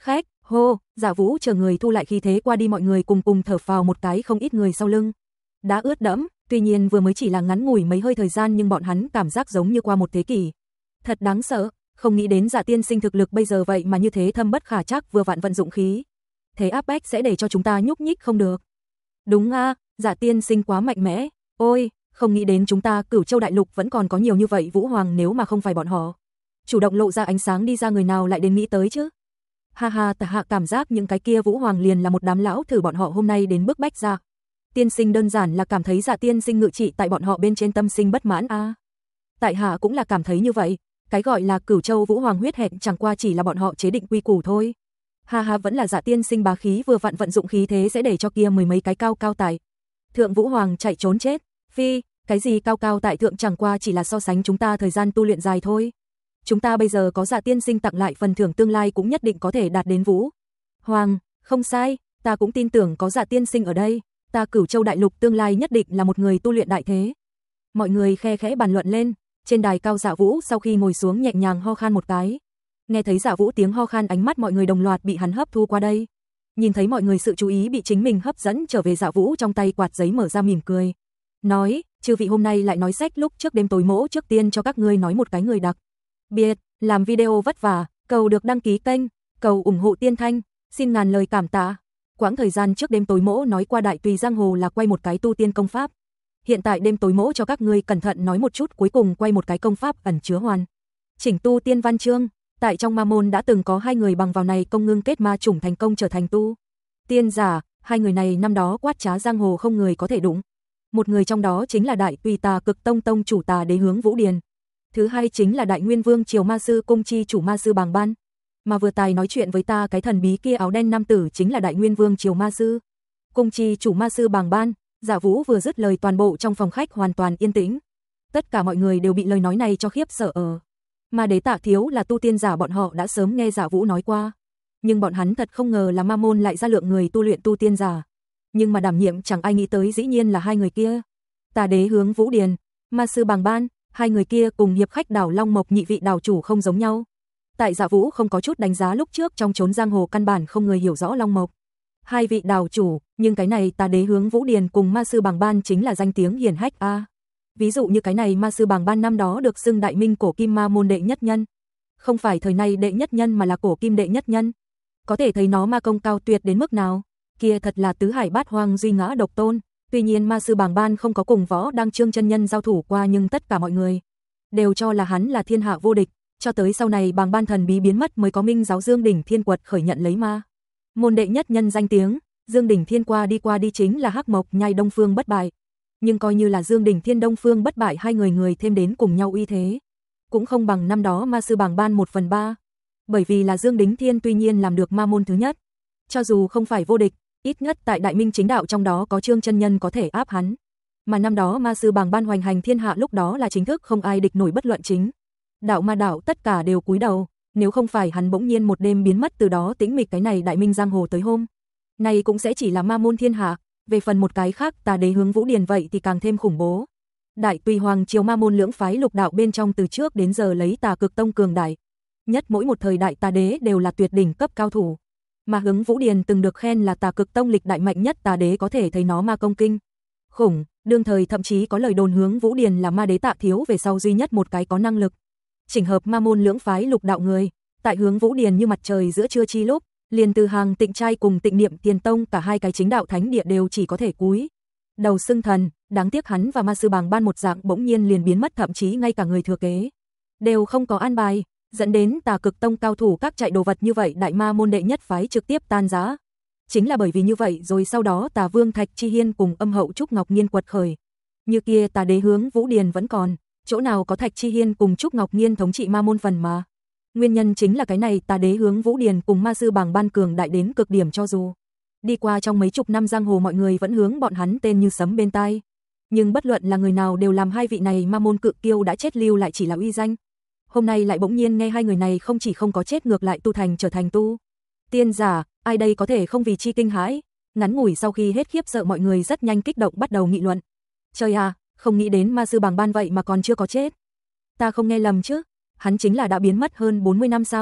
Hô, Giả Vũ chờ người thu lại khí thế qua đi, mọi người cùng cùng thở phào một cái, không ít người sau lưng đã ướt đẫm, tuy nhiên vừa mới chỉ là ngắn ngủi mấy hơi thời gian nhưng bọn hắn cảm giác giống như qua một thế kỷ. Thật đáng sợ, không nghĩ đến Dạ tiên sinh thực lực bây giờ vậy mà như thế thâm bất khả trắc, vừa vặn vận dụng khí thế áp bách sẽ để cho chúng ta nhúc nhích không được. Đúng a, à, Dạ tiên sinh quá mạnh mẽ. Ôi, không nghĩ đến chúng ta Cửu Châu đại lục vẫn còn có nhiều như vậy Vũ Hoàng, nếu mà không phải bọn họ chủ động lộ ra ánh sáng đi ra, người nào lại đến nghĩ tới chứ. Ha ha, ta hạ cảm giác những cái kia Vũ Hoàng liền là một đám lão thử bọn họ hôm nay đến bức bách ra. Tiên sinh đơn giản là cảm thấy Dạ tiên sinh ngự trị tại bọn họ bên trên tâm sinh bất mãn a. À. Tại hạ cũng là cảm thấy như vậy, cái gọi là Cửu Châu Vũ Hoàng huyết hẹn chẳng qua chỉ là bọn họ chế định quy củ thôi. Ha ha, vẫn là Dạ tiên sinh bá khí, vừa vặn vận dụng khí thế sẽ để cho kia mười mấy cái cao cao tại thượng Vũ Hoàng chạy trốn chết. Phi, cái gì cao cao tại thượng, chẳng qua chỉ là so sánh chúng ta thời gian tu luyện dài thôi. Chúng ta bây giờ có Dạ tiên sinh tặng lại phần thưởng, tương lai cũng nhất định có thể đạt đến Vũ Hoàng. Không sai, ta cũng tin tưởng có Dạ tiên sinh ở đây, ta Cửu Châu đại lục tương lai nhất định là một người tu luyện đại thế. Mọi người khe khẽ bàn luận lên. Trên đài cao, Dạ Vũ sau khi ngồi xuống nhẹ nhàng ho khan một cái. Nghe thấy Dạ Vũ tiếng ho khan, ánh mắt mọi người đồng loạt bị hắn hấp thu qua đây. Nhìn thấy mọi người sự chú ý bị chính mình hấp dẫn trở về, Dạ Vũ trong tay quạt giấy mở ra mỉm cười. Nói, chư vị hôm nay lại nói sách, lúc trước đêm tối mỗ trước tiên cho các ngươi nói một cái người đặc biệt, làm video vất vả, cầu được đăng ký kênh, cầu ủng hộ Tiên Thanh, xin ngàn lời cảm tạ. Quãng thời gian trước đêm tối mỗ nói qua Đại Tùy Giang Hồ là quay một cái tu tiên công pháp. Hiện tại đêm tối mỗ cho các ngươi cẩn thận nói một chút, cuối cùng quay một cái công pháp ẩn chứa hoàn chỉnh tu tiên văn chương. Tại trong ma môn đã từng có hai người bằng vào này công ngưng kết ma chủng thành công trở thành tu tiên giả, hai người này năm đó quát trá giang hồ không người có thể đụng. Một người trong đó chính là Đại Tùy Tà Cực Tông tông chủ Tà Đế Hướng Vũ Điền. Thứ hai chính là Đại Nguyên Vương Triều Ma Sư Cung chi chủ Ma Sư Bàng Ban. Mà vừa tài nói chuyện với ta cái thần bí kia áo đen nam tử chính là Đại Nguyên Vương Triều Ma Sư Cung chi chủ Ma Sư Bàng Ban. Dạ Vũ vừa dứt lời, toàn bộ trong phòng khách hoàn toàn yên tĩnh. Tất cả mọi người đều bị lời nói này cho khiếp sợ ở. Ma Đế Tạ Thiếu là tu tiên giả, bọn họ đã sớm nghe Dạ Vũ nói qua. Nhưng bọn hắn thật không ngờ là ma môn lại ra lượng người tu luyện tu tiên giả. Nhưng mà đảm nhiệm chẳng ai nghĩ tới dĩ nhiên là hai người kia. Tà Đế Hướng Vũ Điền, Ma Sư Bàng Ban, hai người kia cùng hiệp khách đảo Long Mộc nhị vị đảo chủ không giống nhau. Tại Dạ Vũ không có chút đánh giá, lúc trước trong chốn giang hồ căn bản không người hiểu rõ Long Mộc hai vị đảo chủ, nhưng cái này Tà Đế Hướng Vũ Điền cùng Ma Sư Bàng Ban chính là danh tiếng hiển hách a. À. Ví dụ như cái này Ma Sư Bàng Ban năm đó được xưng Đại Minh cổ kim ma môn đệ nhất nhân. Không phải thời nay đệ nhất nhân mà là cổ kim đệ nhất nhân. Có thể thấy nó ma công cao tuyệt đến mức nào. Kia thật là tứ hải bát hoang duy ngã độc tôn. Tuy nhiên Ma Sư Bàng Ban không có cùng Võ Đăng Trương chân nhân giao thủ qua, nhưng tất cả mọi người đều cho là hắn là thiên hạ vô địch. Cho tới sau này Bàng Ban thần bí biến mất mới có Minh giáo Dương Đỉnh Thiên Quật khởi nhận lấy ma môn đệ nhất nhân danh tiếng. Dương Đỉnh Thiên qua đi qua đi chính là Hắc Mộc Nhai Đông Phương bất bại. Nhưng coi như là Dương Đỉnh Thiên Đông Phương bất bại, hai người người thêm đến cùng nhau uy thế cũng không bằng năm đó Ma Sư Bàng Ban một phần ba. Bởi vì là Dương Đỉnh Thiên tuy nhiên làm được ma môn thứ nhất, cho dù không phải vô địch, ít nhất tại Đại Minh chính đạo trong đó có Trương chân nhân có thể áp hắn. Mà năm đó Ma Sư Bàng Ban hoành hành thiên hạ, lúc đó là chính thức không ai địch nổi, bất luận chính đạo ma đạo tất cả đều cúi đầu. Nếu không phải hắn bỗng nhiên một đêm biến mất, từ đó tĩnh mịch, cái này Đại Minh giang hồ tới hôm nay cũng sẽ chỉ là ma môn thiên hạ. Về phần một cái khác Tà Đế Hướng Vũ Điền vậy thì càng thêm khủng bố. Đại Tùy Hoàng triều ma môn lưỡng phái lục đạo bên trong từ trước đến giờ lấy Tà Cực Tông cường đại nhất, mỗi một thời đại tà đế đều là tuyệt đỉnh cấp cao thủ. Mà Hướng Vũ Điền từng được khen là Tà Cực Tông lịch đại mạnh nhất tà đế, có thể thấy nó ma công kinh khủng. Đương thời thậm chí có lời đồn Hướng Vũ Điền là Ma Đế Tạ Thiếu về sau duy nhất một cái có năng lực chỉnh hợp ma môn lưỡng phái lục đạo người. Tại Hướng Vũ Điền như mặt trời giữa trưa chi lúc, liền từ hàng Tịnh Trai cùng Tịnh Niệm Tiền Tông cả hai cái chính đạo thánh địa đều chỉ có thể cúi đầu xưng thần. Đáng tiếc hắn và Ma Sư Bàng Ban một dạng bỗng nhiên liền biến mất, thậm chí ngay cả người thừa kế đều không có an bài, dẫn đến Tà Cực Tông cao thủ các chạy đồ vật như vậy, đại ma môn đệ nhất phái trực tiếp tan rã. Chính là bởi vì như vậy rồi sau đó Tà Vương Thạch Chi Hiên cùng âm hậu Trúc Ngọc Nghiên quật khởi. Như kia Tà Đế Hướng Vũ Điền vẫn còn, chỗ nào có Thạch Chi Hiên cùng Trúc Ngọc Nghiên thống trị ma môn phần mà. Nguyên nhân chính là cái này Tà Đế Hướng Vũ Điền cùng Ma Sư Bàng Ban cường đại đến cực điểm, cho dù đi qua trong mấy chục năm giang hồ mọi người vẫn hướng bọn hắn tên như sấm bên tai. Nhưng bất luận là người nào đều làm hai vị này ma môn cự kiêu đã chết lưu lại chỉ là uy danh. Hôm nay lại bỗng nhiên nghe hai người này không chỉ không có chết, ngược lại tu thành trở thành tu tiên giả, ai đây có thể không vì chi kinh hãi. Ngắn ngủi sau khi hết khiếp sợ, mọi người rất nhanh kích động bắt đầu nghị luận. Trời à, không nghĩ đến Ma Sư Bàng Ban vậy mà còn chưa có chết. Ta không nghe lầm chứ? Hắn chính là đã biến mất hơn bốn mươi năm sao?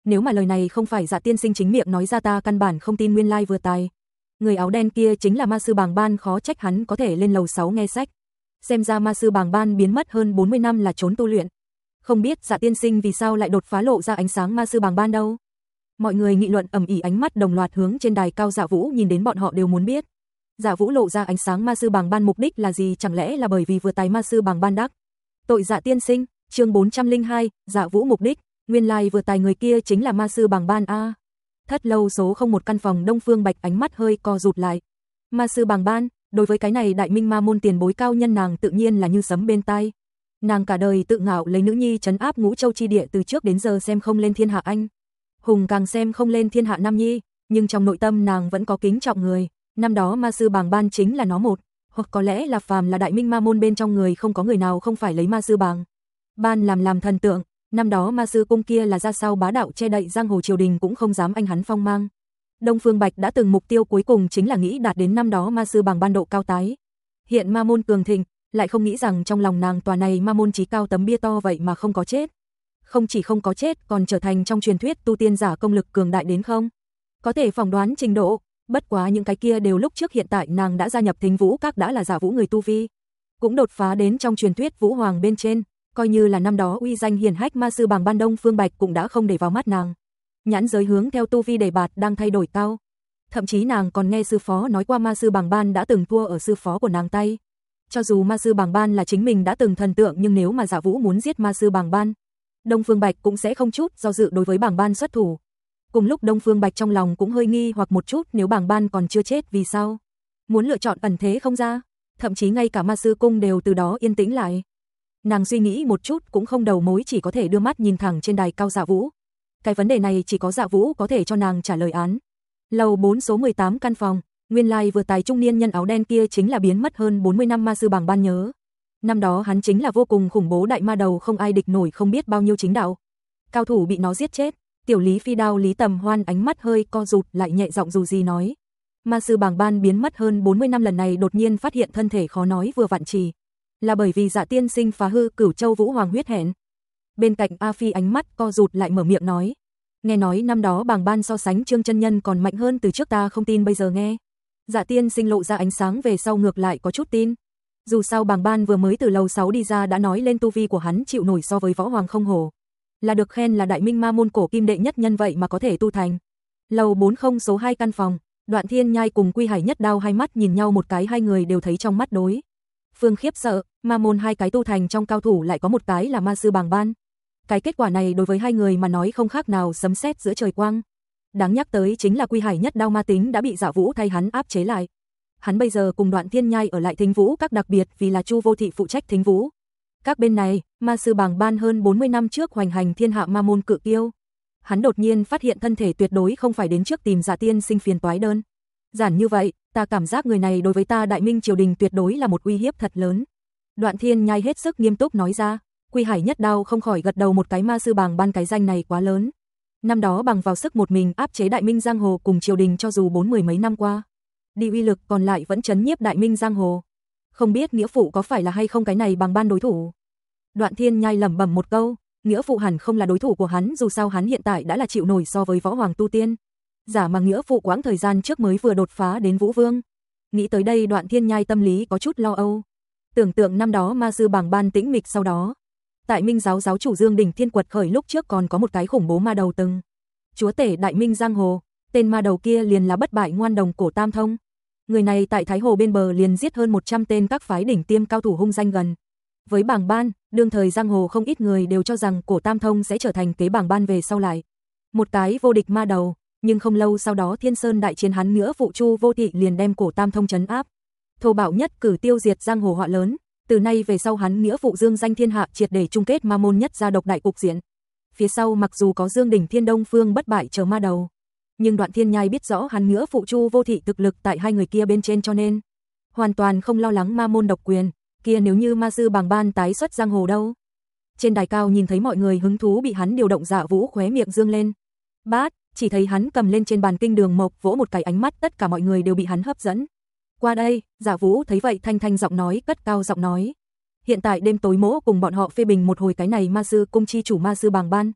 Nếu mà lời này không phải Dạ tiên sinh chính miệng nói ra ta căn bản không tin nguyên lai vừa tài. Người áo đen kia chính là ma sư Bàng Ban, khó trách hắn có thể lên lầu sáu nghe sách. Xem ra ma sư Bàng Ban biến mất hơn bốn mươi năm là trốn tu luyện. Không biết Dạ tiên sinh vì sao lại đột phá lộ ra ánh sáng ma sư Bàng Ban đâu. Mọi người nghị luận ầm ĩ, ánh mắt đồng loạt hướng trên đài cao Dạ Vũ nhìn đến, bọn họ đều muốn biết. Dạ Vũ lộ ra ánh sáng ma sư Bàng Ban mục đích là gì, chẳng lẽ là bởi vì vừa tài ma sư Bàng Ban đắc tội Dạ tiên sinh? Chương bốn trăm lẻ hai, Dạ Vũ mục đích, nguyên lai vừa tài người kia chính là ma sư Bàng Ban a. Thất lâu số không một căn phòng, Đông Phương Bạch ánh mắt hơi co rụt lại. Ma sư Bàng Ban, đối với cái này Đại Minh Ma môn tiền bối cao nhân nàng tự nhiên là như sấm bên tai. Nàng cả đời tự ngạo lấy nữ nhi trấn áp ngũ châu chi địa, từ trước đến giờ xem không lên thiên hạ anh hùng, càng xem không lên thiên hạ nam nhi, nhưng trong nội tâm nàng vẫn có kính trọng người. Năm đó ma sư Bàng Ban chính là nó một, hoặc có lẽ là phàm là Đại Minh Ma môn bên trong người không có người nào không phải lấy ma sư Bàng Ban làm làm thần tượng. Năm đó ma sư cung kia là ra sao bá đạo, che đậy giang hồ triều đình cũng không dám anh hắn phong mang. Đông Phương Bạch đã từng mục tiêu cuối cùng chính là nghĩ đạt đến năm đó ma sư Bàng Ban độ cao tái hiện ma môn cường thịnh, lại không nghĩ rằng trong lòng nàng tòa này ma môn chí cao tấm bia to vậy mà không có chết. Không chỉ không có chết, còn trở thành trong truyền thuyết tu tiên giả công lực cường đại đến không có thể phỏng đoán trình độ. Bất quá những cái kia đều lúc trước, hiện tại nàng đã gia nhập Thính Vũ Các, đã là Dạ Vũ người tu vi, cũng đột phá đến trong truyền thuyết Vũ Hoàng bên trên, coi như là năm đó uy danh hiển hách ma sư Bàng Ban, Đông Phương Bạch cũng đã không để vào mắt nàng. Nhãn giới hướng theo tu vi đề bạt đang thay đổi cao. Thậm chí nàng còn nghe sư phó nói qua ma sư Bàng Ban đã từng thua ở sư phó của nàng tay. Cho dù ma sư Bàng Ban là chính mình đã từng thần tượng, nhưng nếu mà Dạ Vũ muốn giết ma sư Bàng Ban, Đông Phương Bạch cũng sẽ không chút do dự đối với Bàng Ban xuất thủ. Cùng lúc Đông Phương Bạch trong lòng cũng hơi nghi hoặc một chút, nếu Bàng Ban còn chưa chết vì sao muốn lựa chọn ẩn thế không ra, thậm chí ngay cả ma sư cung đều từ đó yên tĩnh lại. Nàng suy nghĩ một chút cũng không đầu mối, chỉ có thể đưa mắt nhìn thẳng trên đài cao Dạ Vũ. Cái vấn đề này chỉ có Dạ Vũ có thể cho nàng trả lời án. Lầu bốn số mười tám căn phòng, nguyên lai vừa tài trung niên nhân áo đen kia chính là biến mất hơn bốn mươi năm ma sư Bàng Ban nhớ. Năm đó hắn chính là vô cùng khủng bố đại ma đầu, không ai địch nổi, không biết bao nhiêu chính đạo cao thủ bị nó giết chết. Tiểu Lý Phi Đao Lý Tầm Hoan ánh mắt hơi co rụt lại, nhẹ giọng dù gì nói: ma sư Bàng Ban biến mất hơn bốn mươi năm, lần này đột nhiên phát hiện thân thể, khó nói vừa vặn chỉ là bởi vì Dạ tiên sinh phá hư Cửu Châu Vũ Hoàng huyết hẹn. Bên cạnh A Phi ánh mắt co rụt lại, mở miệng nói: nghe nói năm đó Bàng Ban so sánh Trương chân nhân còn mạnh hơn, từ trước ta không tin, bây giờ nghe Dạ tiên sinh lộ ra ánh sáng về sau ngược lại có chút tin. Dù sao Bàng Ban vừa mới từ lầu sáu đi ra đã nói lên tu vi của hắn chịu nổi so với Võ Hoàng không hổ là được khen là Đại Minh Ma môn cổ kim đệ nhất nhân, vậy mà có thể tu thành. Lầu bốn không số hai căn phòng, Đoạn Thiên Nhai cùng Quy Hải Nhất Đao hai mắt nhìn nhau một cái, hai người đều thấy trong mắt đối phương khiếp sợ. Ma môn hai cái tu thành trong cao thủ lại có một cái là ma sư Bàng Ban. Cái kết quả này đối với hai người mà nói không khác nào sấm sét giữa trời quang. Đáng nhắc tới chính là Quy Hải Nhất Đao ma tính đã bị Dạ Vũ thay hắn áp chế lại. Hắn bây giờ cùng Đoạn Thiên Nhai ở lại Thính Vũ Các, đặc biệt vì là Chu Vô Thị phụ trách Thính Vũ Các bên này. Ma sư Bàng Ban hơn bốn mươi năm trước hoành hành thiên hạ ma môn cự kiêu. Hắn đột nhiên phát hiện thân thể tuyệt đối không phải đến trước tìm Dạ tiên sinh phiền toái đơn giản như vậy, ta cảm giác người này đối với ta Đại Minh triều đình tuyệt đối là một uy hiếp thật lớn. Đoạn Thiên Nhai hết sức nghiêm túc nói ra. Quy Hải Nhất Đao không khỏi gật đầu một cái, ma sư Bàng Ban cái danh này quá lớn. Năm đó bằng vào sức một mình áp chế Đại Minh giang hồ cùng triều đình, cho dù bốn mười mấy năm qua đi uy lực còn lại vẫn chấn nhiếp Đại Minh giang hồ. Không biết nghĩa phụ có phải là hay không cái này Bàng Ban đối thủ? Đoạn Thiên Nhai lẩm bẩm một câu, nghĩa phụ hẳn không là đối thủ của hắn, dù sao hắn hiện tại đã là chịu nổi so với Võ Hoàng tu tiên giả mà nghĩa phụ quãng thời gian trước mới vừa đột phá đến Vũ Vương. Nghĩ tới đây, Đoạn Thiên Nhai tâm lý có chút lo âu. Tưởng tượng năm đó ma sư Bàng Ban tĩnh mịch, sau đó tại Minh giáo giáo chủ Dương Đỉnh Thiên quật khởi, lúc trước còn có một cái khủng bố ma đầu từng chúa tể Đại Minh giang hồ, tên ma đầu kia liền là bất bại ngoan đồng Cổ Tam Thông. Người này tại Thái Hồ bên bờ liền giết hơn một trăm tên các phái đỉnh tiêm cao thủ, hung danh gần với Bàng Ban. Đương thời giang hồ không ít người đều cho rằng Cổ Tam Thông sẽ trở thành kế Bàng Ban về sau lại một cái vô địch ma đầu, nhưng không lâu sau đó Thiên Sơn đại chiến, hắn nghĩa phụ Chu Vô Thị liền đem Cổ Tam Thông trấn áp, thô bạo nhất cử tiêu diệt giang hồ họa lớn. Từ nay về sau hắn nghĩa phụ dương danh thiên hạ, triệt để chung kết ma môn nhất gia độc đại cục diện. Phía sau mặc dù có Dương Đỉnh Thiên, Đông Phương bất bại chờ ma đầu, nhưng Đoạn Thiên Nhai biết rõ hắn nghĩa phụ Chu Vô Thị thực lực tại hai người kia bên trên, cho nên hoàn toàn không lo lắng ma môn độc quyền. Kia nếu như ma sư Bàng Ban tái xuất giang hồ đâu? Trên đài cao nhìn thấy mọi người hứng thú bị hắn điều động, Dạ Vũ khóe miệng dương lên. Bát, chỉ thấy hắn cầm lên trên bàn kinh đường mộc vỗ một cái, ánh mắt tất cả mọi người đều bị hắn hấp dẫn. Qua đây, Dạ Vũ thấy vậy thanh thanh giọng nói, cất cao giọng nói: hiện tại đêm tối mỗ cùng bọn họ phê bình một hồi cái này ma sư cung chi chủ ma sư Bàng Ban.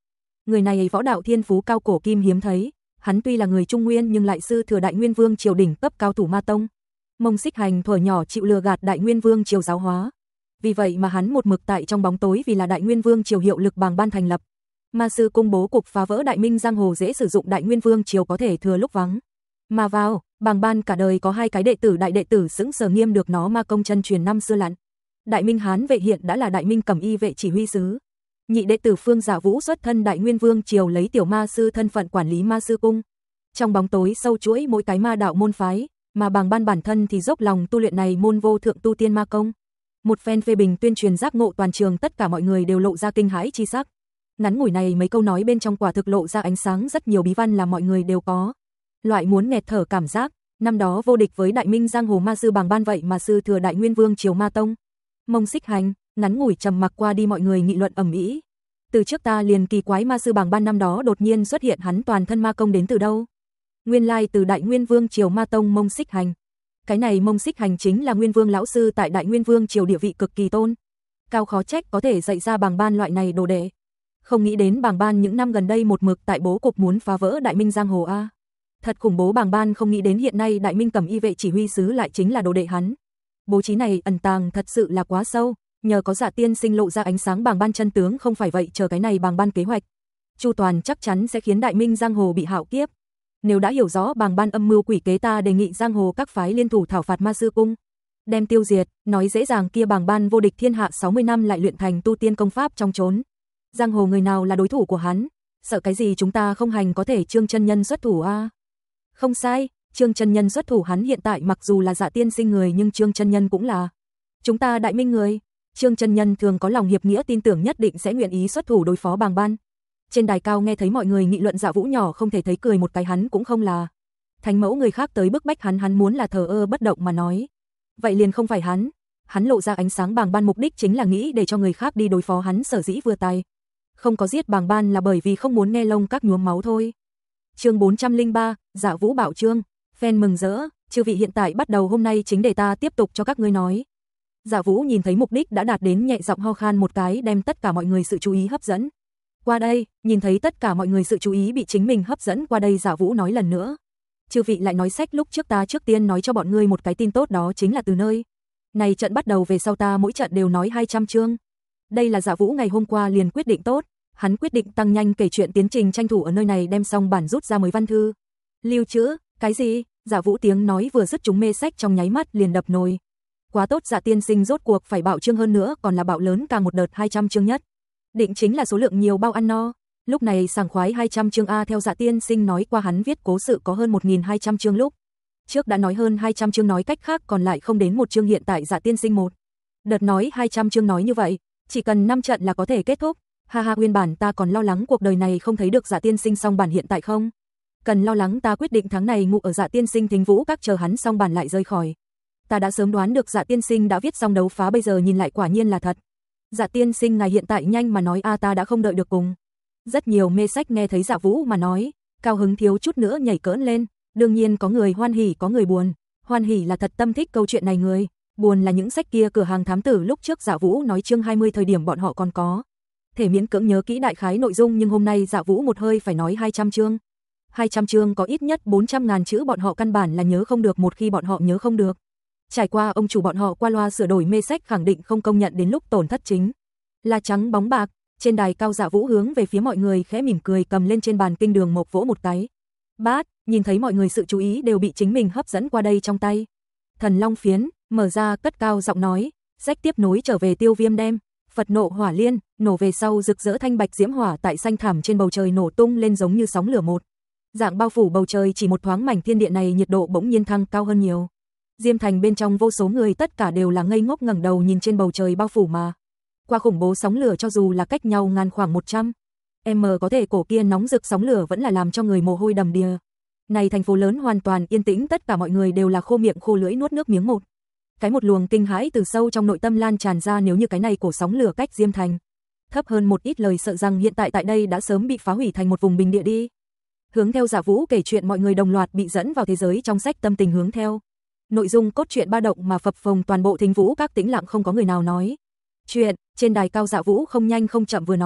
Người này võ đạo thiên phú cao cổ kim hiếm thấy, hắn tuy là người Trung Nguyên nhưng lại sư thừa Đại Nguyên Vương triều đỉnh cấp cao thủ ma tông. Mông Xích Hành thuở nhỏ chịu lừa gạt Đại Nguyên Vương triều giáo hóa. Vì vậy mà hắn một mực tại trong bóng tối vì là Đại Nguyên Vương triều hiệu lực bàng ban thành lập. Ma sư cung bố cục phá vỡ Đại Minh giang hồ dễ sử dụng Đại Nguyên Vương triều có thể thừa lúc vắng. Mà vào, bàng ban cả đời có hai cái đệ tử đại đệ tử sững sờ nghiêm được nó ma công chân truyền năm xưa lặn. Đại Minh Hán vệ hiện đã là Đại Minh Cẩm Y vệ chỉ huy sứ. Nhị đệ tử Phương Giả Vũ xuất thân Đại Nguyên Vương triều lấy tiểu ma sư thân phận quản lý ma sư cung. Trong bóng tối sâu chuỗi mỗi cái ma đạo môn phái, mà bàng ban bản thân thì dốc lòng tu luyện này môn vô thượng tu tiên ma công. Một phen phê bình tuyên truyền giác ngộ toàn trường, tất cả mọi người đều lộ ra kinh hãi chi sắc. Ngắn ngủi này mấy câu nói bên trong quả thực lộ ra ánh sáng rất nhiều bí văn là mọi người đều có. Loại muốn nghẹt thở cảm giác, năm đó vô địch với Đại Minh giang hồ ma sư bàng ban vậy mà sư thừa Đại Nguyên Vương triều ma tông. Mông Xích Hành, ngắn ngủi trầm mặc qua đi mọi người nghị luận ầm ĩ. Từ trước ta liền kỳ quái ma sư bàng ban năm đó đột nhiên xuất hiện hắn toàn thân ma công đến từ đâu. Nguyên lai từ Đại Nguyên Vương triều ma tông Mông Xích Hành. Cái này Mông Xích Hành chính là Nguyên Vương lão sư tại Đại Nguyên Vương triều địa vị cực kỳ tôn. Cao khó trách có thể dạy ra bàng ban loại này đồ đệ. Không nghĩ đến bàng ban những năm gần đây một mực tại bố cục muốn phá vỡ Đại Minh giang hồ a. Thật khủng bố, bàng ban không nghĩ đến hiện nay Đại Minh Cẩm Y vệ chỉ huy sứ lại chính là đồ đệ hắn. Bố trí này ẩn tàng thật sự là quá sâu, nhờ có Dạ tiên sinh lộ ra ánh sáng bàng ban chân tướng, không phải vậy chờ cái này bàng ban kế hoạch chu toàn chắc chắn sẽ khiến Đại Minh giang hồ bị hạo kiếp. Nếu đã hiểu rõ bàng ban âm mưu quỷ kế, ta đề nghị giang hồ các phái liên thủ thảo phạt ma sư cung, đem tiêu diệt, nói dễ dàng kia bàng ban vô địch thiên hạ sáu mươi năm lại luyện thành tu tiên công pháp trong trốn. Giang hồ người nào là đối thủ của hắn, sợ cái gì chúng ta không hành có thể Trương chân nhân xuất thủ a. À? Không sai, Trương chân nhân xuất thủ, hắn hiện tại mặc dù là Dạ tiên sinh người nhưng Trương chân nhân cũng là chúng ta Đại Minh người. Trương chân nhân thường có lòng hiệp nghĩa, tin tưởng nhất định sẽ nguyện ý xuất thủ đối phó bàng ban. Trên đài cao nghe thấy mọi người nghị luận, Dạ Vũ nhỏ không thể thấy cười một cái, hắn cũng không là thánh mẫu, người khác tới bức bách hắn, hắn muốn là thờ ơ bất động mà nói. Vậy liền không phải hắn, hắn lộ ra ánh sáng bàng ban mục đích chính là nghĩ để cho người khác đi đối phó hắn, sở dĩ vừa tay không có giết bàng ban là bởi vì không muốn nghe lông các nhuốm máu thôi. Chương bốn trăm lẻ ba, Dạ Vũ bảo chương, fan mừng rỡ, chư vị hiện tại bắt đầu, hôm nay chính để ta tiếp tục cho các ngươi nói. Dạ Vũ nhìn thấy mục đích đã đạt đến, nhẹ giọng ho khan một cái đem tất cả mọi người sự chú ý hấp dẫn qua đây. Nhìn thấy tất cả mọi người sự chú ý bị chính mình hấp dẫn qua đây, Dạ Vũ nói lần nữa. Chư vị lại nói sách, lúc trước ta trước tiên nói cho bọn ngươi một cái tin tốt, đó chính là từ nơi này trận bắt đầu về sau ta mỗi trận đều nói hai trăm chương. Đây là Dạ Vũ ngày hôm qua liền quyết định tốt, hắn quyết định tăng nhanh kể chuyện tiến trình, tranh thủ ở nơi này đem xong bản rút ra mới văn thư lưu trữ. Cái gì? Dạ Vũ tiếng nói vừa dứt, chúng mê sách trong nháy mắt liền đập nồi. Quá tốt, Dạ tiên sinh rốt cuộc phải bạo chương, hơn nữa còn là bạo lớn, càng một đợt hai trăm chương nhất định chính là số lượng nhiều bao ăn no. Lúc này sảng khoái hai trăm chương a, theo Dạ tiên sinh nói qua hắn viết cố sự có hơn một nghìn hai trăm chương, lúc trước đã nói hơn hai trăm chương, nói cách khác còn lại không đến một chương, hiện tại Dạ tiên sinh một đợt nói hai trăm chương, nói như vậy chỉ cần năm trận là có thể kết thúc. Ha ha, nguyên bản ta còn lo lắng cuộc đời này không thấy được Dạ tiên sinh xong bản, hiện tại không cần lo lắng, ta quyết định tháng này ngủ ở Dạ tiên sinh Thính Vũ các chờ hắn xong bản lại rời khỏi. Ta đã sớm đoán được Dạ tiên sinh đã viết xong đấu phá, bây giờ nhìn lại quả nhiên là thật. Dạ tiên sinh ngài hiện tại nhanh mà nói a, ta đã không đợi được cùng. Rất nhiều mê sách nghe thấy Dạ Vũ mà nói, cao hứng thiếu chút nữa nhảy cỡn lên. Đương nhiên có người hoan hỉ có người buồn. Hoan hỉ là thật tâm thích câu chuyện này, người buồn là những sách kia cửa hàng thám tử, lúc trước Dạ Vũ nói chương hai mươi thời điểm bọn họ còn có thể miễn cưỡng nhớ kỹ đại khái nội dung, nhưng hôm nay Dạ Vũ một hơi phải nói hai trăm chương. hai trăm chương có ít nhất bốn trăm ngàn chữ, bọn họ căn bản là nhớ không được. Một khi bọn họ nhớ không được, trải qua ông chủ bọn họ qua loa sửa đổi, mê sách khẳng định không công nhận, đến lúc tổn thất chính là trắng bóng bạc. Trên đài cao Dạ Vũ hướng về phía mọi người khẽ mỉm cười, cầm lên trên bàn kinh đường mộc vỗ một cái bát, nhìn thấy mọi người sự chú ý đều bị chính mình hấp dẫn qua đây, trong tay Thần Long phiến mở ra, cất cao giọng nói, sách tiếp nối trở về Tiêu Viêm đem Phật nộ hỏa liên nổ về sau, rực rỡ thanh bạch diễm hỏa tại xanh thẳm trên bầu trời nổ tung lên, giống như sóng lửa một dạng bao phủ bầu trời. Chỉ một thoáng mảnh thiên địa này nhiệt độ bỗng nhiên thăng cao hơn nhiều. Diêm Thành bên trong vô số người tất cả đều là ngây ngốc ngẩng đầu nhìn trên bầu trời bao phủ mà qua khủng bố sóng lửa, cho dù là cách nhau ngàn khoảng một trăm m có thể cổ kia nóng rực sóng lửa vẫn là làm cho người mồ hôi đầm đìa. Này thành phố lớn hoàn toàn yên tĩnh, tất cả mọi người đều là khô miệng khô lưỡi nuốt nước miếng một cái, một luồng kinh hãi từ sâu trong nội tâm lan tràn ra. Nếu như cái này cổ sóng lửa cách Diêm Thành thấp hơn một ít lời, sợ rằng hiện tại tại đây đã sớm bị phá hủy thành một vùng bình địa đi. Hướng theo Dạ Vũ kể chuyện, mọi người đồng loạt bị dẫn vào thế giới trong sách, tâm tình hướng theo nội dung cốt truyện ba động mà phập phồng. Toàn bộ Thính Vũ các tĩnh lặng, không có người nào nói chuyện. Trên đài cao Dạ Vũ không nhanh không chậm vừa nói,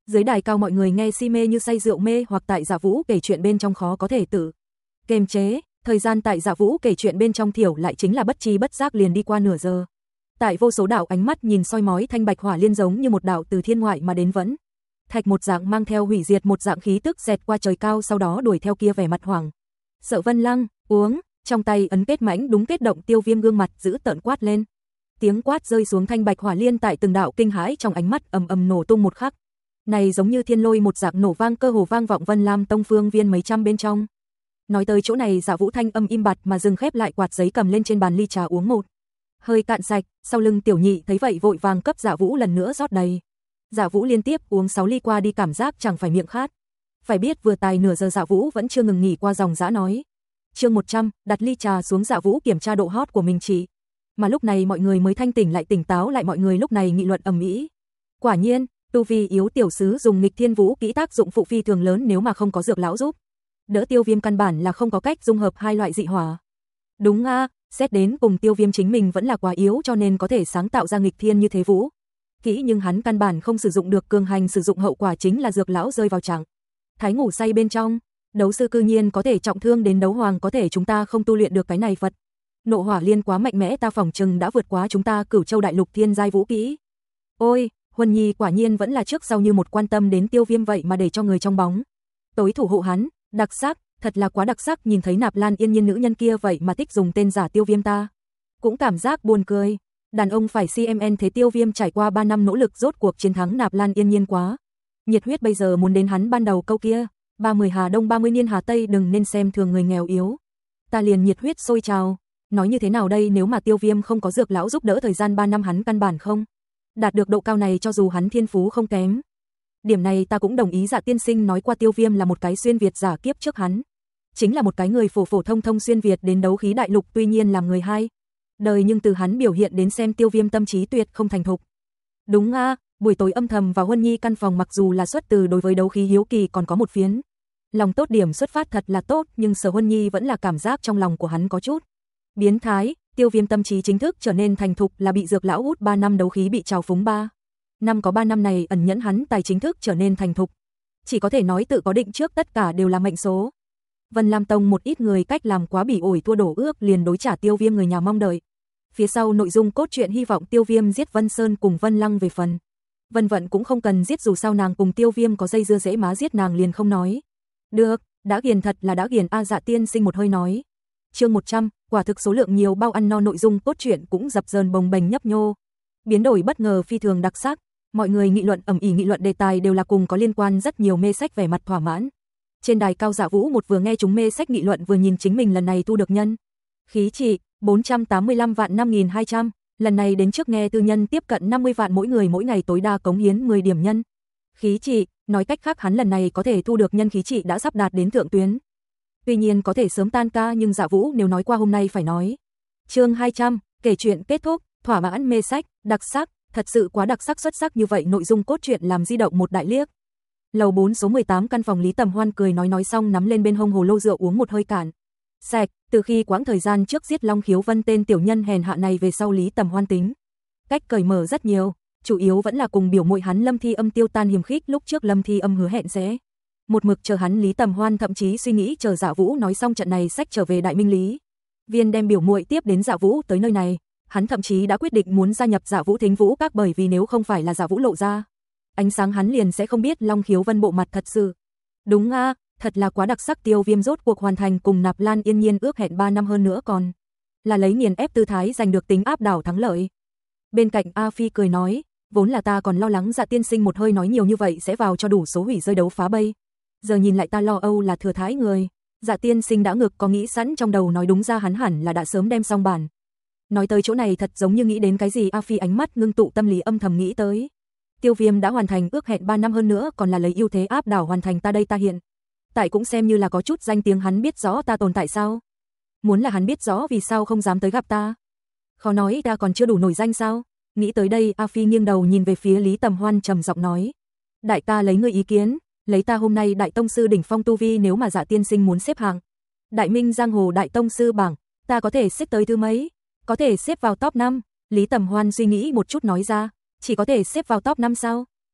Dưới đài cao mọi người nghe si mê như say rượu mê, hoặc tại Dạ Vũ kể chuyện bên trong khó có thể tự kiềm chế, thời gian tại Dạ Vũ kể chuyện bên trong thiểu lại chính là bất tri bất giác liền đi qua nửa giờ. Tại vô số đạo ánh mắt nhìn soi mói, thanh bạch hỏa liên giống như một đạo từ thiên ngoại mà đến vẫn thạch một dạng mang theo hủy diệt một dạng khí tức xẹt qua trời cao, sau đó đuổi theo kia vẻ mặt hoảng sợ Vân Lăng. Uống, trong tay ấn kết mãnh đúng kết động, Tiêu Viêm gương mặt giữ tợn quát lên. Tiếng quát rơi xuống, thanh bạch hỏa liên tại từng đạo kinh hãi trong ánh mắt ầm ầm nổ tung một khắc. Này giống như thiên lôi một dạng nổ vang, cơ hồ vang vọng Vân Lam Tông phương viên mấy trăm bên trong. Nói tới chỗ này, Dạ Vũ thanh âm im bặt mà dừng, khép lại quạt giấy cầm lên trên bàn ly trà uống một hơi cạn sạch. Sau lưng Tiểu Nhị thấy vậy vội vàng cấp Dạ Vũ lần nữa rót đầy. Dạ Vũ liên tiếp uống sáu ly qua đi, cảm giác chẳng phải miệng khát. Phải biết vừa tài nửa giờ Dạ Vũ vẫn chưa ngừng nghỉ qua dòng dã nói. Chương một trăm, đặt ly trà xuống, Dạ Vũ kiểm tra độ hot của mình chỉ. Mà lúc này mọi người mới thanh tỉnh lại, tỉnh táo lại, mọi người lúc này nghị luận ầm ĩ. Quả nhiên, tu vi yếu tiểu sứ dùng nghịch thiên vũ kỹ tác dụng phụ phi thường lớn, nếu mà không có dược lão giúp đỡ, Tiêu Viêm căn bản là không có cách dung hợp hai loại dị hỏa. Đúng a, à, xét đến cùng Tiêu Viêm chính mình vẫn là quá yếu cho nên có thể sáng tạo ra nghịch thiên như thế vũ kỹ, nhưng hắn căn bản không sử dụng được, cường hành sử dụng hậu quả chính là dược lão rơi vào trạng thái ngủ say bên trong. Đấu sư cư nhiên có thể trọng thương đến đấu hoàng, có thể chúng ta không tu luyện được cái này Phật nộ hỏa liên quá mạnh mẽ, ta phỏng chừng đã vượt quá chúng ta Cửu Châu đại lục thiên giai vũ kỹ. Ôi, Huân Nhi quả nhiên vẫn là trước sau như một, quan tâm đến Tiêu Viêm vậy mà để cho người trong bóng tối thủ hộ hắn, đặc sắc, thật là quá đặc sắc. Nhìn thấy Nạp Lan Yên Nhiên nữ nhân kia vậy mà thích dùng tên giả Tiêu Viêm, ta cũng cảm giác buồn cười. Đàn ông phải xê em en thế, Tiêu Viêm trải qua ba năm nỗ lực rốt cuộc chiến thắng Nạp Lan Yên Nhiên, quá nhiệt huyết, bây giờ muốn đến hắn ban đầu câu kia, ba mươi hà đông ba mươi niên hà tây, đừng nên xem thường người nghèo yếu. Ta liền nhiệt huyết sôi trào. Nói như thế nào đây, nếu mà Tiêu Viêm không có dược lão giúp đỡ, thời gian ba năm hắn căn bản không đạt được độ cao này, cho dù hắn thiên phú không kém. Điểm này ta cũng đồng ý, Dạ tiên sinh nói qua Tiêu Viêm là một cái xuyên việt giả, kiếp trước hắn chính là một cái người phổ phổ thông thông xuyên việt đến đấu khí đại lục, tuy nhiên làm người hai đời, nhưng từ hắn biểu hiện đến xem Tiêu Viêm tâm trí tuyệt không thành thục. Đúng a, à, buổi tối âm thầm vào Huân Nhi căn phòng, mặc dù là xuất từ đối với đấu khí hiếu kỳ còn có một phiến lòng tốt, điểm xuất phát thật là tốt, nhưng Sở Huân Nhi vẫn là cảm giác trong lòng của hắn có chút biến thái. Tiêu Viêm tâm trí chính thức trở nên thành thục là bị dược lão hút ba năm đấu khí bị trào phúng ba năm, có ba năm này ẩn nhẫn hắn tài chính thức trở nên thành thục. Chỉ có thể nói tự có định trước, tất cả đều là mệnh số. Vân Lam Tông một ít người cách làm quá bỉ ổi, thua đổ ước liền đối trả Tiêu Viêm người nhà mong đợi. Phía sau nội dung cốt truyện hy vọng Tiêu Viêm giết Vân Sơn cùng Vân Lăng, về phần Vân Vận cũng không cần giết, dù sao nàng cùng Tiêu Viêm có dây dưa dễ má, giết nàng liền không nói. Được, đã ghiền thật là đã ghiền a, Dạ tiên sinh một hơi nói. Chương một trăm, quả thực số lượng nhiều bao ăn no, nội dung cốt truyện cũng dập dờn bồng bềnh nhấp nhô. Biến đổi bất ngờ phi thường đặc sắc, mọi người nghị luận ầm ĩ, nghị luận đề tài đều là cùng có liên quan, rất nhiều mê sách vẻ mặt thỏa mãn. Trên đài cao Dạ Vũ một vừa nghe chúng mê sách nghị luận, vừa nhìn chính mình lần này thu được nhân khí trị bốn trăm tám mươi lăm vạn năm nghìn hai trăm, lần này đến trước nghe tư nhân tiếp cận năm mươi vạn mỗi người, mỗi ngày tối đa cống hiến mười điểm nhân khí trị, nói cách khác hắn lần này có thể thu được nhân khí trị đã sắp đạt đến thượng tuyến. Tuy nhiên có thể sớm tan ca, nhưng Dạ Vũ nếu nói qua hôm nay phải nói. Chương hai trăm, kể chuyện kết thúc, thỏa mãn mê sách, đặc sắc, thật sự quá đặc sắc, xuất sắc như vậy nội dung cốt truyện làm di động một đại liếc. Lầu bốn số mười tám căn phòng, Lý Tầm Hoan cười nói nói xong nắm lên bên hông hồ lô rượu uống một hơi cạn sạch. Từ khi quãng thời gian trước giết Long Khiếu Vân tên tiểu nhân hèn hạ này về sau, Lý Tầm Hoan tính cách cởi mở rất nhiều, chủ yếu vẫn là cùng biểu muội hắn Lâm Thi Âm tiêu tan hiềm khích. Lúc trước Lâm Thi Âm hứa hẹn sẽ một mực chờ hắn, Lý Tầm Hoan thậm chí suy nghĩ chờ Dạ Vũ nói xong trận này sách trở về Đại Minh Lý Viên đem biểu muội tiếp đến Dạ Vũ tới nơi này. Hắn thậm chí đã quyết định muốn gia nhập Dạ Vũ Thính Vũ Các, bởi vì nếu không phải là Dạ Vũ lộ ra ánh sáng, hắn liền sẽ không biết Long Khiếu Vân bộ mặt thật sự. Đúng a, à, thật là quá đặc sắc. Tiêu Viêm rốt cuộc hoàn thành cùng Nạp Lan Yên Nhiên ước hẹn ba năm hơn nữa, còn là lấy nghiền ép tư thái giành được tính áp đảo thắng lợi. Bên cạnh A Phi cười nói, vốn là ta còn lo lắng Dạ tiên sinh một hơi nói nhiều như vậy sẽ vào cho đủ số hủy rơi đấu phá bây. Giờ nhìn lại ta lo âu là thừa thãi người. Dạ tiên sinh đã ngực có nghĩ sẵn trong đầu, nói đúng ra hắn hẳn là đã sớm đem xong bản. Nói tới chỗ này thật giống như nghĩ đến cái gì, A Phi ánh mắt ngưng tụ, tâm lý âm thầm nghĩ tới. Tiêu Viêm đã hoàn thành ước hẹn ba năm hơn nữa, còn là lấy ưu thế áp đảo hoàn thành, ta đây ta hiện tại cũng xem như là có chút danh tiếng, hắn biết rõ ta tồn tại sao? Muốn là hắn biết rõ vì sao không dám tới gặp ta? Khó nói ta còn chưa đủ nổi danh sao? Nghĩ tới đây, A Phi nghiêng đầu nhìn về phía Lý Tầm Hoan trầm giọng nói, đại ca lấy ngươi ý kiến, lấy ta hôm nay đại tông sư đỉnh phong tu vi, nếu mà Dạ tiên sinh muốn xếp hạng Đại Minh giang hồ đại tông sư bảng, ta có thể xếp tới thứ mấy? Có thể xếp vào top năm. Lý Tầm Hoan suy nghĩ một chút nói ra, chỉ có thể xếp vào top năm sao?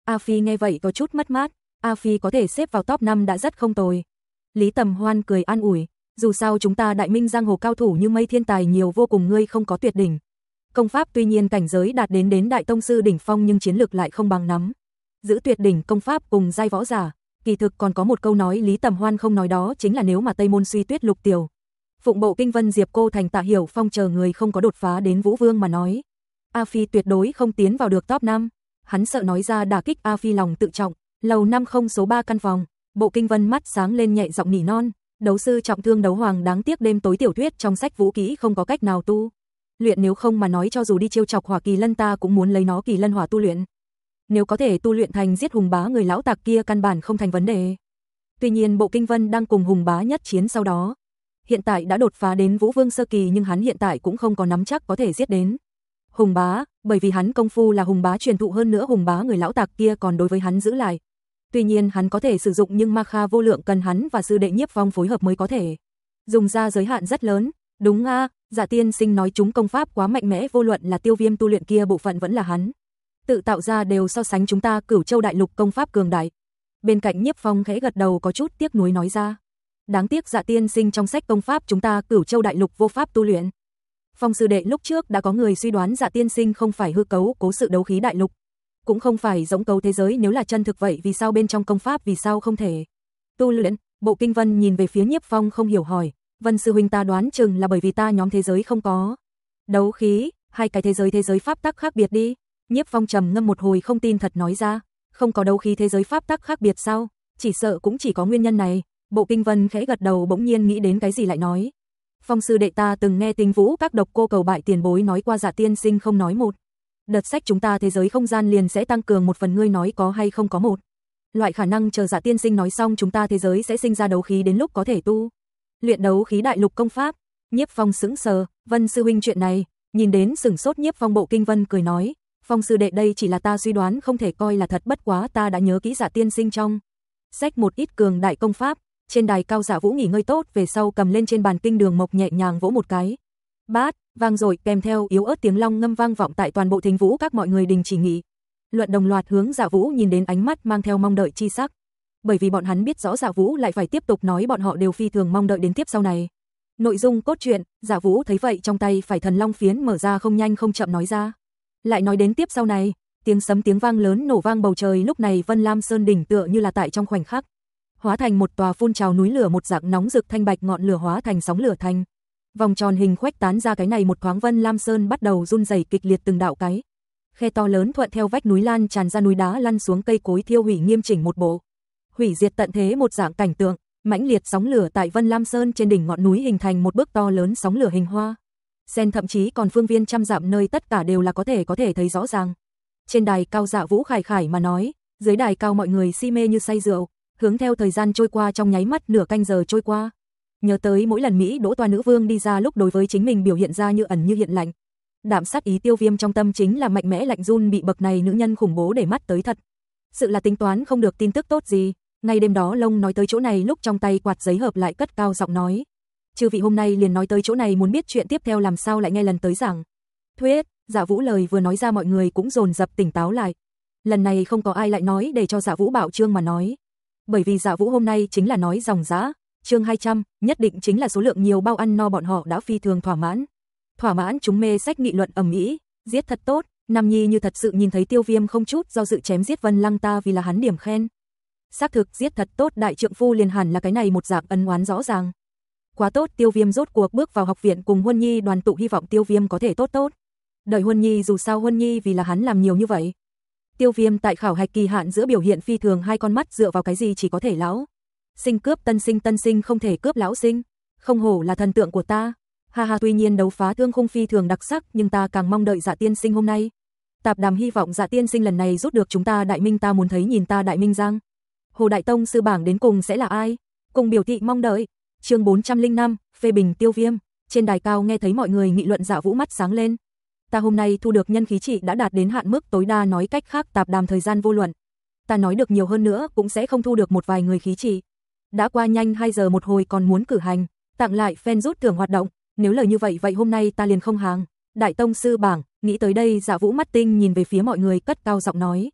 A Phi nghe vậy có chút mất mát, A Phi có thể xếp vào top năm đã rất không tồi. Lý Tầm Hoan cười an ủi, dù sao chúng ta Đại Minh giang hồ cao thủ như mây, thiên tài nhiều vô cùng, ngươi không có tuyệt đỉnh. Công pháp tuy nhiên cảnh giới đạt đến đến đại tông sư đỉnh phong nhưng chiến lực lại không bằng nắm giữ tuyệt đỉnh công pháp cùng giai võ giả. Kỳ thực còn có một câu nói Lý Tầm Hoan không nói, đó chính là nếu mà Tây Môn Suy Tuyết, Lục Tiểu Phụng, Bộ Kinh Vân, Diệp Cô Thành, Tạ Hiểu Phong chờ người không có đột phá đến Vũ Vương mà nói, A Phi tuyệt đối không tiến vào được top năm. Hắn sợ nói ra đả kích A Phi lòng tự trọng. Lầu năm không số ba căn phòng, Bộ Kinh Vân mắt sáng lên nhẹ giọng nỉ non, đấu sư trọng thương đấu hoàng, đáng tiếc đêm tối tiểu thuyết trong sách vũ kỹ không có cách nào tu luyện, nếu không mà nói cho dù đi trêu chọc Hỏa Kỳ Lân ta cũng muốn lấy nó Kỳ Lân Hỏa tu luyện. Nếu có thể tu luyện thành giết Hùng Bá người lão tặc kia căn bản không thành vấn đề. Tuy nhiên Bộ Kinh Vân đang cùng Hùng Bá nhất chiến sau đó, hiện tại đã đột phá đến Vũ Vương sơ kỳ, nhưng hắn hiện tại cũng không có nắm chắc có thể giết đến Hùng Bá, bởi vì hắn công phu là Hùng Bá truyền thụ, hơn nữa Hùng Bá người lão tặc kia còn đối với hắn giữ lại. Tuy nhiên hắn có thể sử dụng nhưng ma kha vô lượng cần hắn và sư đệ Nhiếp Phong phối hợp mới có thể dùng ra, giới hạn rất lớn. Đúng a, à, Dạ tiên sinh nói chúng, công pháp quá mạnh mẽ, vô luận là Tiêu Viêm tu luyện kia bộ phận vẫn là hắn tự tạo ra đều so sánh chúng ta Cửu Châu đại lục công pháp cường đại. Bên cạnh Nhiếp Phong khẽ gật đầu có chút tiếc nuối nói ra, đáng tiếc Dạ tiên sinh trong sách công pháp chúng ta Cửu Châu đại lục vô pháp tu luyện. Phong sư đệ, lúc trước đã có người suy đoán Dạ tiên sinh không phải hư cấu cố sự đấu khí đại lục, cũng không phải giống cấu thế giới, nếu là chân thực vậy vì sao bên trong công pháp vì sao không thể tu luyện? Bộ Kinh Vân nhìn về phía Nhiếp Phong không hiểu hỏi, Vân sư huynh, ta đoán chừng là bởi vì ta nhóm thế giới không có đấu khí, hai cái thế giới thế giới pháp tắc khác biệt đi. Nhiếp Phong trầm ngâm một hồi không tin thật nói ra, không có đấu khí thế giới pháp tắc khác biệt sao? Chỉ sợ cũng chỉ có nguyên nhân này. Bộ Kinh Vân khẽ gật đầu, bỗng nhiên nghĩ đến cái gì lại nói, Phong sư đệ, ta từng nghe Tinh Vũ các độc cô cầu bại tiền bối nói qua Dạ tiên sinh không nói một đợt sách chúng ta thế giới không gian liền sẽ tăng cường một phần, ngươi nói có hay không có một loại khả năng chờ Dạ tiên sinh nói xong chúng ta thế giới sẽ sinh ra đấu khí, đến lúc có thể tu luyện đấu khí đại lục công pháp? Nhiếp Phong sững sờ, Vân sư huynh chuyện này, nhìn đến sửng sốt Nhiếp Phong, Bộ Kinh Vân cười nói, Phong sư đệ, đây chỉ là ta suy đoán, không thể coi là thật, bất quá ta đã nhớ kỹ Dạ tiên sinh trong sách một ít cường đại công pháp. Trên đài cao Dạ Vũ nghỉ ngơi tốt về sau cầm lên trên bàn kinh đường mộc nhẹ nhàng vỗ một cái bát, vang rồi, kèm theo yếu ớt tiếng long ngâm vang vọng tại toàn bộ Thính Vũ các, mọi người đình chỉ nghị luận, đồng loạt hướng Dạ Vũ nhìn đến, ánh mắt mang theo mong đợi chi sắc, bởi vì bọn hắn biết rõ Dạ Vũ lại phải tiếp tục nói, bọn họ đều phi thường mong đợi đến tiếp sau này nội dung cốt truyện. Dạ Vũ thấy vậy trong tay phải thần long phiến mở ra, không nhanh không chậm nói ra, lại nói đến tiếp sau này. Tiếng sấm tiếng vang lớn nổ vang bầu trời, lúc này Vân Lam Sơn đỉnh tựa như là tại trong khoảnh khắc hóa thành một tòa phun trào núi lửa, một dạng nóng rực thanh bạch ngọn lửa hóa thành sóng lửa thành vòng tròn hình khuếch tán ra, cái này một thoáng Vân Lam Sơn bắt đầu run rẩy kịch liệt, từng đạo cái khe to lớn thuận theo vách núi lan tràn ra, núi đá lăn xuống, cây cối thiêu hủy nghiêm chỉnh, một bộ hủy diệt tận thế một dạng cảnh tượng. Mãnh liệt sóng lửa tại Vân Lam Sơn trên đỉnh ngọn núi hình thành một bức to lớn sóng lửa hình hoa sen, thậm chí còn phương viên trăm dặm nơi tất cả đều là có thể có thể thấy rõ ràng. Trên đài cao Dạ Vũ khải khải mà nói, dưới đài cao mọi người si mê như say rượu, hướng theo thời gian trôi qua, trong nháy mắt nửa canh giờ trôi qua. Nhớ tới mỗi lần Mỹ Đỗ Toa nữ vương đi ra lúc đối với chính mình biểu hiện ra như ẩn như hiện lạnh đạm sát ý, Tiêu Viêm trong tâm chính là mạnh mẽ lạnh run, bị bậc này nữ nhân khủng bố để mắt tới, thật sự là tính toán không được tin tức tốt gì. Ngay đêm đó Lông nói tới chỗ này lúc trong tay quạt giấy hợp lại cất cao giọng nói, chư vị hôm nay liền nói tới chỗ này, muốn biết chuyện tiếp theo làm sao lại nghe lần tới giảng thuyết. Dạ Vũ lời vừa nói ra mọi người cũng dồn dập tỉnh táo lại. Lần này không có ai lại nói để cho Dạ Vũ bảo chương mà nói, bởi vì Dạ Vũ hôm nay chính là nói dòng dã. Chương hai trăm, nhất định chính là số lượng nhiều bao ăn no, bọn họ đã phi thường thỏa mãn. Thỏa mãn chúng mê sách nghị luận ầm ĩ, giết thật tốt, Nam Nhi như thật sự nhìn thấy Tiêu Viêm không chút do dự chém giết Vân Lăng, ta vì là hắn điểm khen. Xác thực giết thật tốt, đại trượng phu liền hẳn là cái này một dạng ân oán rõ ràng. Quá tốt, Tiêu Viêm rốt cuộc bước vào học viện cùng Huân Nhi đoàn tụ, hy vọng Tiêu Viêm có thể tốt tốt. Đợi Huân Nhi, dù sao Huân Nhi vì là hắn làm nhiều như vậy. Tiêu Viêm tại khảo hạch kỳ hạn giữa biểu hiện phi thường, hai con mắt dựa vào cái gì chỉ có thể lão sinh cướp tân sinh, tân sinh không thể cướp lão sinh, không hổ là thần tượng của ta. Ha ha, tuy nhiên đấu phá thương khung phi thường đặc sắc, nhưng ta càng mong đợi Dạ tiên sinh hôm nay. Tạp Đàm hy vọng Dạ tiên sinh lần này rút được chúng ta Đại Minh, ta muốn thấy nhìn ta Đại Minh giang Hồ Đại Tông sư bảng đến cùng sẽ là ai, cùng biểu thị mong đợi. Chương bốn trăm lẻ năm, phê bình Tiêu Viêm. Trên đài cao nghe thấy mọi người nghị luận, Dạ Vũ mắt sáng lên. Ta hôm nay thu được nhân khí trị đã đạt đến hạn mức tối đa, nói cách khác Tạp Đàm thời gian vô luận ta nói được nhiều hơn nữa cũng sẽ không thu được một vài người khí trị. Đã qua nhanh hai giờ một hồi còn muốn cử hành tặng lại fan rút thưởng hoạt động, nếu lời như vậy vậy hôm nay ta liền không hàng Đại Tông sư bảng. Nghĩ tới đây Dạ Vũ mắt tinh nhìn về phía mọi người, cất cao giọng nói,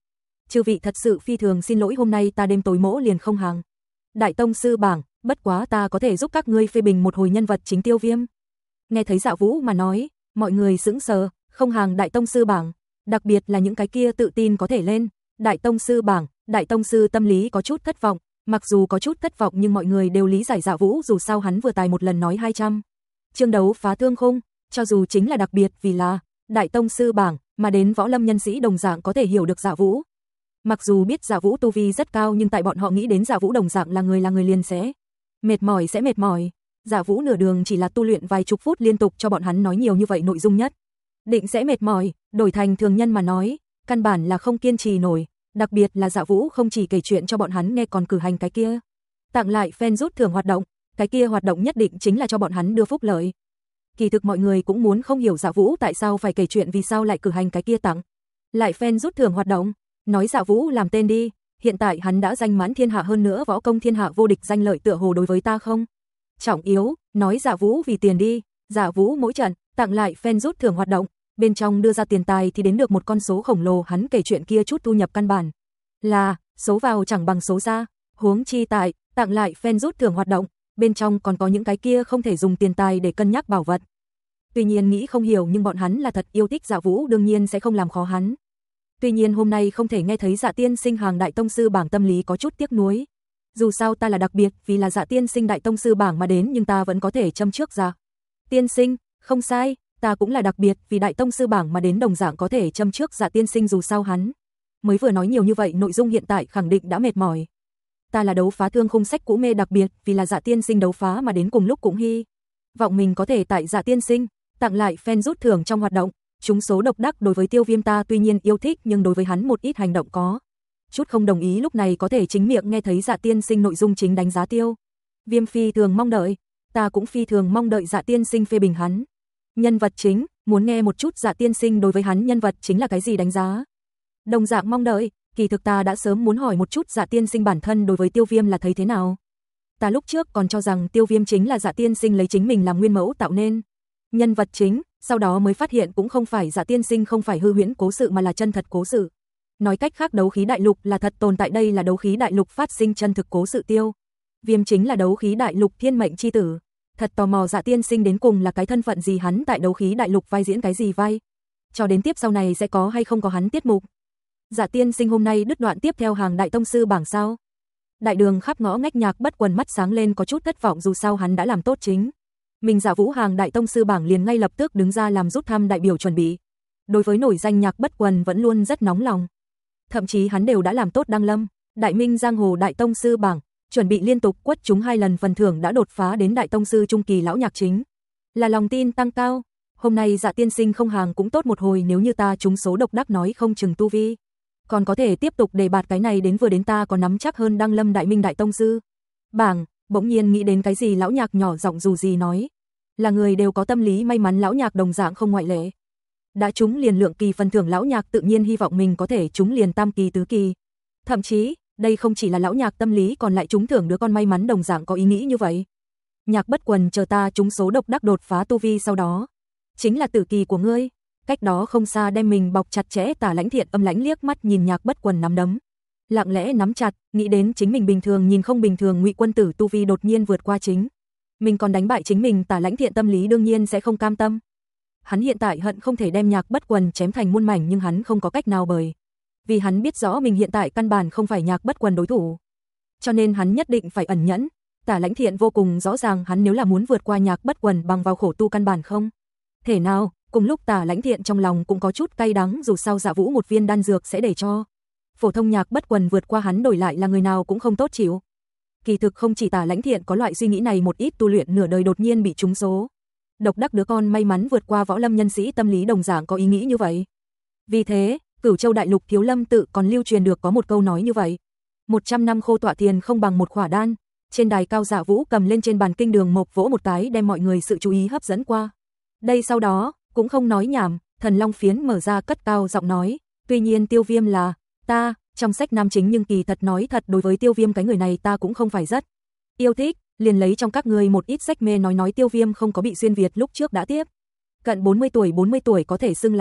chư vị thật sự phi thường xin lỗi, hôm nay ta đêm tối mỗ liền không hàng Đại tông sư bảng, bất quá ta có thể giúp các ngươi phê bình một hồi nhân vật chính Tiêu Viêm. Nghe thấy Dạ Vũ mà nói, mọi người sững sờ, không hàng Đại tông sư bảng, đặc biệt là những cái kia tự tin có thể lên Đại tông sư bảng, Đại tông sư tâm lý có chút thất vọng, mặc dù có chút thất vọng nhưng mọi người đều lý giải Dạ Vũ, dù sao hắn vừa tài một lần nói hai trăm chương đấu phá thương khung, cho dù chính là đặc biệt vì là Đại tông sư bảng mà đến võ lâm nhân sĩ đồng dạng có thể hiểu được Dạ Vũ. Mặc dù biết Dạ Vũ tu vi rất cao nhưng tại bọn họ nghĩ đến Dạ Vũ đồng dạng là người là người liền sẽ mệt mỏi sẽ mệt mỏi. Dạ Vũ nửa đường chỉ là tu luyện vài chục phút liên tục cho bọn hắn nói nhiều như vậy nội dung nhất định sẽ mệt mỏi, đổi thành thường nhân mà nói, căn bản là không kiên trì nổi, đặc biệt là Dạ Vũ không chỉ kể chuyện cho bọn hắn nghe còn cử hành cái kia tặng lại fan rút thưởng hoạt động, cái kia hoạt động nhất định chính là cho bọn hắn đưa phúc lợi. Kỳ thực mọi người cũng muốn không hiểu Dạ Vũ tại sao phải kể chuyện vì sao lại cử hành cái kia tặng lại fan rút thưởng hoạt động, nói Dạ Vũ làm tên đi, hiện tại hắn đã danh mãn thiên hạ, hơn nữa võ công thiên hạ vô địch danh lợi tựa hồ đối với ta không trọng yếu, nói Dạ Vũ vì tiền đi. Dạ Vũ mỗi trận tặng lại fan rút thưởng hoạt động, bên trong đưa ra tiền tài thì đến được một con số khổng lồ, hắn kể chuyện kia chút thu nhập căn bản là số vào chẳng bằng số ra, huống chi tại tặng lại fan rút thưởng hoạt động, bên trong còn có những cái kia không thể dùng tiền tài để cân nhắc bảo vật. Tuy nhiên nghĩ không hiểu nhưng bọn hắn là thật yêu thích Dạ Vũ, đương nhiên sẽ không làm khó hắn. Tuy nhiên hôm nay không thể nghe thấy Dạ tiên sinh hàng Đại tông sư bảng, tâm lý có chút tiếc nuối. Dù sao ta là đặc biệt vì là Dạ tiên sinh Đại tông sư bảng mà đến, nhưng ta vẫn có thể châm trước Dạ tiên sinh, không sai, ta cũng là đặc biệt vì Đại tông sư bảng mà đến, đồng dạng có thể châm trước Dạ tiên sinh, dù sao hắn mới vừa nói nhiều như vậy, nội dung hiện tại khẳng định đã mệt mỏi. Ta là đấu phá thương khung sách cũ mê, đặc biệt vì là Dạ tiên sinh đấu phá mà đến, cùng lúc cũng hy vọng mình có thể tại Dạ tiên sinh tặng lại fan rút thưởng trong hoạt động trúng số độc đắc. Đối với Tiêu Viêm ta tuy nhiên yêu thích nhưng đối với hắn một ít hành động có chút không đồng ý, lúc này có thể chính miệng nghe thấy Dạ tiên sinh nội dung chính đánh giá Tiêu Viêm phi thường mong đợi, ta cũng phi thường mong đợi Dạ tiên sinh phê bình hắn nhân vật chính, muốn nghe một chút Dạ tiên sinh đối với hắn nhân vật chính là cái gì đánh giá. Đồng dạng mong đợi, kỳ thực ta đã sớm muốn hỏi một chút Dạ tiên sinh bản thân đối với Tiêu Viêm là thấy thế nào. Ta lúc trước còn cho rằng Tiêu Viêm chính là Dạ tiên sinh lấy chính mình làm nguyên mẫu tạo nên nhân vật chính, sau đó mới phát hiện cũng không phải, Dạ tiên sinh không phải hư huyễn cố sự mà là chân thật cố sự. Nói cách khác, đấu khí đại lục là thật tồn tại, đây là đấu khí đại lục phát sinh chân thực cố sự. Tiêu Viêm chính là đấu khí đại lục thiên mệnh chi tử. Thật tò mò Dạ tiên sinh đến cùng là cái thân phận gì, hắn tại đấu khí đại lục vai diễn cái gì vai, cho đến tiếp sau này sẽ có hay không có hắn tiết mục. Dạ tiên sinh hôm nay đứt đoạn tiếp theo hàng Đại tông sư bảng sao? Đại đường khắp ngõ ngách Nhạc Bất Quần mắt sáng lên, có chút thất vọng, dù sao hắn đã làm tốt chính mình Dạ Vũ hàng Đại tông sư bảng, liền ngay lập tức đứng ra làm rút thăm đại biểu chuẩn bị. Đối với nổi danh Nhạc Bất Quần vẫn luôn rất nóng lòng, thậm chí hắn đều đã làm tốt đăng lâm Đại Minh giang hồ Đại tông sư bảng, chuẩn bị liên tục quất trúng hai lần phần thưởng, đã đột phá đến Đại tông sư trung kỳ. Lão Nhạc chính là lòng tin tăng cao, hôm nay Dạ tiên sinh không hàng cũng tốt một hồi, nếu như ta trúng số độc đắc nói không chừng tu vi còn có thể tiếp tục đề bạt cái này đến, vừa đến ta có nắm chắc hơn đăng lâm Đại Minh Đại tông sư bảng. Bỗng nhiên nghĩ đến cái gì, Lão Nhạc nhỏ giọng dù gì nói, là người đều có tâm lý may mắn, Lão Nhạc đồng dạng không ngoại lệ. Đã trúng liền lượng kỳ phần thưởng, Lão Nhạc tự nhiên hy vọng mình có thể trúng liền tam kỳ tứ kỳ. Thậm chí, đây không chỉ là Lão Nhạc tâm lý, còn lại trúng thưởng đứa con may mắn đồng dạng có ý nghĩ như vậy. Nhạc Bất Quần, chờ ta trúng số độc đắc đột phá tu vi, sau đó chính là tử kỳ của ngươi. Cách đó không xa đem mình bọc chặt chẽ, Tả Lãnh Thiện âm lãnh liếc mắt nhìn Nhạc Bất Quần nắm đấm, lặng lẽ nắm chặt, nghĩ đến chính mình bình thường nhìn không bình thường, Ngụy Quân Tử tu vi đột nhiên vượt qua chính mình còn đánh bại chính mình, Tả Lãnh Thiện tâm lý đương nhiên sẽ không cam tâm. Hắn hiện tại hận không thể đem Nhạc Bất Quần chém thành muôn mảnh, nhưng hắn không có cách nào, bởi vì hắn biết rõ mình hiện tại căn bản không phải Nhạc Bất Quần đối thủ, cho nên hắn nhất định phải ẩn nhẫn. Tả Lãnh Thiện vô cùng rõ ràng, hắn nếu là muốn vượt qua Nhạc Bất Quần bằng vào khổ tu căn bản không thể nào. Cùng lúc Tả Lãnh Thiện trong lòng cũng có chút cay đắng, dù sao Dạ Vũ một viên đan dược sẽ để cho phổ thông Nhạc Bất Quần vượt qua hắn, đổi lại là người nào cũng không tốt chịu. Kỳ thực không chỉ Tả Lãnh Thiện có loại suy nghĩ này, một ít tu luyện nửa đời đột nhiên bị trúng số độc đắc đứa con may mắn vượt qua võ lâm nhân sĩ tâm lý đồng dạng có ý nghĩ như vậy. Vì thế, Cửu Châu đại lục Thiếu Lâm tự còn lưu truyền được có một câu nói như vậy: một trăm năm khô tọa tiền không bằng một khỏa đan. Trên đài cao, Dạ Vũ cầm lên trên bàn kinh đường mộc vỗ một cái, đem mọi người sự chú ý hấp dẫn qua đây, sau đó cũng không nói nhảm, Thần Long phiến mở ra, cất cao giọng nói, tuy nhiên Tiêu Viêm là ta trong sách nam chính, nhưng kỳ thật nói thật, đối với Tiêu Viêm cái người này ta cũng không phải rất yêu thích, liền lấy trong các người một ít sách mê nói nói Tiêu Viêm không có bị xuyên Việt, lúc trước đã tiếp cận bốn mươi tuổi, bốn mươi tuổi có thể xưng là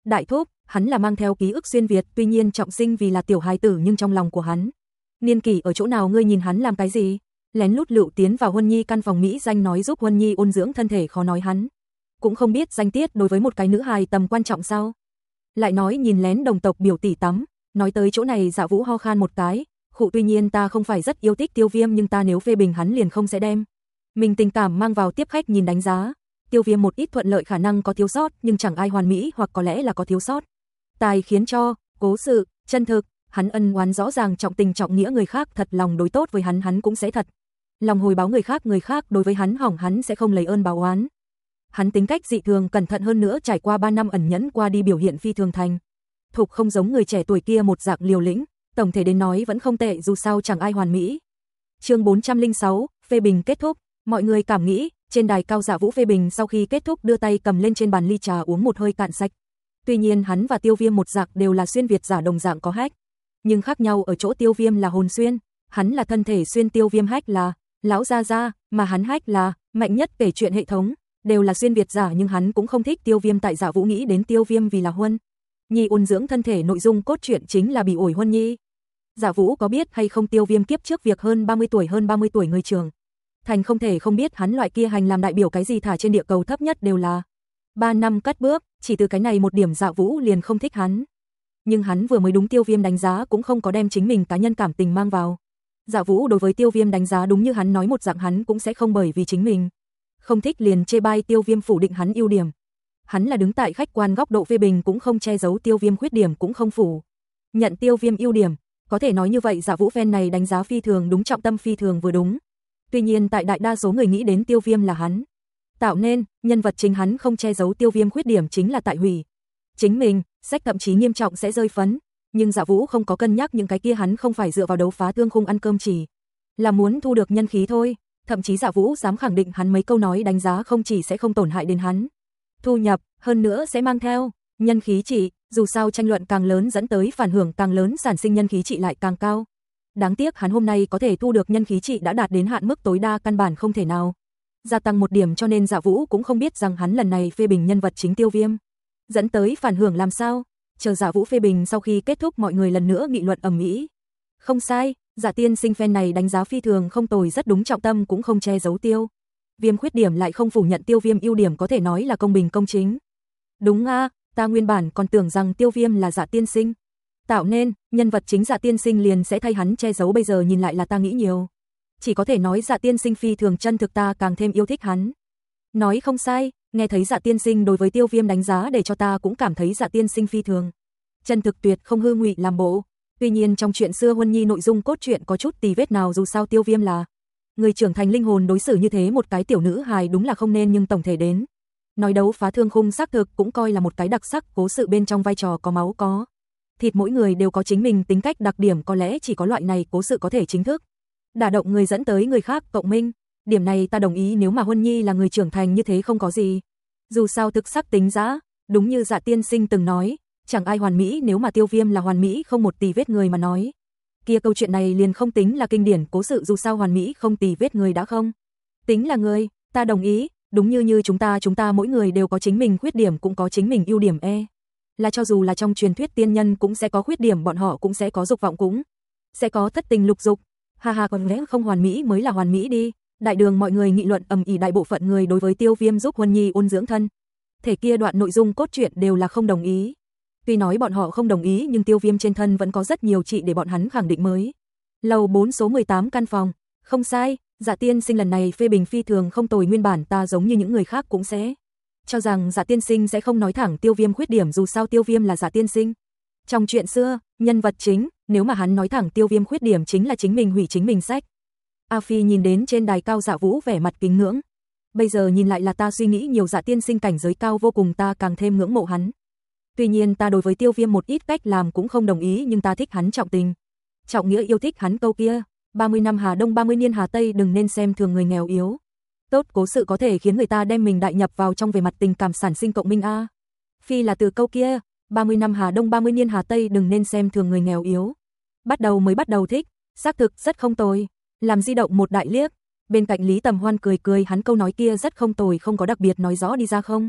Đại thúc, hắn là mang theo ký ức xuyên Việt, tuy nhiên trọng sinh vì là tiểu hài tử nhưng trong lòng của hắn. Niên kỷ ở chỗ nào, ngươi nhìn hắn làm cái gì? Lén lút lựu tiến vào Huân Nhi căn phòng mỹ danh nói giúp Huân Nhi ôn dưỡng thân thể, khó nói hắn cũng không biết danh tiết đối với một cái nữ hài tầm quan trọng sao? Lại nói nhìn lén đồng tộc biểu tỷ tắm, nói tới chỗ này Dạ Vũ ho khan một cái, khụ, tuy nhiên ta không phải rất yêu thích Tiêu Viêm nhưng ta nếu phê bình hắn liền không sẽ đem mình tình cảm mang vào tiếp khách nhìn đánh giá. Tiêu Viêm một ít thuận lợi khả năng có thiếu sót nhưng chẳng ai hoàn mỹ, hoặc có lẽ là có thiếu sót tài khiến cho cố sự chân thực, hắn ân oán rõ ràng, trọng tình trọng nghĩa, người khác thật lòng đối tốt với hắn hắn cũng sẽ thật lòng hồi báo người khác, người khác đối với hắn hỏng hắn sẽ không lấy ơn báo oán. Hắn tính cách dị thường cẩn thận, hơn nữa trải qua ba năm ẩn nhẫn qua đi biểu hiện phi thường thành thục, không giống người trẻ tuổi kia một dạng liều lĩnh, tổng thể đến nói vẫn không tệ, dù sao chẳng ai hoàn mỹ. Chương bốn trăm lẻ sáu, phê bình kết thúc. Mọi người cảm nghĩ, trên đài cao Dạ Vũ phê bình sau khi kết thúc đưa tay cầm lên trên bàn ly trà uống một hơi cạn sạch. Tuy nhiên hắn và Tiêu Viêm một dạng đều là xuyên Việt giả, đồng dạng có hách, nhưng khác nhau ở chỗ Tiêu Viêm là hồn xuyên, hắn là thân thể xuyên, Tiêu Viêm hách là lão gia gia, mà hắn hách là mạnh nhất kể chuyện hệ thống, đều là xuyên Việt giả nhưng hắn cũng không thích Tiêu Viêm. Tại Dạ Vũ nghĩ đến Tiêu Viêm vì là Huân Nhi ôn dưỡng thân thể, nội dung cốt truyện chính là bị ổi Huân Nhi. Dạ Vũ có biết hay không Tiêu Viêm kiếp trước việc hơn ba mươi tuổi, hơn ba mươi tuổi người trưởng thành không thể không biết hắn loại kia hành làm đại biểu cái gì, thả trên địa cầu thấp nhất đều là ba năm cất bước, chỉ từ cái này một điểm Dạ Vũ liền không thích hắn. Nhưng hắn vừa mới đúng Tiêu Viêm đánh giá cũng không có đem chính mình cá nhân cảm tình mang vào. Dạ Vũ đối với Tiêu Viêm đánh giá đúng như hắn nói một dạng, hắn cũng sẽ không bởi vì chính mình không thích liền chê bai Tiêu Viêm, phủ định hắn ưu điểm. Hắn là đứng tại khách quan góc độ phê bình, cũng không che giấu Tiêu Viêm khuyết điểm, cũng không phủ nhận Tiêu Viêm ưu điểm. Có thể nói như vậy Dạ Vũ fan này đánh giá phi thường đúng, trọng tâm phi thường vừa đúng. Tuy nhiên tại đại đa số người nghĩ đến Tiêu Viêm là hắn tạo nên, nhân vật chính hắn không che giấu Tiêu Viêm khuyết điểm chính là tại hủy chính mình, sách thậm chí nghiêm trọng sẽ rơi phấn. Nhưng Dạ Vũ không có cân nhắc những cái kia, hắn không phải dựa vào đấu phá thương khung ăn cơm, chỉ là muốn thu được nhân khí thôi. Thậm chí Dạ Vũ dám khẳng định hắn mấy câu nói đánh giá không chỉ sẽ không tổn hại đến hắn thu nhập, hơn nữa sẽ mang theo nhân khí trị, dù sao tranh luận càng lớn dẫn tới phản hưởng càng lớn, sản sinh nhân khí trị lại càng cao. Đáng tiếc hắn hôm nay có thể thu được nhân khí trị đã đạt đến hạn mức tối đa, căn bản không thể nào gia tăng một điểm, cho nên Dạ Vũ cũng không biết rằng hắn lần này phê bình nhân vật chính Tiêu Viêm dẫn tới phản hưởng làm sao. Chờ Dạ Vũ phê bình sau khi kết thúc, mọi người lần nữa nghị luận ầm ĩ. Không sai, Dạ tiên sinh fan này đánh giá phi thường không tồi, rất đúng, trọng tâm cũng không che giấu Tiêu Viêm khuyết điểm, lại không phủ nhận Tiêu Viêm ưu điểm, có thể nói là công bình công chính. Đúng a, à, ta nguyên bản còn tưởng rằng Tiêu Viêm là Dạ tiên sinh tạo nên, nhân vật chính Dạ tiên sinh liền sẽ thay hắn che giấu, bây giờ nhìn lại là ta nghĩ nhiều. Chỉ có thể nói Dạ tiên sinh phi thường chân thực, ta càng thêm yêu thích hắn. Nói không sai, nghe thấy Dạ tiên sinh đối với Tiêu Viêm đánh giá để cho ta cũng cảm thấy Dạ tiên sinh phi thường chân thực, tuyệt không hư ngụy làm bộ. Tuy nhiên trong chuyện xưa Huân Nhi nội dung cốt truyện có chút tì vết nào, dù sao Tiêu Viêm là người trưởng thành linh hồn, đối xử như thế một cái tiểu nữ hài đúng là không nên, nhưng tổng thể đến nói đấu phá thương khung xác thực cũng coi là một cái đặc sắc cố sự, bên trong vai trò có máu có thịt, mỗi người đều có chính mình tính cách đặc điểm, có lẽ chỉ có loại này cố sự có thể chính thức đả động người, dẫn tới người khác cộng minh. Điểm này ta đồng ý, nếu mà Huân Nhi là người trưởng thành như thế không có gì. Dù sao thực sắc tính dã, đúng như Dạ tiên sinh từng nói, chẳng ai hoàn mỹ, nếu mà Tiêu Viêm là hoàn mỹ không một tì vết người mà nói, kia câu chuyện này liền không tính là kinh điển cố sự, dù sao hoàn mỹ không tì vết người đã không tính là người. Ta đồng ý, đúng như như chúng ta, chúng ta mỗi người đều có chính mình khuyết điểm, cũng có chính mình ưu điểm, e là cho dù là trong truyền thuyết tiên nhân cũng sẽ có khuyết điểm, bọn họ cũng sẽ có dục vọng, cũng sẽ có thất tình lục dục. Ha ha, còn lẽ không hoàn mỹ mới là hoàn mỹ đi. Đại đường mọi người nghị luận ầm ĩ, đại bộ phận người đối với Tiêu Viêm giúp Huân Nhi ôn dưỡng thân thể kia đoạn nội dung cốt truyện đều là không đồng ý. Tuy nói bọn họ không đồng ý nhưng Tiêu Viêm trên thân vẫn có rất nhiều trị để bọn hắn khẳng định mới. Lầu bốn số mười tám căn phòng, không sai, Dạ tiên sinh lần này phê bình phi thường không tồi, nguyên bản ta giống như những người khác cũng sẽ cho rằng Dạ tiên sinh sẽ không nói thẳng Tiêu Viêm khuyết điểm, dù sao Tiêu Viêm là Dạ tiên sinh trong chuyện xưa, nhân vật chính, nếu mà hắn nói thẳng Tiêu Viêm khuyết điểm chính là chính mình hủy chính mình sách. A Phi nhìn đến trên đài cao Dạ Vũ vẻ mặt kính ngưỡng. Bây giờ nhìn lại là ta suy nghĩ nhiều, Dạ tiên sinh cảnh giới cao vô cùng, ta càng thêm ngưỡng mộ hắn. Tuy nhiên ta đối với Tiêu Viêm một ít cách làm cũng không đồng ý, nhưng ta thích hắn trọng tình trọng nghĩa, yêu thích hắn câu kia ba mươi năm Hà Đông ba mươi niên Hà Tây, đừng nên xem thường người nghèo yếu. Tốt cố sự có thể khiến người ta đem mình đại nhập vào trong về mặt tình cảm, sản sinh cộng minh a. Phi là từ câu kia ba mươi năm Hà Đông ba mươi niên Hà Tây, đừng nên xem thường người nghèo yếu. Bắt đầu mới bắt đầu thích, xác thực rất không tồi. Làm di động một đại liếc, bên cạnh Lý Tầm Hoan cười cười, hắn câu nói kia rất không tồi, không có đặc biệt nói rõ đi ra không?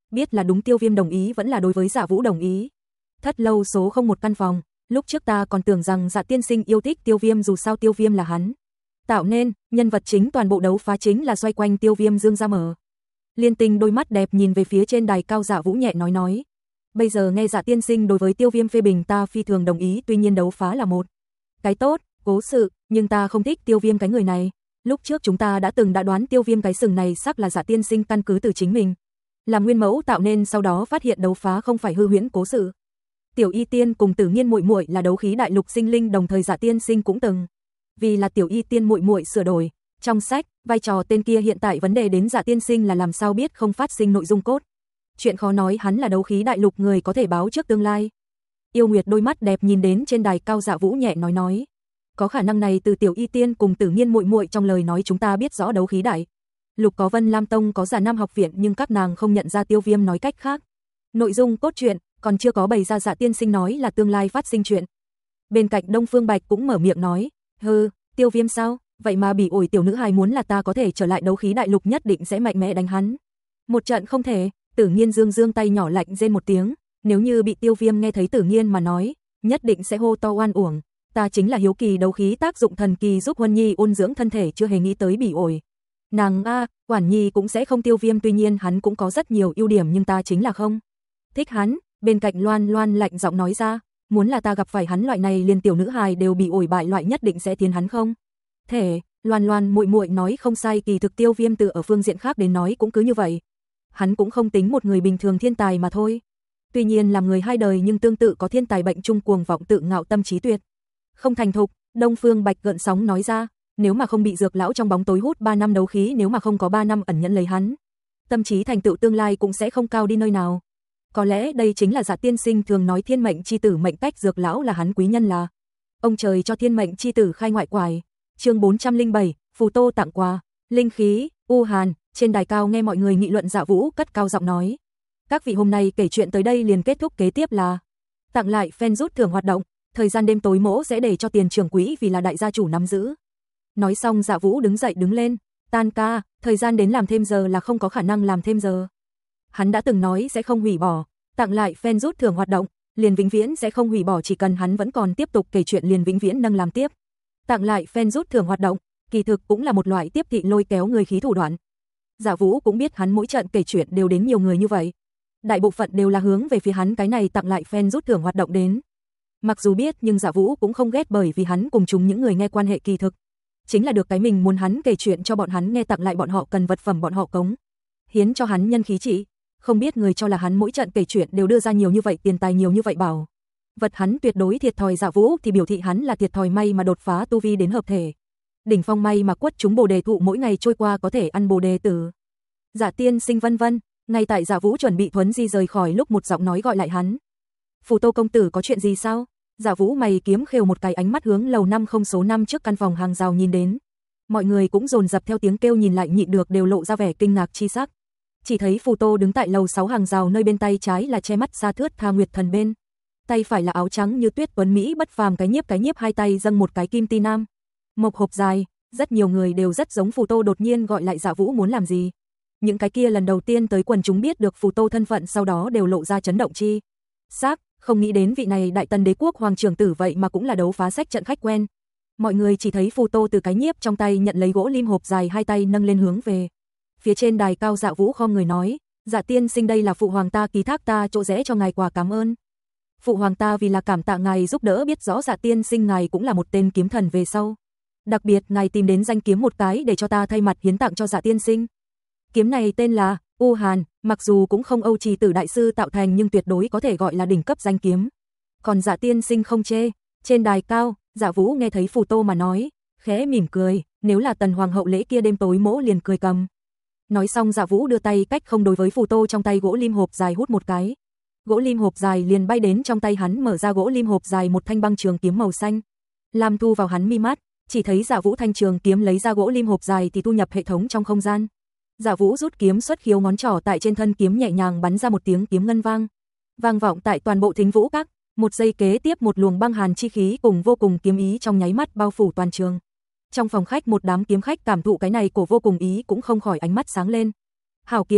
biết là đúng Tiêu Viêm đồng ý vẫn là đối với Dạ Vũ đồng ý. Thất lâu số không một căn phòng, lúc trước ta còn tưởng rằng Dạ tiên sinh yêu thích Tiêu Viêm dù sao Tiêu Viêm là hắn tạo nên, nhân vật chính toàn bộ đấu phá chính là xoay quanh Tiêu Viêm dương ra mở. Liên Tinh đôi mắt đẹp nhìn về phía trên đài cao, Dạ Vũ nhẹ nói nói. Bây giờ nghe Dạ tiên sinh đối với Tiêu Viêm phê bình ta phi thường đồng ý, tuy nhiên đấu phá là một cái tốt, cố sự, nhưng ta không thích Tiêu Viêm cái người này. Lúc trước chúng ta đã từng đã đoán Tiêu Viêm cái sừng này sắc là Dạ tiên sinh căn cứ từ chính mình làm nguyên mẫu tạo nên, sau đó phát hiện đấu phá không phải hư huyễn cố sự. Tiểu Y Tiên cùng Tử Nghiên muội muội là đấu khí đại lục sinh linh, đồng thời Dạ tiên sinh cũng từng vì là Tiểu Y Tiên muội muội sửa đổi trong sách, vai trò tên kia hiện tại vấn đề đến Dạ tiên sinh là làm sao biết không phát sinh nội dung cốt. Chuyện khó nói hắn là đấu khí đại lục người có thể báo trước tương lai. Yêu Nguyệt đôi mắt đẹp nhìn đến trên đài cao, Dạ Vũ nhẹ nói nói. Có khả năng này từ Tiểu Y Tiên cùng Tử Nghiên muội muội trong lời nói chúng ta biết rõ đấu khí đại lục có Vân Lam Tông, có Giả Nam học viện, nhưng các nàng không nhận ra Tiêu Viêm. Nói cách khác, nội dung cốt truyện còn chưa có bày ra. Dạ tiên sinh nói là tương lai phát sinh chuyện. Bên cạnh Đông Phương Bạch cũng mở miệng nói, hừ, Tiêu Viêm sao? Vậy mà bị ổi tiểu nữ hài muốn là ta có thể trở lại đấu khí đại lục nhất định sẽ mạnh mẽ đánh hắn một trận không thể. Tử Nghiên dương dương tay nhỏ lạnh rên một tiếng, nếu như bị Tiêu Viêm nghe thấy Tử Nghiên mà nói, nhất định sẽ hô to oan uổng. Ta chính là hiếu kỳ đấu khí tác dụng thần kỳ giúp Huân Nhi ôn dưỡng thân thể, chưa hề nghĩ tới bị ổi. Nàng a, Quản Nhi cũng sẽ không. Tiêu Viêm tuy nhiên hắn cũng có rất nhiều ưu điểm nhưng ta chính là không thích hắn. Bên cạnh Loan Loan lạnh giọng nói ra, muốn là ta gặp phải hắn loại này liền tiểu nữ hài đều bị ổi bại loại nhất định sẽ tiến hắn không thể. Loan Loan muội muội nói không sai, kỳ thực Tiêu Viêm từ ở phương diện khác đến nói cũng cứ như vậy. Hắn cũng không tính một người bình thường, thiên tài mà thôi. Tuy nhiên làm người hai đời nhưng tương tự có thiên tài bệnh chung cuồng vọng tự ngạo, tâm trí tuyệt không thành thục. Đông Phương Bạch gợn sóng nói ra, nếu mà không bị Dược lão trong bóng tối hút ba năm đấu khí, nếu mà không có ba năm ẩn nhẫn lấy hắn, tâm trí thành tựu tương lai cũng sẽ không cao đi nơi nào. Có lẽ đây chính là Dạ tiên sinh thường nói thiên mệnh chi tử mệnh cách, Dược lão là hắn quý nhân, là ông trời cho thiên mệnh chi tử khai ngoại quải. Chương bốn trăm lẻ bảy, phù tô tặng quà, linh khí. U Hàn, trên đài cao nghe mọi người nghị luận, Dạ Vũ cất cao giọng nói, các vị, hôm nay kể chuyện tới đây liền kết thúc, kế tiếp là tặng lại fan rút thưởng hoạt động, thời gian đêm tối mỗ sẽ để cho tiền trưởng quỹ vì là đại gia chủ nắm giữ. Nói xong Dạ Vũ đứng dậy đứng lên, tan ca, thời gian đến làm thêm giờ là không có khả năng làm thêm giờ. Hắn đã từng nói sẽ không hủy bỏ, tặng lại fan rút thưởng hoạt động, liền vĩnh viễn sẽ không hủy bỏ, chỉ cần hắn vẫn còn tiếp tục kể chuyện liền vĩnh viễn nâng làm tiếp. Tặng lại fan rút thưởng hoạt động, kỳ thực cũng là một loại tiếp thị lôi kéo người khí thủ đoạn. Dạ Vũ cũng biết hắn mỗi trận kể chuyện đều đến nhiều người như vậy. Đại bộ phận đều là hướng về phía hắn cái này tặng lại fan rút thưởng hoạt động đến. Mặc dù biết nhưng Dạ Vũ cũng không ghét, bởi vì hắn cùng chúng những người nghe quan hệ kỳ thực chính là được cái mình muốn hắn kể chuyện cho bọn hắn nghe, tặng lại bọn họ cần vật phẩm bọn họ cống hiến cho hắn nhân khí trị. Không biết người cho là hắn mỗi trận kể chuyện đều đưa ra nhiều như vậy tiền tài, nhiều như vậy bảo vật, hắn tuyệt đối thiệt thòi. Dạ Vũ thì biểu thị hắn là thiệt thòi, may mà đột phá tu vi đến hợp thể đỉnh phong, may mà quất chúng bồ đề thụ, mỗi ngày trôi qua có thể ăn bồ đề tử. Dạ tiên sinh vân vân. Ngay tại Dạ Vũ chuẩn bị thuấn di rời khỏi lúc một giọng nói gọi lại hắn. Phù Tô công tử có chuyện gì sao? Dạ Vũ mày kiếm khều một cái, ánh mắt hướng lầu năm không số năm trước căn phòng hàng rào nhìn đến. Mọi người cũng dồn dập theo tiếng kêu nhìn lại, nhịn được đều lộ ra vẻ kinh ngạc chi sắc. Chỉ thấy Phù Tô đứng tại lầu sáu hàng rào, nơi bên tay trái là che mắt xa thướt tha nguyệt thần, bên tay phải là áo trắng như tuyết tuấn mỹ bất phàm, cái nhiếp cái nhiếp hai tay dâng một cái kim ti nam mộc hộp dài. Rất nhiều người đều rất giống Phù Tô, đột nhiên gọi lại Dạ Vũ muốn làm gì. Những cái kia lần đầu tiên tới quần chúng biết được Phù Tô thân phận sau đó đều lộ ra chấn động chi sắc, không nghĩ đến vị này đại tần đế quốc hoàng trưởng tử vậy mà cũng là đấu phá sách trận khách quen. Mọi người chỉ thấy Phù Tô từ cái nhiếp trong tay nhận lấy gỗ lim hộp dài, hai tay nâng lên hướng về phía trên đài cao. Dạ Vũ khom người nói, Dạ tiên sinh, đây là phụ hoàng ta ký thác ta chỗ rẽ cho ngài quà cảm ơn. Phụ hoàng ta vì là cảm tạ ngài giúp đỡ, biết rõ Dạ tiên sinh ngài cũng là một tên kiếm thần về sau, đặc biệt ngài tìm đến danh kiếm một cái để cho ta thay mặt hiến tặng cho Dạ tiên sinh. Kiếm này tên là U Hàn, mặc dù cũng không Âu Trì Tử đại sư tạo thành nhưng tuyệt đối có thể gọi là đỉnh cấp danh kiếm. Còn Dạ tiên sinh không chê. Trên đài cao, Dạ Vũ nghe thấy Phù Tô mà nói, khẽ mỉm cười, nếu là tần hoàng hậu lễ kia đêm tối mỗ liền cười cầm. Nói xong Dạ Vũ đưa tay cách không đối với Phù Tô trong tay gỗ lim hộp dài hút một cái. Gỗ lim hộp dài liền bay đến trong tay hắn, mở ra gỗ lim hộp dài, một thanh băng trường kiếm màu xanh lam thu vào hắn mi mắt. Chỉ thấy Dạ Vũ thanh trường kiếm lấy ra gỗ lim hộp dài thì thu nhập hệ thống trong không gian. Dạ Vũ rút kiếm xuất khiếu, ngón trỏ tại trên thân kiếm nhẹ nhàng bắn ra một tiếng kiếm ngân vang, vang vọng tại toàn bộ Thính Vũ Các. Một giây kế tiếp, một luồng băng hàn chi khí cùng vô cùng kiếm ý trong nháy mắt bao phủ toàn trường. Trong phòng khách, một đám kiếm khách cảm thụ cái này cổ vô cùng ý cũng không khỏi ánh mắt sáng lên. Hảo kiếm,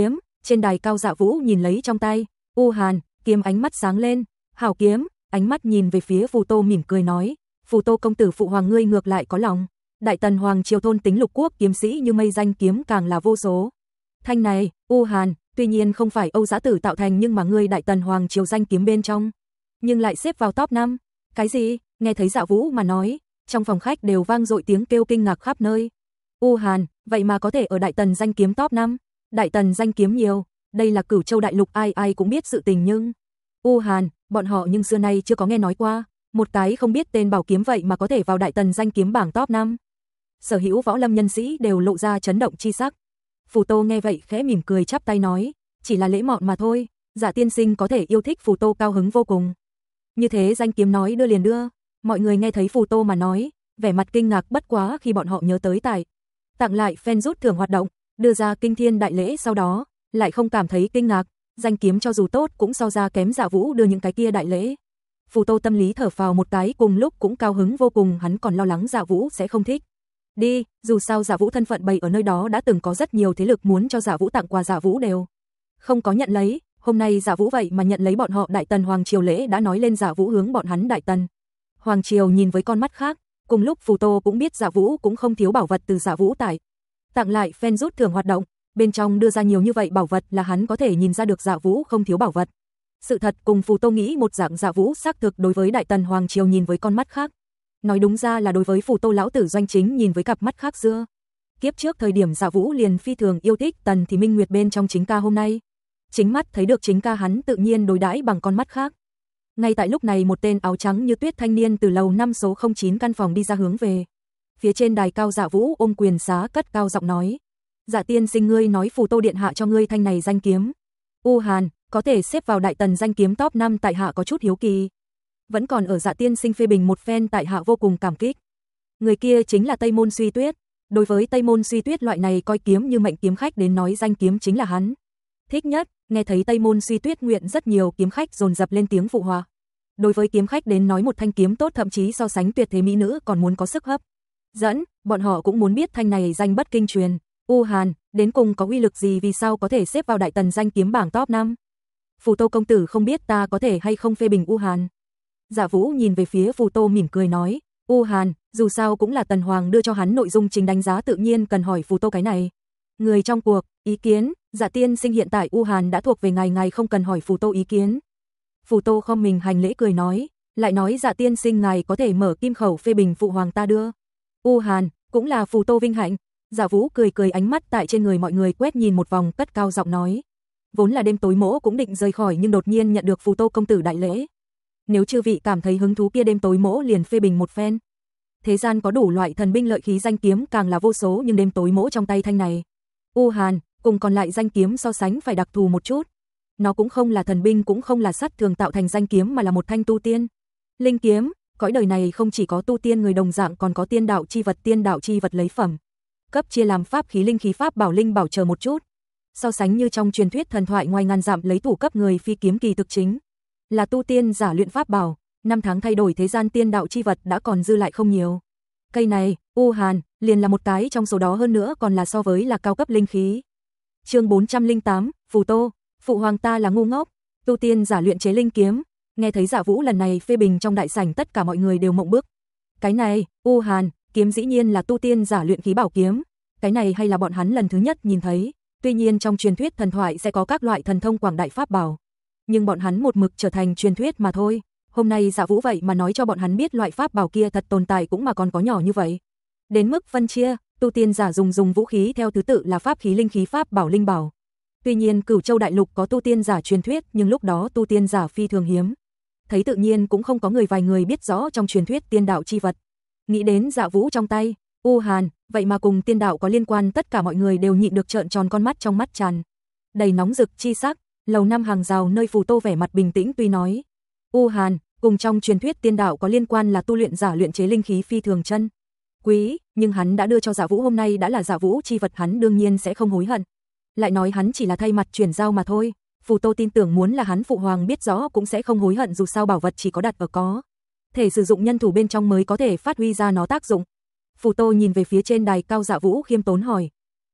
Trên đài cao Dạ Vũ nhìn lấy trong tay U Hàn kiếm, ánh mắt sáng lên. Hảo kiếm, ánh mắt nhìn về phía Phù Tô mỉm cười nói, Phù Tô công tử phụ hoàng ngươi ngược lại có lòng. Đại tần hoàng triều thôn tính lục quốc kiếm sĩ như mây, danh kiếm càng là vô số. Thanh này, U Hàn, tuy nhiên không phải Âu Giá Tử tạo thành, nhưng mà ngươi đại tần hoàng triều danh kiếm bên trong, nhưng lại xếp vào top năm. Cái gì? Nghe thấy Dạ Vũ mà nói, trong phòng khách đều vang dội tiếng kêu kinh ngạc khắp nơi. U Hàn, vậy mà có thể ở đại tần danh kiếm top năm. Đại tần danh kiếm nhiều, đây là Cửu Châu đại lục ai ai cũng biết sự tình, nhưng U Hàn, bọn họ nhưng xưa nay chưa có nghe nói qua, một cái không biết tên bảo kiếm vậy mà có thể vào đại tần danh kiếm bảng top năm. Sở hữu võ lâm nhân sĩ đều lộ ra chấn động chi sắc. Phù Tô nghe vậy khẽ mỉm cười chắp tay nói, chỉ là lễ mọn mà thôi, Dạ tiên sinh có thể yêu thích Phù Tô cao hứng vô cùng. Như thế danh kiếm nói đưa liền đưa, mọi người nghe thấy Phù Tô mà nói, vẻ mặt kinh ngạc, bất quá khi bọn họ nhớ tới tài tặng lại fan rút thưởng hoạt động, đưa ra kinh thiên đại lễ sau đó, lại không cảm thấy kinh ngạc, danh kiếm cho dù tốt cũng so ra kém Dạ Vũ đưa những cái kia đại lễ. Phù Tô tâm lý thở phào một cái, cùng lúc cũng cao hứng vô cùng, hắn còn lo lắng Dạ Vũ sẽ không thích. Đi, dù sao Dạ Vũ thân phận bày ở nơi đó, đã từng có rất nhiều thế lực muốn cho Dạ Vũ tặng quà, Dạ Vũ đều không có nhận lấy, hôm nay Dạ Vũ vậy mà nhận lấy bọn họ đại tần hoàng triều lễ, đã nói lên Dạ Vũ hướng bọn hắn đại tần hoàng triều nhìn với con mắt khác. Cùng lúc Phù Tô cũng biết Dạ Vũ cũng không thiếu bảo vật từ Dạ Vũ tải tặng lại fan rút thưởng hoạt động, bên trong đưa ra nhiều như vậy bảo vật là hắn có thể nhìn ra được Dạ Vũ không thiếu bảo vật. Sự thật cùng Phù Tô nghĩ một dạng, Dạ Vũ xác thực đối với đại tần hoàng triều nhìn với con mắt khác. Nói đúng ra là đối với Phù Tô lão tử doanh chính nhìn với cặp mắt khác xưa. Kiếp trước thời điểm Dạ Vũ liền phi thường yêu thích Tần thì Minh Nguyệt bên trong chính ca, hôm nay chính mắt thấy được chính ca, hắn tự nhiên đối đãi bằng con mắt khác. Ngay tại lúc này, một tên áo trắng như tuyết thanh niên từ lầu năm số không chín căn phòng đi ra, hướng về phía trên đài cao Dạ Vũ ôm quyền xá, cất cao giọng nói, Dạ tiên sinh, ngươi nói Phù Tô điện hạ cho ngươi thanh này danh kiếm U Hàn có thể xếp vào đại tần danh kiếm top năm, tại hạ có chút hiếu kỳ, vẫn còn ở Dạ tiên sinh phê bình một phen, tại hạ vô cùng cảm kích. Người kia chính là Tây Môn Suy Tuyết. Đối với Tây Môn Suy Tuyết loại này coi kiếm như mệnh kiếm khách đến nói, danh kiếm chính là hắn thích nhất. Nghe thấy Tây Môn Suy Tuyết nguyện, rất nhiều kiếm khách dồn dập lên tiếng phụ họa. Đối với kiếm khách đến nói, một thanh kiếm tốt thậm chí so sánh tuyệt thế mỹ nữ còn muốn có sức hấp dẫn, bọn họ cũng muốn biết thanh này danh bất kinh truyền U Hàn đến cùng có uy lực gì, vì sao có thể xếp vào đại tần danh kiếm bảng top năm. Phù Tô công tử không biết ta có thể hay không phê bình U Hàn. Dạ Vũ nhìn về phía Phù Tô mỉm cười nói, U Hàn dù sao cũng là tần hoàng đưa cho hắn nội dung chính đánh giá, tự nhiên cần hỏi Phù Tô cái này người trong cuộc ý kiến. Dạ tiên sinh, hiện tại U Hàn đã thuộc về ngài, ngài không cần hỏi Phù Tô ý kiến. Phù Tô không mình hành lễ cười nói, lại nói Dạ tiên sinh ngài có thể mở kim khẩu phê bình phụ hoàng ta đưa U Hàn, cũng là Phù Tô vinh hạnh. Dạ Vũ cười cười, ánh mắt tại trên người mọi người quét nhìn một vòng, cất cao giọng nói, vốn là đêm tối mỗ cũng định rời khỏi, nhưng đột nhiên nhận được Phù Tô công tử đại lễ. Nếu chư vị cảm thấy hứng thú, kia đêm tối mỗ liền phê bình một phen. Thế gian có đủ loại thần binh lợi khí, danh kiếm càng là vô số, nhưng đêm tối mỗ trong tay thanh này U Hàn cùng còn lại danh kiếm so sánh phải đặc thù một chút. Nó cũng không là thần binh, cũng không là sắt thường tạo thành danh kiếm, mà là một thanh tu tiên linh kiếm. Cõi đời này không chỉ có tu tiên người đồng dạng, còn có tiên đạo chi vật. Tiên đạo chi vật lấy phẩm cấp chia làm pháp khí, linh khí, pháp bảo, linh bảo chờ một chút. So sánh như trong truyền thuyết thần thoại, ngoài ngàn dặm lấy thủ cấp người phi kiếm, kỳ thực chính là tu tiên giả luyện pháp bảo. Năm tháng thay đổi, thế gian tiên đạo chi vật đã còn dư lại không nhiều. Cây này U Hàn liền là một cái trong số đó, hơn nữa còn là so với là cao cấp linh khí. Chương bốn trăm lẻ tám, Phù Tô, phụ hoàng ta là ngu ngốc, tu tiên giả luyện chế linh kiếm. Nghe thấy Dạ Vũ lần này phê bình, trong đại sảnh tất cả mọi người đều mộng bức. Cái này U Hàn kiếm dĩ nhiên là tu tiên giả luyện khí bảo kiếm, cái này hay là bọn hắn lần thứ nhất nhìn thấy. Tuy nhiên trong truyền thuyết thần thoại sẽ có các loại thần thông quảng đại pháp bảo, nhưng bọn hắn một mực trở thành truyền thuyết mà thôi. Hôm nay Dạ Vũ vậy mà nói cho bọn hắn biết loại pháp bảo kia thật tồn tại, cũng mà còn có nhỏ như vậy. Đến mức phân chia, tu tiên giả dùng dùng vũ khí theo thứ tự là pháp khí, linh khí, pháp bảo, linh bảo. Tuy nhiên Cửu Châu đại lục có tu tiên giả truyền thuyết, nhưng lúc đó tu tiên giả phi thường hiếm thấy, tự nhiên cũng không có người vài người biết rõ trong truyền thuyết tiên đạo chi vật. Nghĩ đến Dạ Vũ trong tay U Hàn vậy mà cùng tiên đạo có liên quan, tất cả mọi người đều nhịn được trợn tròn con mắt, trong mắt tràn đầy nóng rực chi sắc. Lầu năm hàng rào nơi Phù Tô vẻ mặt bình tĩnh, tuy nói U Hàn cùng trong truyền thuyết tiên đạo có liên quan, là tu luyện giả luyện chế linh khí phi thường chân quý, nhưng hắn đã đưa cho Dạ Vũ, hôm nay đã là Dạ Vũ chi vật, hắn đương nhiên sẽ không hối hận. Lại nói hắn chỉ là thay mặt chuyển giao mà thôi. Phù Tô tin tưởng muốn là hắn phụ hoàng biết rõ cũng sẽ không hối hận, dù sao bảo vật chỉ có đặt ở có thể sử dụng nhân thủ bên trong mới có thể phát huy ra nó tác dụng. Phù Tô nhìn về phía trên đài cao Dạ Vũ khiêm tốn hỏi,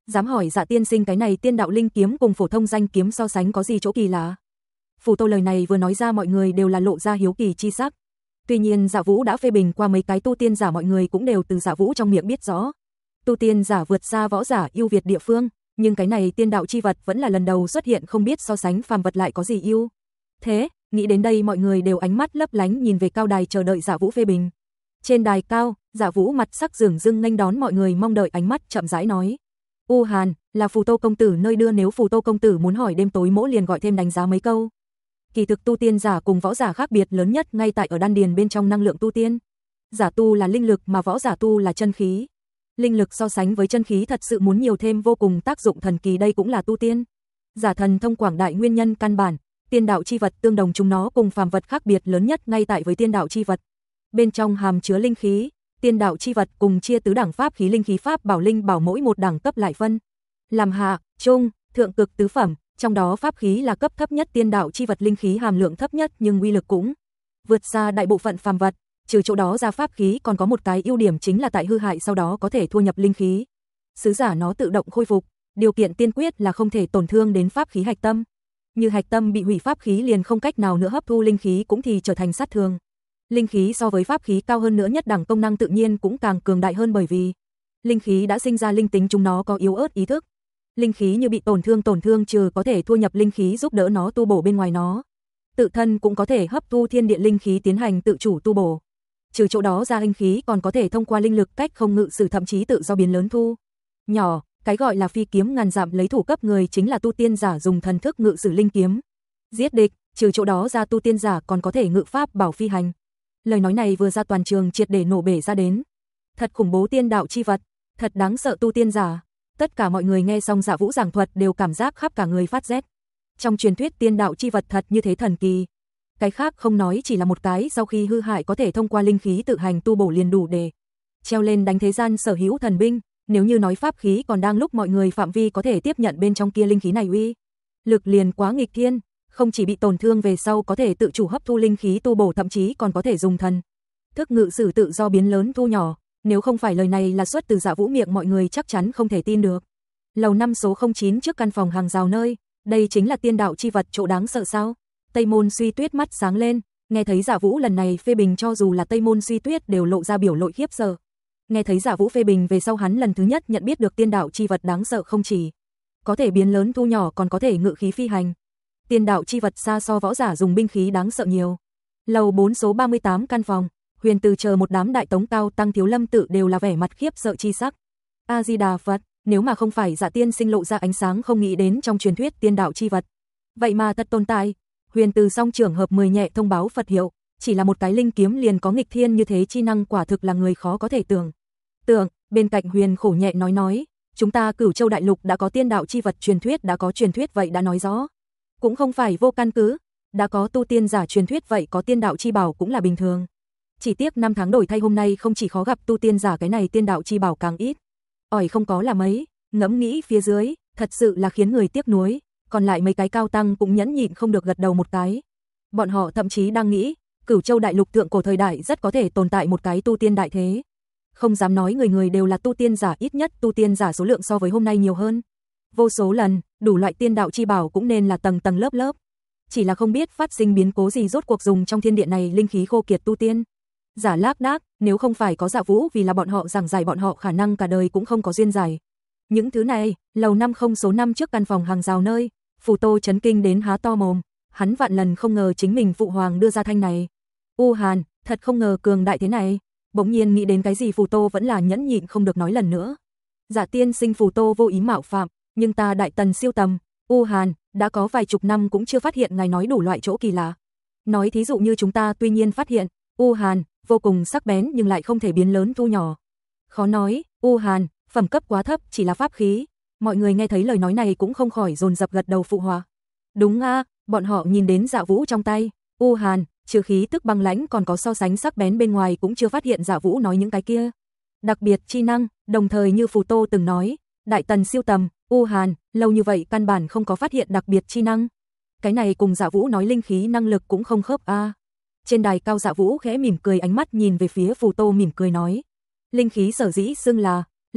Dám hỏi Dạ tiên sinh cái này tiên đạo linh kiếm cùng phổ thông danh kiếm so sánh có gì chỗ kỳ lạ? Phù Tô lời này vừa nói ra mọi người đều là lộ ra hiếu kỳ chi sắc. Tuy nhiên Dạ Vũ đã phê bình qua mấy cái tu tiên giả, mọi người cũng đều từ Dạ Vũ trong miệng biết rõ. Tu tiên giả vượt xa võ giả ưu việt địa phương, nhưng cái này tiên đạo chi vật vẫn là lần đầu xuất hiện, không biết so sánh phàm vật lại có gì ưu. Thế, nghĩ đến đây mọi người đều ánh mắt lấp lánh nhìn về cao đài chờ đợi Dạ Vũ phê bình. Trên đài cao, Dạ Vũ mặt sắc dửng dưng nghênh đón mọi người mong đợi ánh mắt, chậm rãi nói: "U Hàn, là Phù Tô công tử nơi đưa, nếu Phù Tô công tử muốn hỏi đêm tối mỗ liền gọi thêm đánh giá mấy câu." Kỳ thực tu tiên giả cùng võ giả khác biệt lớn nhất ngay tại ở đan điền bên trong năng lượng tu tiên. Giả tu là linh lực mà võ giả tu là chân khí. Linh lực so sánh với chân khí thật sự muốn nhiều thêm vô cùng tác dụng thần kỳ, đây cũng là tu tiên. Giả thần thông quảng đại nguyên nhân căn bản, tiên đạo chi vật tương đồng chúng nó cùng phàm vật khác biệt lớn nhất ngay tại với tiên đạo chi vật. Bên trong hàm chứa linh khí, tiên đạo chi vật cùng chia tứ đẳng pháp khí, linh khí pháp bảo linh bảo mỗi một đẳng cấp lại phân làm hạ, trung, thượng cực tứ phẩm, trong đó pháp khí là cấp thấp nhất, tiên đạo chi vật linh khí hàm lượng thấp nhất nhưng uy lực cũng vượt xa đại bộ phận phàm vật. Trừ chỗ đó ra, pháp khí còn có một cái ưu điểm chính là tại hư hại sau đó có thể thu nhập linh khí. Sứ giả nó tự động khôi phục, điều kiện tiên quyết là không thể tổn thương đến pháp khí hạch tâm. Như hạch tâm bị hủy, pháp khí liền không cách nào nữa hấp thu linh khí, cũng thì trở thành sát thương. Linh khí so với pháp khí cao hơn nữa nhất đẳng, công năng tự nhiên cũng càng cường đại hơn, bởi vì linh khí đã sinh ra linh tính, chúng nó có yếu ớt ý thức. Linh khí như bị tổn thương tổn thương trừ có thể thu nhập linh khí giúp đỡ nó tu bổ, bên ngoài nó tự thân cũng có thể hấp thu thiên địa linh khí tiến hành tự chủ tu bổ. Trừ chỗ đó ra, linh khí còn có thể thông qua linh lực cách không ngự sử, thậm chí tự do biến lớn thu nhỏ. Cái gọi là phi kiếm ngàn dặm lấy thủ cấp người chính là tu tiên giả dùng thần thức ngự sử linh kiếm giết địch. Trừ chỗ đó ra, tu tiên giả còn có thể ngự pháp bảo phi hành. Lời nói này vừa ra toàn trường triệt để nổ bể ra đến. Thật khủng bố tiên đạo chi vật, thật đáng sợ tu tiên giả. Tất cả mọi người nghe xong Dạ Vũ giảng thuật đều cảm giác khắp cả người phát rét. Trong truyền thuyết tiên đạo chi vật thật như thế thần kỳ. Cái khác không nói, chỉ là một cái sau khi hư hại có thể thông qua linh khí tự hành tu bổ liền đủ để treo lên đánh thế gian sở hữu thần binh. Nếu như nói pháp khí còn đang lúc mọi người phạm vi có thể tiếp nhận, bên trong kia linh khí này uy lực liền quá nghịch thiên, không chỉ bị tổn thương về sau có thể tự chủ hấp thu linh khí tu bổ, thậm chí còn có thể dùng thần thức ngự sử tự do biến lớn thu nhỏ. Nếu không phải lời này là xuất từ Dạ Vũ miệng, mọi người chắc chắn không thể tin được. Lầu năm số không chín trước căn phòng hàng rào nơi, đây chính là tiên đạo chi vật, chỗ đáng sợ sao? Tây Môn Suy Tuyết mắt sáng lên, nghe thấy Dạ Vũ lần này phê bình, cho dù là Tây Môn Suy Tuyết đều lộ ra biểu lộ khiếp sợ. Nghe thấy Dạ Vũ phê bình về sau, hắn lần thứ nhất nhận biết được tiên đạo chi vật đáng sợ không chỉ có thể biến lớn thu nhỏ, còn có thể ngự khí phi hành. Tiên đạo chi vật xa so võ giả dùng binh khí đáng sợ nhiều. Lầu bốn số ba mươi tám căn phòng, Huyền Từ chờ một đám đại tống cao tăng Thiếu Lâm tự đều là vẻ mặt khiếp sợ chi sắc. A Di Đà Phật, nếu mà không phải Dạ tiên sinh lộ ra ánh sáng, không nghĩ đến trong truyền thuyết tiên đạo chi vật vậy mà thật tồn tại. Huyền Từ song trưởng hợp mười nhẹ thông báo Phật hiệu, chỉ là một cái linh kiếm liền có nghịch thiên như thế chi năng, quả thực là người khó có thể tưởng. Tưởng, bên cạnh Huyền khổ nhẹ nói nói, chúng ta Cửu Châu đại lục đã có tiên đạo chi vật truyền thuyết, đã có truyền thuyết vậy đã nói rõ, cũng không phải vô căn cứ, đã có tu tiên giả truyền thuyết vậy có tiên đạo chi bảo cũng là bình thường. Chỉ tiếc năm tháng đổi thay, hôm nay không chỉ khó gặp tu tiên giả, cái này tiên đạo chi bảo càng ít. Ỏi không có là mấy, ngẫm nghĩ phía dưới, thật sự là khiến người tiếc nuối. Còn lại mấy cái cao tăng cũng nhẫn nhịn không được gật đầu một cái. Bọn họ thậm chí đang nghĩ, Cửu Châu đại lục thượng cổ thời đại rất có thể tồn tại một cái tu tiên đại thế. Không dám nói người người đều là tu tiên giả, ít nhất tu tiên giả số lượng so với hôm nay nhiều hơn vô số lần, đủ loại tiên đạo chi bảo cũng nên là tầng tầng lớp lớp. Chỉ là không biết phát sinh biến cố gì, rốt cuộc dùng trong thiên địa này linh khí khô kiệt tu tiên giả lác đác, nếu không phải có Dạ Vũ vì là bọn họ giảng giải, bọn họ khả năng cả đời cũng không có duyên giải. Những thứ này, lầu năm không số năm trước căn phòng hàng rào nơi, Phù Tô chấn kinh đến há to mồm, hắn vạn lần không ngờ chính mình phụ hoàng đưa ra thanh này. U Hàn, thật không ngờ cường đại thế này. Bỗng nhiên nghĩ đến cái gì, Phù Tô vẫn là nhẫn nhịn không được nói lần nữa. Dạ tiên sinh, Phù Tô vô ý mạo phạm, nhưng ta đại tần siêu tầm, U Hàn, đã có vài chục năm cũng chưa phát hiện ngài nói đủ loại chỗ kỳ lạ. Nói thí dụ như chúng ta tuy nhiên phát hiện, U Hàn, vô cùng sắc bén nhưng lại không thể biến lớn thu nhỏ. Khó nói, U Hàn, phẩm cấp quá thấp, chỉ là pháp khí. Mọi người nghe thấy lời nói này cũng không khỏi dồn dập gật đầu phụ họa. Đúng a, bọn họ nhìn đến Dạ Vũ trong tay, U Hàn, trừ khí tức băng lãnh còn có so sánh sắc bén bên ngoài, cũng chưa phát hiện Dạ Vũ nói những cái kia đặc biệt chi năng, đồng thời như Phù Tô từng nói, đại tần siêu tầm, U Hàn, lâu như vậy căn bản không có phát hiện đặc biệt chi năng. Cái này cùng Dạ Vũ nói linh khí năng lực cũng không khớp a. À. Trên đài cao Dạ Vũ khẽ mỉm cười, ánh mắt nhìn về phía Phù Tô mỉm cười nói, linh khí sở dĩ xưng là linh,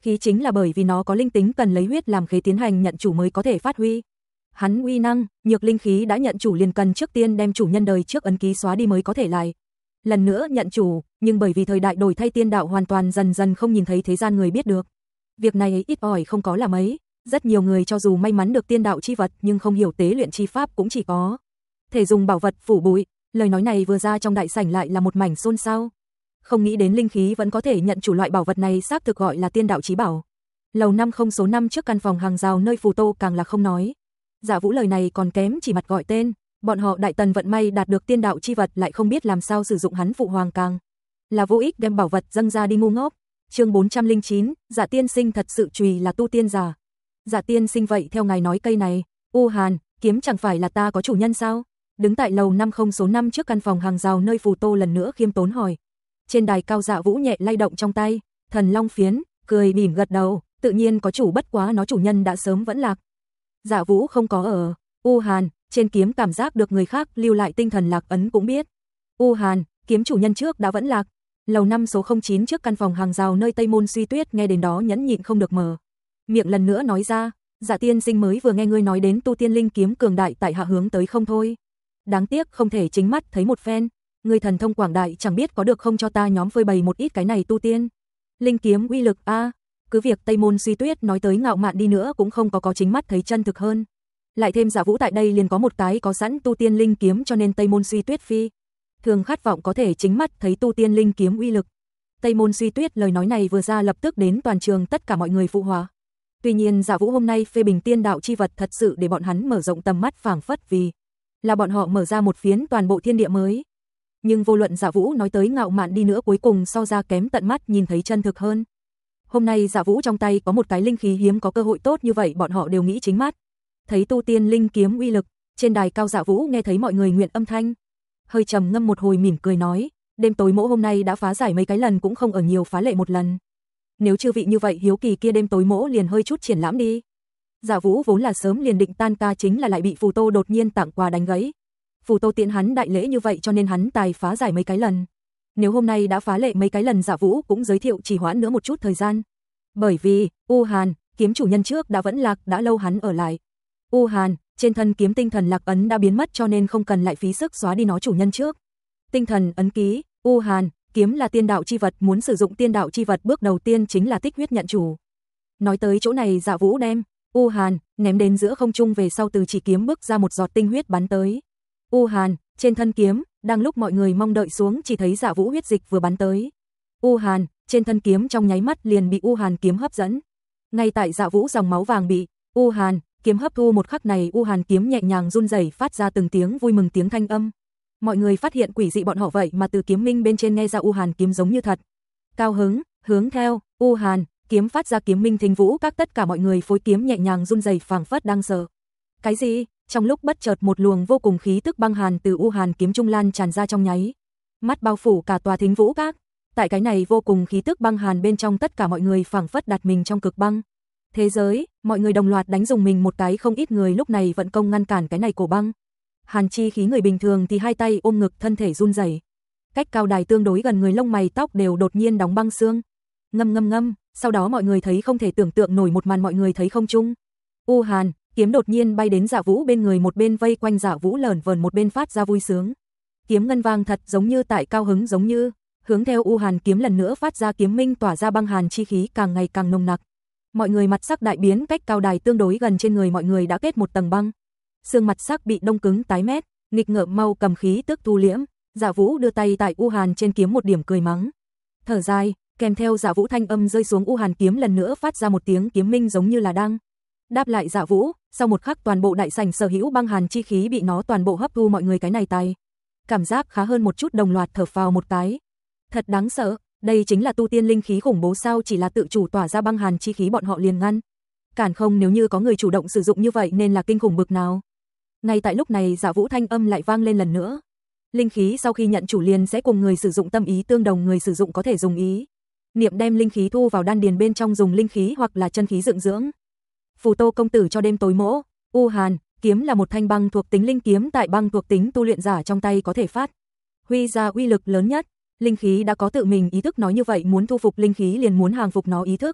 Khí chính là bởi vì nó có linh tính cần lấy huyết làm khế tiến hành nhận chủ mới có thể phát huy. Hắn uy năng, nhược linh khí đã nhận chủ liền cần trước tiên đem chủ nhân đời trước ấn ký xóa đi mới có thể lại lần nữa nhận chủ, nhưng bởi vì thời đại đổi thay tiên đạo hoàn toàn dần dần không nhìn thấy thế gian người biết được. Việc này ít ỏi không có là mấy, rất nhiều người cho dù may mắn được tiên đạo chi vật nhưng không hiểu tế luyện chi pháp cũng chỉ có thể dùng bảo vật phủ bụi. Lời nói này vừa ra trong đại sảnh lại là một mảnh xôn xao. Không nghĩ đến linh khí vẫn có thể nhận chủ loại bảo vật này xác thực gọi là tiên đạo chí bảo. Lầu năm không số năm trước căn phòng hàng rào nơi Phù Tô càng là không nói. Dạ Vũ lời này còn kém chỉ mặt gọi tên, bọn họ Đại Tần vận may đạt được tiên đạo chi vật lại không biết làm sao sử dụng, hắn phụ hoàng càng là vô ích đem bảo vật dâng ra đi ngu ngốc. Chương bốn trăm lẻ chín, Dạ tiên sinh thật sự chùy là tu tiên giả. Dạ tiên sinh vậy theo ngài nói cây này, U Hàn, kiếm chẳng phải là ta có chủ nhân sao? Đứng tại lầu năm không số năm trước căn phòng hàng rào nơi Phù Tô lần nữa khiêm tốn hỏi. Trên đài cao Dạ Vũ nhẹ lay động trong tay, thần long phiến, cười mỉm gật đầu, tự nhiên có chủ, bất quá nó chủ nhân đã sớm vẫn lạc. Dạ Vũ không có ở. U Hàn, trên kiếm cảm giác được người khác lưu lại tinh thần lạc ấn cũng biết. U Hàn, kiếm chủ nhân trước đã vẫn lạc. Lầu năm số không chín trước căn phòng hàng rào nơi Tây Môn Suy Tuyết nghe đến đó nhẫn nhịn không được mở miệng lần nữa nói ra, Dạ tiên sinh mới vừa nghe ngươi nói đến tu tiên linh kiếm cường đại tại hạ hướng tới không thôi. Đáng tiếc không thể chính mắt thấy một phen, ngươi thần thông quảng đại chẳng biết có được không cho ta nhóm phơi bày một ít cái này tu tiên linh kiếm uy lực a. À, cứ việc Tây Môn Suy Tuyết nói tới ngạo mạn đi nữa cũng không có có chính mắt thấy chân thực hơn. Lại thêm Dạ Vũ tại đây liền có một cái có sẵn tu tiên linh kiếm, cho nên Tây Môn Suy Tuyết phi thường khát vọng có thể chính mắt thấy tu tiên linh kiếm uy lực. Tây Môn Suy Tuyết lời nói này vừa ra lập tức đến toàn trường tất cả mọi người phụ họa. Tuy nhiên Dạ Vũ hôm nay phê bình tiên đạo chi vật thật sự để bọn hắn mở rộng tầm mắt, phảng phất vì là bọn họ mở ra một phiến toàn bộ thiên địa mới. Nhưng vô luận Dạ Vũ nói tới ngạo mạn đi nữa cuối cùng so ra kém tận mắt nhìn thấy chân thực hơn. Hôm nay Dạ Vũ trong tay có một cái linh khí hiếm có cơ hội tốt như vậy, bọn họ đều nghĩ chính mắt thấy tu tiên linh kiếm uy lực. Trên đài cao Dạ Vũ nghe thấy mọi người nguyện âm thanh, hơi trầm ngâm một hồi mỉm cười nói, đêm tối mỗ hôm nay đã phá giải mấy cái lần cũng không ở nhiều phá lệ một lần. Nếu chư vị như vậy hiếu kỳ kia đêm tối mỗ liền hơi chút triển lãm đi. Dạ Vũ vốn là sớm liền định tan ca, chính là lại bị Phù Tô đột nhiên tặng quà đánh gãy. Phù Tô tiện hắn đại lễ như vậy cho nên hắn tài phá giải mấy cái lần. Nếu hôm nay đã phá lệ mấy cái lần, Dạ Vũ cũng giới thiệu trì hoãn nữa một chút thời gian. Bởi vì, U Hàn, kiếm chủ nhân trước đã vẫn lạc, đã lâu hắn ở lại. U Hàn, trên thân kiếm tinh thần lạc ấn đã biến mất cho nên không cần lại phí sức xóa đi nó chủ nhân trước. Tinh thần ấn ký, U Hàn, kiếm là tiên đạo chi vật, muốn sử dụng tiên đạo chi vật bước đầu tiên chính là tích huyết nhận chủ. Nói tới chỗ này Dạ Vũ đem U Hàn ném đến giữa không trung, về sau từ chỉ kiếm bước ra một giọt tinh huyết bắn tới U Hàn trên thân kiếm. Đang lúc mọi người mong đợi xuống, chỉ thấy Dạ Vũ huyết dịch vừa bắn tới U Hàn trên thân kiếm, trong nháy mắt liền bị U Hàn kiếm hấp dẫn. Ngay tại Dạ Vũ dòng máu vàng bị U Hàn kiếm hấp thu một khắc này, U Hàn kiếm nhẹ nhàng run rẩy phát ra từng tiếng vui mừng tiếng thanh âm. Mọi người phát hiện quỷ dị, bọn họ vậy mà từ kiếm minh bên trên nghe ra U Hàn kiếm giống như thật. Cao hứng, hướng theo U Hàn kiếm phát ra kiếm minh thính vũ các, tất cả mọi người phối kiếm nhẹ nhàng run rẩy phảng phất đang sợ cái gì. Trong lúc bất chợt một luồng vô cùng khí tức băng hàn từ U Hàn kiếm trung lan tràn ra, trong nháy mắt bao phủ cả tòa thính vũ các. Tại cái này vô cùng khí tức băng hàn bên trong, tất cả mọi người phảng phất đặt mình trong cực băng thế giới, mọi người đồng loạt đánh dùng mình một cái, không ít người lúc này vận công ngăn cản cái này cổ băng hàn chi khí, người bình thường thì hai tay ôm ngực, thân thể run rẩy. Cách cao đài tương đối gần người, lông mày tóc đều đột nhiên đóng băng xương. Ngâm ngâm ngâm, sau đó mọi người thấy không thể tưởng tượng nổi một màn, mọi người thấy không trung U Hàn kiếm đột nhiên bay đến Dạ Vũ bên người, một bên vây quanh Dạ Vũ lởn vởn, một bên phát ra vui sướng. Kiếm ngân vang thật giống như tại cao hứng giống như, hướng theo U Hàn kiếm lần nữa phát ra kiếm minh, tỏa ra băng hàn chi khí càng ngày càng nồng nặc. Mọi người mặt sắc đại biến, cách cao đài tương đối gần, trên người mọi người đã kết một tầng băng xương, mặt sắc bị đông cứng tái mét, nghịch ngợm mau cầm khí tức thu liễm. Dạ Vũ đưa tay tại U Hàn trên kiếm một điểm, cười mắng, thở dài, kèm theo Dạ Vũ thanh âm rơi xuống, U Hàn kiếm lần nữa phát ra một tiếng kiếm minh giống như là đang đáp lại Dạ Vũ. Sau một khắc toàn bộ đại sảnh sở hữu băng hàn chi khí bị nó toàn bộ hấp thu, mọi người cái này tay cảm giác khá hơn một chút, đồng loạt thở phào một cái. Thật đáng sợ, đây chính là tu tiên linh khí khủng bố sao, chỉ là tự chủ tỏa ra băng hàn chi khí bọn họ liền ngăn cản không, nếu như có người chủ động sử dụng như vậy nên là kinh khủng bực nào. Ngay tại lúc này Dạ Vũ thanh âm lại vang lên lần nữa. Linh khí sau khi nhận chủ liền sẽ cùng người sử dụng tâm ý tương đồng, người sử dụng có thể dùng ý niệm đem linh khí thu vào đan điền bên trong, dùng linh khí hoặc là chân khí dưỡng dưỡng. Phù Tô công tử cho đêm tối mỗ, U Hàn kiếm là một thanh băng thuộc tính linh kiếm, tại băng thuộc tính tu luyện giả trong tay có thể phát huy ra uy lực lớn nhất. Linh khí đã có tự mình ý thức, nói như vậy muốn thu phục linh khí liền muốn hàng phục nó ý thức.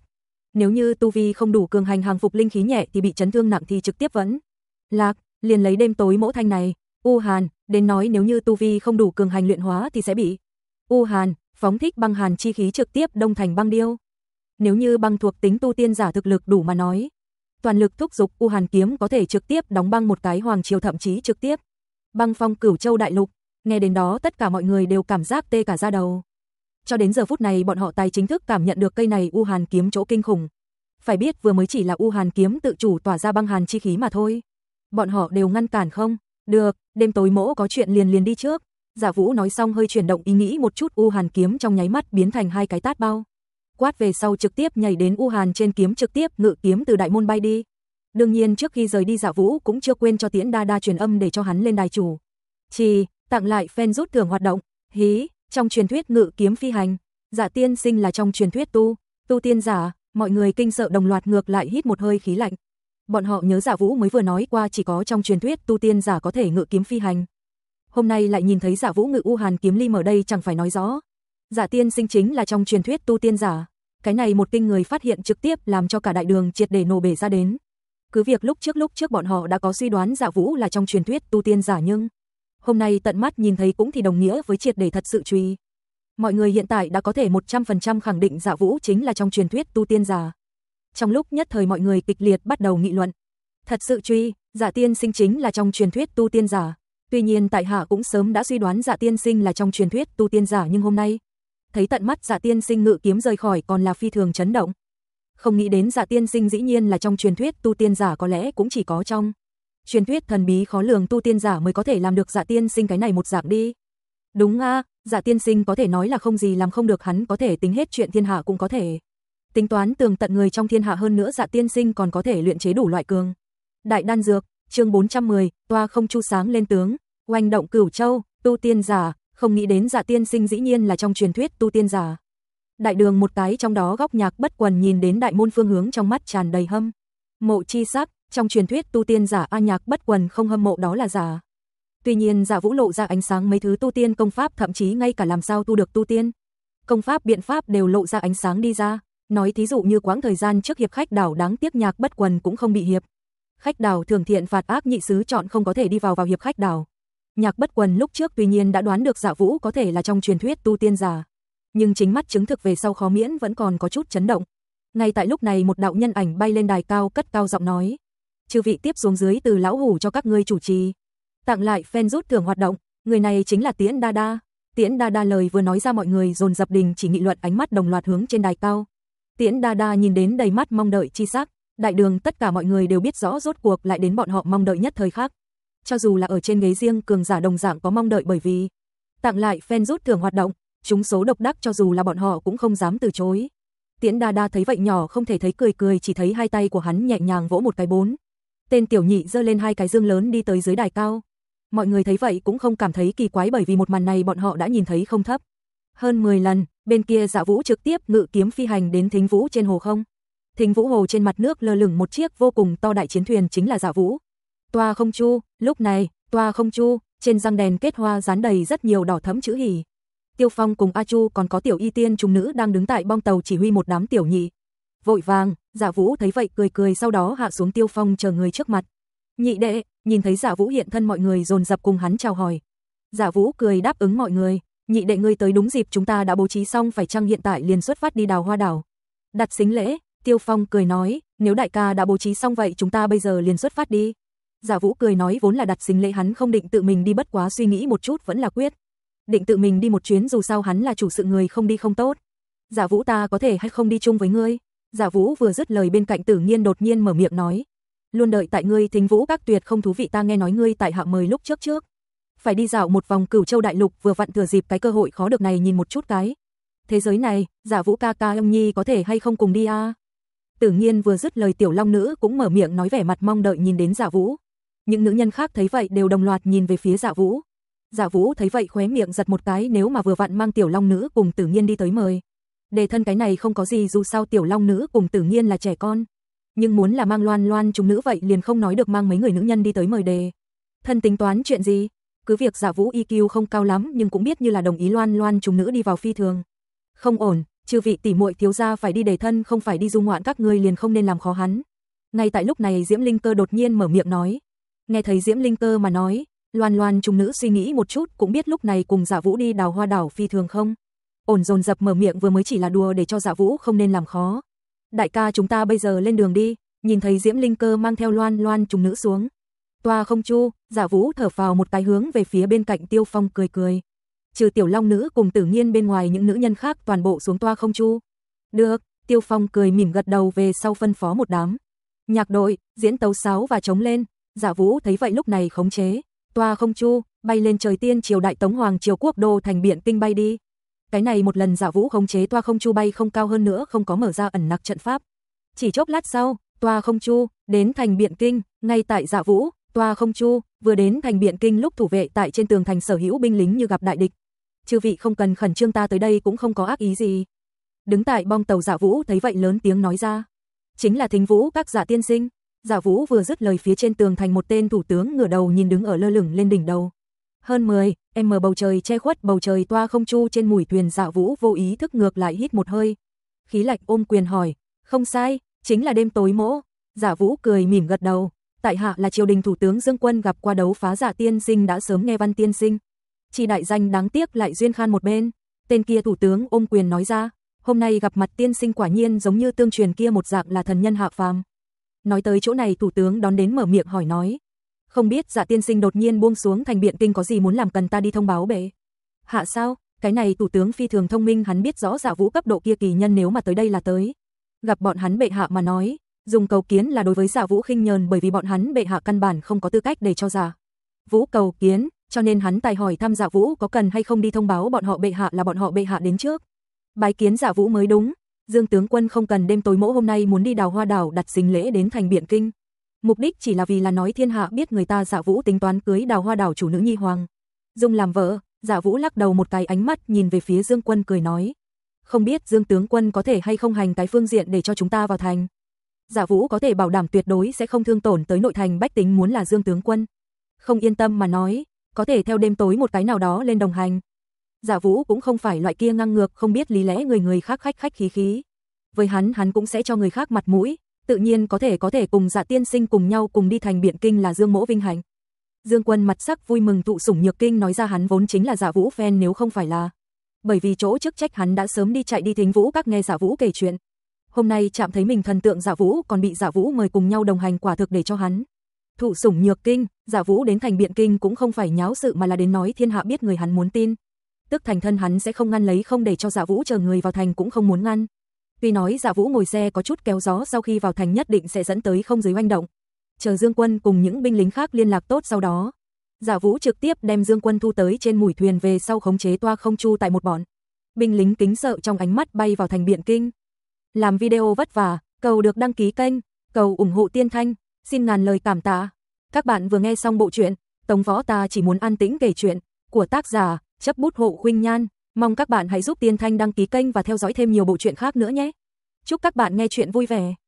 Nếu như tu vi không đủ cường hành hàng phục linh khí nhẹ thì bị chấn thương nặng thì trực tiếp vẫn lạc, liền lấy đêm tối mỗ thanh này. U Hàn, đến nói nếu như tu vi không đủ cường hành luyện hóa thì sẽ bị U Hàn, phóng thích băng hàn chi khí trực tiếp đông thành băng điêu. Nếu như băng thuộc tính tu tiên giả thực lực đủ mà nói, toàn lực thúc dục U Hàn kiếm có thể trực tiếp đóng băng một cái hoàng triều, thậm chí trực tiếp băng phong Cửu Châu đại lục. Nghe đến đó tất cả mọi người đều cảm giác tê cả da đầu. Cho đến giờ phút này bọn họ tài chính thức cảm nhận được cây này U Hàn kiếm chỗ kinh khủng. Phải biết vừa mới chỉ là U Hàn kiếm tự chủ tỏa ra băng hàn chi khí mà thôi. Bọn họ đều ngăn cản không? Được, đêm tối mỗ có chuyện liền liền đi trước. Giả Vũ nói xong hơi chuyển động ý nghĩ một chút, U Hàn kiếm trong nháy mắt biến thành hai cái tát bao. Quát về sau trực tiếp nhảy đến U Hàn trên kiếm, trực tiếp ngự kiếm từ đại môn bay đi. Đương nhiên trước khi rời đi Giả Vũ cũng chưa quên cho Tiễn Đa Đa truyền âm để cho hắn lên đài chủ. Chỉ tặng lại fan rút thưởng hoạt động. Hí, trong truyền thuyết ngự kiếm phi hành, Dạ tiên sinh là trong truyền thuyết tu tu tiên giả, mọi người kinh sợ đồng loạt ngược lại hít một hơi khí lạnh. Bọn họ nhớ Giả Vũ mới vừa nói qua chỉ có trong truyền thuyết tu tiên giả có thể ngự kiếm phi hành. Hôm nay lại nhìn thấy Giả Vũ ngự U Hàn kiếm lim ở đây, chẳng phải nói rõ Dạ tiên sinh chính là trong truyền thuyết tu tiên giả. Cái này một kinh người phát hiện trực tiếp làm cho cả đại đường triệt để nổ bể ra đến. Cứ việc lúc trước lúc trước bọn họ đã có suy đoán Giả Vũ là trong truyền thuyết tu tiên giả, nhưng hôm nay tận mắt nhìn thấy cũng thì đồng nghĩa với triệt để thật sự truy. Mọi người hiện tại đã có thể một trăm phần trăm khẳng định Giả Vũ chính là trong truyền thuyết tu tiên giả. Trong lúc nhất thời mọi người kịch liệt bắt đầu nghị luận. Thật sự truy, Dạ tiên sinh chính là trong truyền thuyết tu tiên giả. Tuy nhiên tại hạ cũng sớm đã suy đoán Dạ tiên sinh là trong truyền thuyết tu tiên giả, nhưng hôm nay thấy tận mắt Dạ tiên sinh ngự kiếm rời khỏi còn là phi thường chấn động. Không nghĩ đến Dạ tiên sinh dĩ nhiên là trong truyền thuyết tu tiên giả, có lẽ cũng chỉ có trong truyền thuyết thần bí khó lường tu tiên giả mới có thể làm được Dạ tiên sinh cái này một dạng đi. Đúng a, à, Dạ tiên sinh có thể nói là không gì làm không được, hắn có thể tính hết chuyện thiên hạ cũng có thể tính toán tường tận người trong thiên hạ, hơn nữa Dạ tiên sinh còn có thể luyện chế đủ loại cường đại đan dược. Chương bốn trăm mười, toa không chu sáng lên tướng, oanh động Cửu Châu, tu tiên giả, không nghĩ đến Dạ tiên sinh dĩ nhiên là trong truyền thuyết tu tiên giả. Đại đường một cái trong đó góc Nhạc Bất Quần nhìn đến đại môn phương hướng, trong mắt tràn đầy hâm mộ chi sắc. Trong truyền thuyết tu tiên giả a, Nhạc Bất Quần không hâm mộ đó là giả. Tuy nhiên Giả Vũ lộ ra ánh sáng mấy thứ tu tiên công pháp, thậm chí ngay cả làm sao tu được tu tiên công pháp biện pháp đều lộ ra ánh sáng đi ra. Nói thí dụ như quãng thời gian trước hiệp khách đảo, đáng tiếc Nhạc Bất Quần cũng không bị hiệp khách đảo thường thiện phạt ác nhị sứ chọn, không có thể đi vào vào hiệp khách đảo. Nhạc Bất Quần lúc trước tuy nhiên đã đoán được Giả Vũ có thể là trong truyền thuyết tu tiên giả, nhưng chính mắt chứng thực về sau khó miễn vẫn còn có chút chấn động. Ngay tại lúc này một đạo nhân ảnh bay lên đài cao, cất cao giọng nói: "Chư vị tiếp xuống dưới từ lão hủ cho các ngươi chủ trì tặng lại fan rút thưởng hoạt động, người này chính là Tiễn Đa Đa." Tiễn Đa Đa lời vừa nói ra, mọi người dồn dập đình chỉ nghị luận, ánh mắt đồng loạt hướng trên đài cao. Tiễn Đa Đa nhìn đến đầy mắt mong đợi chi sắc, đại đường tất cả mọi người đều biết rõ rốt cuộc lại đến bọn họ mong đợi nhất thời khắc. Cho dù là ở trên ghế riêng, cường giả đồng dạng có mong đợi, bởi vì tặng lại fan rút thưởng hoạt động, chúng số độc đắc, cho dù là bọn họ cũng không dám từ chối. Tiễn Đa Đa thấy vậy nhỏ không thể thấy, cười cười, chỉ thấy hai tay của hắn nhẹ nhàng vỗ một cái, bốn tên tiểu nhị giơ lên hai cái dương lớn đi tới dưới đài cao. Mọi người thấy vậy cũng không cảm thấy kỳ quái, bởi vì một màn này bọn họ đã nhìn thấy không thấp hơn mười lần. Bên kia Dạ Vũ trực tiếp ngự kiếm phi hành đến Thính Vũ trên hồ không. Thính Vũ hồ trên mặt nước lơ lửng một chiếc vô cùng to đại chiến thuyền, chính là Dạ Vũ toa không chu. Lúc này toa không chu trên răng đèn kết hoa dán đầy rất nhiều đỏ thẫm chữ hỉ. Tiêu Phong cùng A Chu còn có tiểu y tiên trùng nữ đang đứng tại bong tàu chỉ huy một đám tiểu nhị. Vội vàng, Dạ Vũ thấy vậy cười cười, sau đó hạ xuống Tiêu Phong chờ người trước mặt. "Nhị đệ." Nhìn thấy Dạ Vũ hiện thân, mọi người dồn dập cùng hắn chào hỏi. Dạ Vũ cười đáp ứng mọi người: "Nhị đệ ngươi tới đúng dịp, chúng ta đã bố trí xong, phải chăng hiện tại liền xuất phát đi Đào Hoa đảo đặt sính lễ?" Tiêu Phong cười nói: "Nếu đại ca đã bố trí xong vậy chúng ta bây giờ liền xuất phát đi." Dạ Vũ cười nói vốn là đặt sính lễ hắn không định tự mình đi, bất quá suy nghĩ một chút vẫn là quyết định tự mình đi một chuyến, dù sao hắn là chủ sự, người không đi không tốt. "Dạ Vũ, ta có thể hay không đi chung với ngươi?" Dạ Vũ vừa dứt lời, bên cạnh Tử Nghiên đột nhiên mở miệng nói: "Luôn đợi tại ngươi Thính Vũ các tuyệt không thú vị, ta nghe nói ngươi tại hạ mời lúc trước trước phải đi dạo một vòng Cửu Châu đại lục, vừa vặn thừa dịp cái cơ hội khó được này nhìn một chút cái thế giới này, Dạ Vũ ca ca ông nhi có thể hay không cùng đi a?" À? Tử Nghiên vừa dứt lời, tiểu long nữ cũng mở miệng nói, vẻ mặt mong đợi nhìn đến Dạ Vũ. Những nữ nhân khác thấy vậy đều đồng loạt nhìn về phía Dạ Vũ. Dạ Vũ thấy vậy khóe miệng giật một cái, nếu mà vừa vặn mang tiểu long nữ cùng Tử Nghiên đi tới mời đề thân cái này không có gì, dù sao tiểu long nữ cùng Tử Nghiên là trẻ con, nhưng muốn là mang loan loan chúng nữ vậy liền không nói được, mang mấy người nữ nhân đi tới mời đề thân tính toán chuyện gì. Cứ việc Dạ Vũ i kiu không cao lắm nhưng cũng biết như là đồng ý loan loan chúng nữ đi vào phi thường không ổn. Chư vị tỷ muội thiếu gia phải đi đề thân không phải đi du ngoạn các ngươi liền không nên làm khó hắn. Ngay tại lúc này Diễm Linh Cơ đột nhiên mở miệng nói. Nghe thấy Diễm Linh Cơ mà nói, Loan Loan chúng nữ suy nghĩ một chút cũng biết lúc này cùng Dạ Vũ đi đào hoa đảo phi thường không. Ổn dồn dập mở miệng vừa mới chỉ là đùa để cho Dạ Vũ không nên làm khó. Đại ca chúng ta bây giờ lên đường đi, nhìn thấy Diễm Linh Cơ mang theo Loan Loan chúng nữ xuống. Toa không chu, Dạ Vũ thở phào một cái hướng về phía bên cạnh Tiêu Phong cười cười. Trừ Tiểu Long nữ cùng Tử Nghiên bên ngoài những nữ nhân khác toàn bộ xuống toa không chu. Được, Tiêu Phong cười mỉm gật đầu về sau phân phó một đám. Nhạc đội, diễn tấu sáo và trống lên, Dạ Vũ thấy vậy lúc này khống chế. Toa không chu, bay lên trời tiên triều đại Tống Hoàng triều quốc đô thành Biện Kinh bay đi. Cái này một lần Dạ Vũ khống chế toa không chu bay không cao hơn nữa không có mở ra ẩn nặc trận pháp. Chỉ chốc lát sau, toa không chu đến thành Biện Kinh, ngay tại Dạ Vũ, toa không chu vừa đến thành Biện Kinh lúc thủ vệ tại trên tường thành sở hữu binh lính như gặp đại địch. Chư vị không cần khẩn trương, ta tới đây cũng không có ác ý gì. Đứng tại bong tàu Dạ Vũ thấy vậy lớn tiếng nói ra. Chính là Thính Vũ các Dạ tiên sinh. Dạ Vũ vừa dứt lời phía trên tường thành một tên thủ tướng ngửa đầu nhìn đứng ở lơ lửng lên đỉnh đầu. Hơn mười em bầu trời che khuất bầu trời toa không chu trên mũi thuyền, Dạ Vũ vô ý thức ngược lại hít một hơi. Khí lạnh ôm quyền hỏi, không sai, chính là đêm tối mỗ. Dạ Vũ cười mỉm gật đầu, tại hạ là triều đình thủ tướng Dương Quân gặp qua đấu phá Dạ tiên sinh đã sớm nghe văn tiên sinh. Chỉ đại danh đáng tiếc lại duyên khan một bên. Tên kia thủ tướng ôm quyền nói ra, hôm nay gặp mặt tiên sinh quả nhiên giống như tương truyền kia một dạng là thần nhân hạ phàm. Nói tới chỗ này thủ tướng đón đến mở miệng hỏi nói, không biết Dạ tiên sinh đột nhiên buông xuống thành Biện Kinh có gì muốn làm cần ta đi thông báo bệ hạ sao? Cái này thủ tướng phi thường thông minh, hắn biết rõ Dạ Vũ cấp độ kia kỳ nhân nếu mà tới đây là tới gặp bọn hắn bệ hạ mà nói, dùng cầu kiến là đối với Dạ Vũ khinh nhờn, bởi vì bọn hắn bệ hạ căn bản không có tư cách để cho Dạ Vũ cầu kiến, cho nên hắn tài hỏi thăm Dạ Vũ có cần hay không đi thông báo bọn họ bệ hạ là bọn họ bệ hạ đến trước bái kiến Dạ Vũ mới đúng. Dương tướng quân không cần đêm tối mỗ hôm nay muốn đi đào hoa đảo đặt sính lễ đến thành Biện Kinh. Mục đích chỉ là vì là nói thiên hạ biết người ta Dạ Vũ tính toán cưới đào hoa đảo chủ nữ nhi Hoàng Dung làm vợ. Dạ Vũ lắc đầu một cái, ánh mắt nhìn về phía Dương Quân cười nói, không biết Dương tướng quân có thể hay không hành cái phương diện để cho chúng ta vào thành. Dạ Vũ có thể bảo đảm tuyệt đối sẽ không thương tổn tới nội thành bách tính, muốn là Dương tướng quân không yên tâm mà nói, có thể theo đêm tối một cái nào đó lên đồng hành. Dạ Vũ cũng không phải loại kia ngang ngược không biết lý lẽ người người khác khách khách khí khí. Với hắn hắn cũng sẽ cho người khác mặt mũi, tự nhiên có thể có thể cùng Dạ tiên sinh cùng nhau cùng đi thành Biện Kinh là Dương mỗ vinh hạnh. Dương Quân mặt sắc vui mừng thụ sủng nhược kinh nói ra, hắn vốn chính là Dạ Vũ fan, nếu không phải là bởi vì chỗ chức trách hắn đã sớm đi chạy đi Thính Vũ các nghe Dạ Vũ kể chuyện. Hôm nay chạm thấy mình thần tượng Dạ Vũ còn bị Dạ Vũ mời cùng nhau đồng hành, quả thực để cho hắn thụ sủng nhược kinh. Dạ Vũ đến thành Biện Kinh cũng không phải nháo sự mà là đến nói thiên hạ biết người hắn muốn tin. Tức thành thân hắn sẽ không ngăn lấy không để cho Dạ Vũ chờ người vào thành cũng không muốn ngăn. Tuy nói Dạ Vũ ngồi xe có chút kéo gió, sau khi vào thành nhất định sẽ dẫn tới không giới hoành động. Chờ Dương Quân cùng những binh lính khác liên lạc tốt sau đó, Dạ Vũ trực tiếp đem Dương Quân thu tới trên mũi thuyền về sau khống chế toa không chu tại một bọn binh lính kính sợ trong ánh mắt bay vào thành Biện Kinh. Làm video vất vả, cầu được đăng ký kênh, cầu ủng hộ Tiên Thanh, xin ngàn lời cảm tạ. Các bạn vừa nghe xong bộ truyện Tống Võ Ta Chỉ Muốn An Tĩnh Kể Chuyện của tác giả Chấp Bút Hộ Khuynh Nhan. Mong các bạn hãy giúp Tiên Thanh đăng ký kênh và theo dõi thêm nhiều bộ truyện khác nữa nhé. Chúc các bạn nghe chuyện vui vẻ.